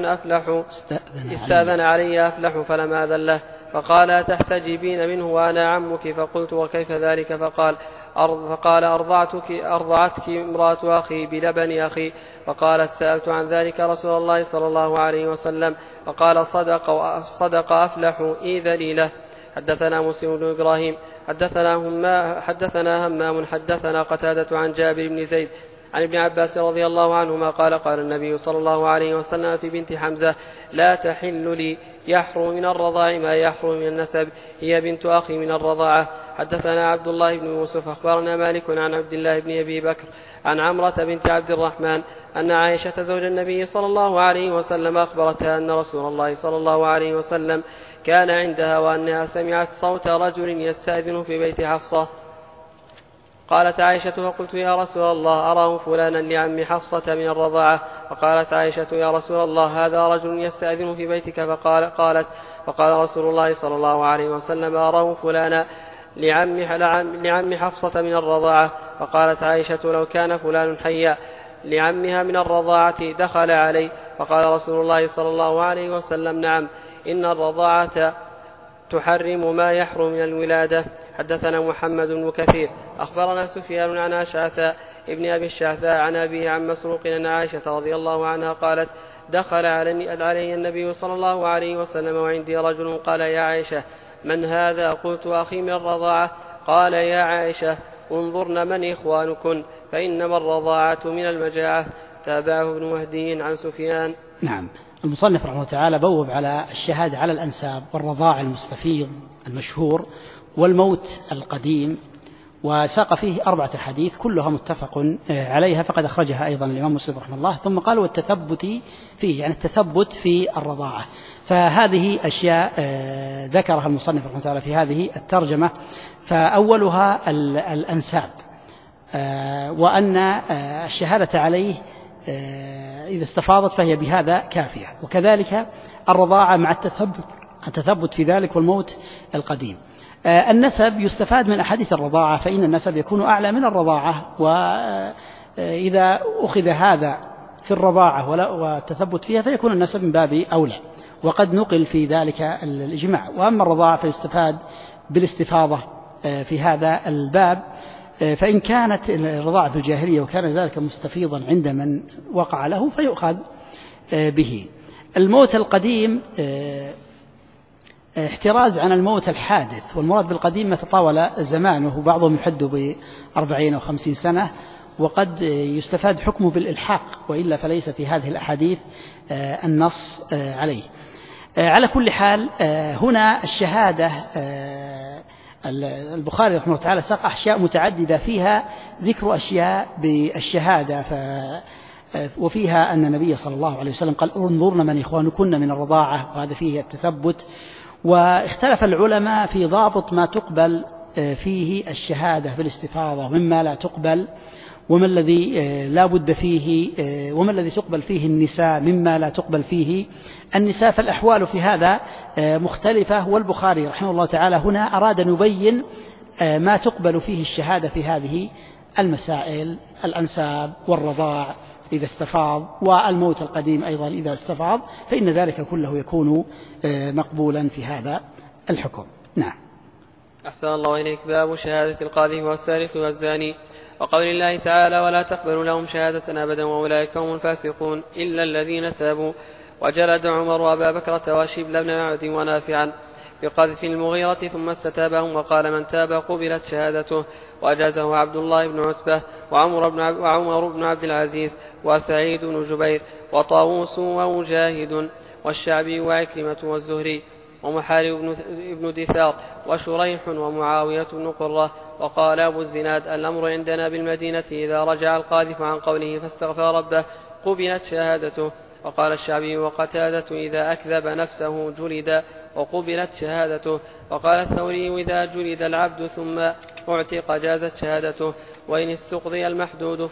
A: علي أفلح فلم آذن له، فقال أتحتجبين منه وأنا عمك؟ فقلت وكيف ذلك؟ فقال أرضعتك امرأة أخي بلبن أخي. فقالت سألت عن ذلك رسول الله صلى الله عليه وسلم فقال صدق أفلح إذن له. حدثنا مسلم بن إبراهيم حدثنا همام حدثنا قتادة عن جابر بن زيد عن ابن عباس رضي الله عنهما قال قال النبي صلى الله عليه وسلم في بنت حمزة لا تحل لي، يحرم من الرضاع ما يحرم من النسب، هي بنت أخي من الرضاعة. حدثنا عبد الله بن يوسف أخبرنا مالك عن عبد الله بن أبي بكر عن عمرة بنت عبد الرحمن أن عائشة زوج النبي صلى الله عليه وسلم أخبرتها أن رسول الله صلى الله عليه وسلم كان عندها وأنها سمعت صوت رجل يستأذن في بيت حفصة. قالت عائشة فقلت يا رسول الله أراه فلانا لعم حفصة من الرضاعة. فقالت عائشة يا رسول الله هذا رجل يستأذن في بيتك. فقال رسول الله صلى الله عليه وسلم أراه فلانا لعم حفصة من الرضاعة. فقالت عائشة لو كان فلان حيا لعمها من الرضاعة دخل علي. فقال رسول الله صلى الله عليه وسلم نعم إن الرضاعة تحرم ما يحرم من الولادة. حدثنا محمد بن كثير أخبرنا سفيان عن أشعث ابن أبي الشعثاء عن أبيه عن مسروق أن عائشة رضي الله عنها قالت دخل علي النبي صلى الله عليه وسلم وعندي رجل قال يا عائشة من هذا؟ قلت أخي من الرضاعة. قال يا عائشة انظرن من إخوانكن فإنما الرضاعة من المجاعة. تابعه ابن مهدي عن سفيان.
B: نعم. المصنف رحمه الله تعالى بوب على الشهادة على الأنساب والرضاع المستفيض المشهور والموت القديم وساق فيه 4 حديث كلها متفق عليها، فقد أخرجها أيضا الإمام مسلم رحمه الله. ثم قال والتثبت فيه، يعني التثبت في الرضاعة. فهذه أشياء ذكرها المصنف رحمه الله تعالى في هذه الترجمة. فأولها الأنساب، وأن الشهادة عليه إذا استفاضت فهي بهذا كافية، وكذلك الرضاعة مع التثبت في ذلك والموت القديم. النسب يستفاد من أحاديث الرضاعة، فإن النسب يكون أعلى من الرضاعة، وإذا أخذ هذا في الرضاعة والتثبت فيها فيكون النسب من باب أولى، وقد نقل في ذلك الإجماع. وأما الرضاعة فيستفاد بالاستفاضة في هذا الباب، فإن كانت الرضاعة في الجاهلية وكان ذلك مستفيضا عند من وقع له فيؤخذ به. الموت القديم احتراز عن الموت الحادث، والمراد بالقديم ما تطاول زمانه، بعضهم يحد ب40 أو 50 سنة، وقد يستفاد حكمه بالإلحاق، وإلا فليس في هذه الأحاديث النص عليه. على كل حال هنا الشهادة البخاري رحمه الله تعالى ساق أشياء متعددة فيها ذكر أشياء بالشهادة، وفيها أن النبي صلى الله عليه وسلم قال انظرنا من إخوانكن من الرضاعة، وهذا فيه التثبت. واختلف العلماء في ضابط ما تقبل فيه الشهادة بالاستفاضة مما لا تقبل، وما الذي لا بد فيه، وما الذي تقبل فيه النساء مما لا تقبل فيه النساء. فالأحوال في هذا مختلفة، والبخاري رحمه الله تعالى هنا أراد أن يبين ما تقبل فيه الشهادة في هذه المسائل: الأنساب والرضاع إذا استفاض، والموت القديم أيضا إذا استفاض، فإن ذلك كله يكون مقبولا في هذا الحكم. نعم.
A: أحسن الله إليك. باب شهادة القاذف والسارق والزاني، وقول الله تعالى ولا تقبلوا لهم شهادة أبدا وأولئك هم الفاسقون إلا الذين تابوا. وجلد عمر أبا بكرة وشبل بن معبد ونافعا بقذف المغيرة ثم استتابهم، وقال من تاب قبلت شهادته. وأجازه عبد الله بن عتبة وعمر بن عبد العزيز وسعيد بن جبير وطاووس ومجاهد والشعبي وعكرمة والزهري ومحارب بن دثار وشريح ومعاوية بن قرة. وقال أبو الزناد الأمر عندنا بالمدينة إذا رجع القاذف عن قوله فاستغفر ربه قبلت شهادته. وقال الشعبي وقتادة إذا أكذب نفسه جلد وقبلت شهادته. وقال الثوري إذا جلد العبد ثم اعتق جازت شهادته، وإن استقضي المحدود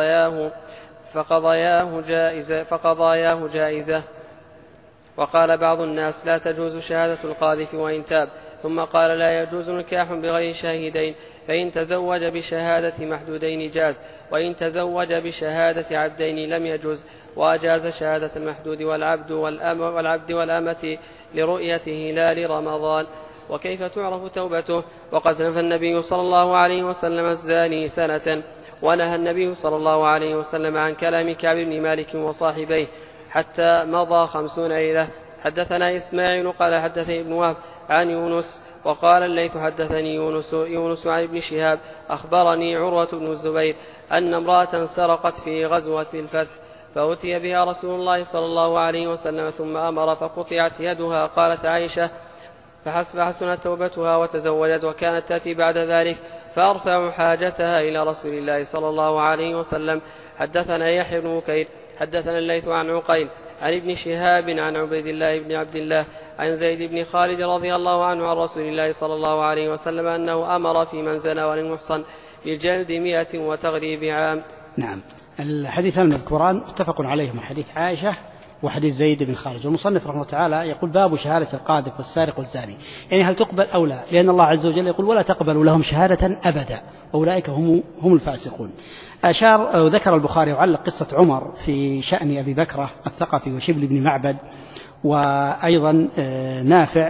A: فقضاياه جائزة. وقال بعض الناس لا تجوز شهادة القاذف وإن تاب. ثم قال لا يجوز نكاح بغير شاهدين، فإن تزوج بشهادة محدودين جاز، وإن تزوج بشهادة عبدين لم يجوز. وأجاز شهادة المحدود والعبد والأمة لرؤيته لا لرمضان. وكيف تعرف توبته؟ وقد نفى النبي صلى الله عليه وسلم الزاني سنة، ونهى النبي صلى الله عليه وسلم عن كلام كعب بن مالك وصاحبيه حتى مضى 50 ليلة. حدثنا إسماعيل قال حدثني ابن وهب عن يونس وقال الليث حدثني يونس عن ابن شهاب أخبرني عروة بن الزبير أن امرأة سرقت في غزوة الفتح، فأتي بها رسول الله صلى الله عليه وسلم ثم أمر فقطعت يدها. قالت عائشة فحسنت توبتها وتزوجت، وكانت تأتي بعد ذلك فأرفع حاجتها إلى رسول الله صلى الله عليه وسلم. حدثنا يحيى بن بكير حدثنا الليث عن عقيل عن ابن شهاب عن عبيد الله بن عبد الله عن زيد بن خالد رضي الله عنه عن رسول الله صلى الله عليه وسلم أنه أمر في من زنى وللمحصن بالجلد 100 وتغريب عام.
B: نعم. الحديث من القرآن متفق عليهما، حديث عائشة وحديث زيد بن خالد. والمصنف رحمه الله تعالى يقول باب شهادة القاذف والسارق والزاني، يعني هل تقبل أو لا؟ لأن الله عز وجل يقول ولا تقبلوا لهم شهادة أبدا وأولئك هم الفاسقون. ذكر البخاري وعلق قصة عمر في شأن أبي بكرة الثقفي وشبل بن معبد وأيضا نافع،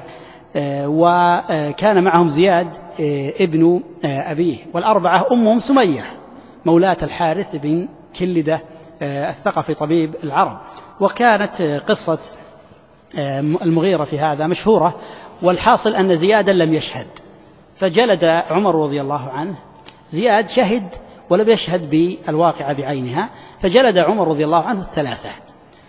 B: وكان معهم زياد ابن أبيه، والأربعة أمهم سمية مولاة الحارث بن كلدة الثقفي طبيب العرب. وكانت قصة المغيرة في هذا مشهورة، والحاصل أن زيادا لم يشهد، فجلد عمر رضي الله عنه. زياد شهد ولم يشهد بالواقعة بعينها، فجلد عمر رضي الله عنه 3،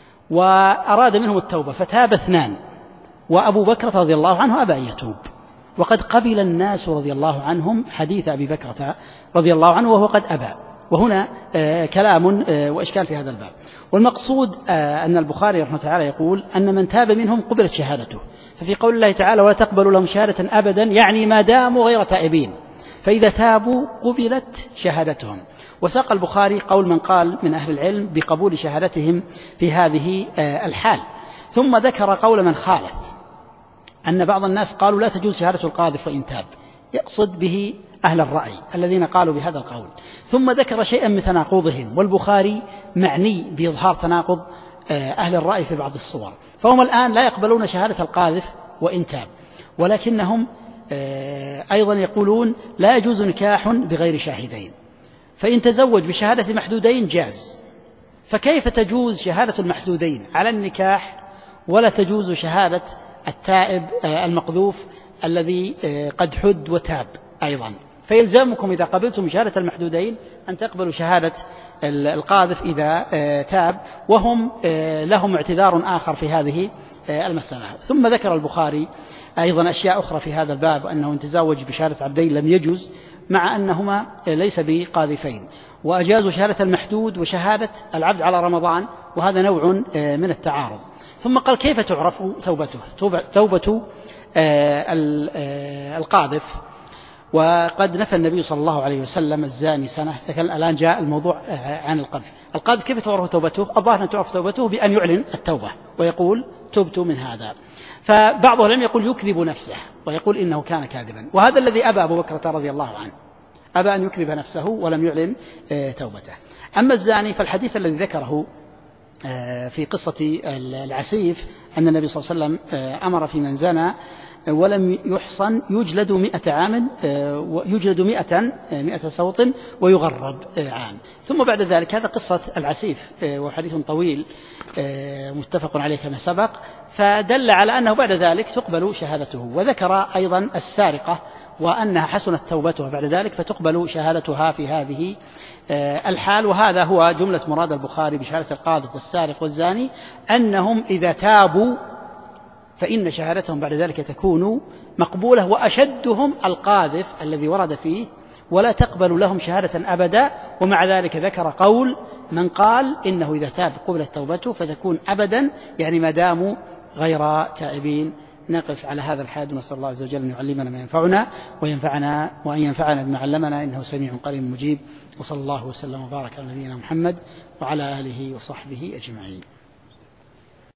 B: وأراد منهم التوبة فتاب 2، وأبو بكر رضي الله عنه أبى أن يتوب، وقد قبل الناس رضي الله عنهم حديث أبي بكرة رضي الله عنه وهو قد أبى. وهنا كلام وإشكال في هذا الباب. والمقصود أن البخاري رحمه الله تعالى يقول أن من تاب منهم قبلت شهادته. ففي قول الله تعالى ولا تقبلوا لهم شهادة أبدا يعني ما داموا غير تائبين، فإذا تابوا قبلت شهادتهم. وساق البخاري قول من قال من أهل العلم بقبول شهادتهم في هذه الحال، ثم ذكر قول من خالف أن بعض الناس قالوا لا تجوز شهادة القاذف وإن تاب، يقصد به أهل الرأي الذين قالوا بهذا القول، ثم ذكر شيئا من تناقضهم، والبخاري معني بإظهار تناقض أهل الرأي في بعض الصور. فهم الآن لا يقبلون شهادة القاذف وإن تاب، ولكنهم أيضا يقولون لا يجوز نكاح بغير شاهدين، فإن تزوج بشهادة محدودين جاز، فكيف تجوز شهادة المحدودين على النكاح ولا تجوز شهادة التائب المقذوف الذي قد حد وتاب أيضا؟ فيلزمكم إذا قبلتم شهادة المحدودين أن تقبلوا شهادة القاذف إذا تاب، وهم لهم اعتذار آخر في هذه المسألة. ثم ذكر البخاري أيضا أشياء أخرى في هذا الباب، أنه إن تزوج بشهادة عبدين لم يجوز مع أنهما ليس بقاذفين، وأجازوا شهادة المحدود وشهادة العبد على رمضان، وهذا نوع من التعارض. ثم قال كيف تعرف توبته؟ توبة القاذف، وقد نفى النبي صلى الله عليه وسلم الزاني سنة، لكن الآن جاء الموضوع عن القذف. القاذف كيف تعرف توبته؟ الظاهر أن تعرف توبته بأن يعلن التوبة ويقول تبت من هذا. فبعض العلم يقول يكذب نفسه ويقول إنه كان كاذبا، وهذا الذي أبى أبو بكر رضي الله عنه، أبى أن يكذب نفسه ولم يعلن توبته. أما الزاني فالحديث الذي ذكره في قصة العسيف أن النبي صلى الله عليه وسلم أمر في من زنى ولم يحصن يجلد 100 عام، يجلد 100 صوت ويغرب عام. ثم بعد ذلك هذا قصة العسيف وحديث طويل متفق عليه كما سبق، فدل على أنه بعد ذلك تقبل شهادته. وذكر أيضا السارقة وأنها حسنت توبتها بعد ذلك فتقبل شهادتها في هذه الحال. وهذا هو جملة مراد البخاري بشهادة القاذف والسارق والزاني، أنهم إذا تابوا فإن شهادتهم بعد ذلك تكون مقبولة، وأشدهم القاذف الذي ورد فيه ولا تقبل لهم شهادة أبدا. ومع ذلك ذكر قول من قال إنه إذا تاب قبلت توبته فتكون أبدا، يعني ما داموا غير تائبين. نقف على هذا الحد، ونسأل الله عز وجل أن يعلمنا ما ينفعنا وينفعنا وأن ينفعنا بما علمنا، إنه سميع قريب مجيب. وصلى الله وسلم وبارك على نبينا محمد وعلى آله وصحبه أجمعين.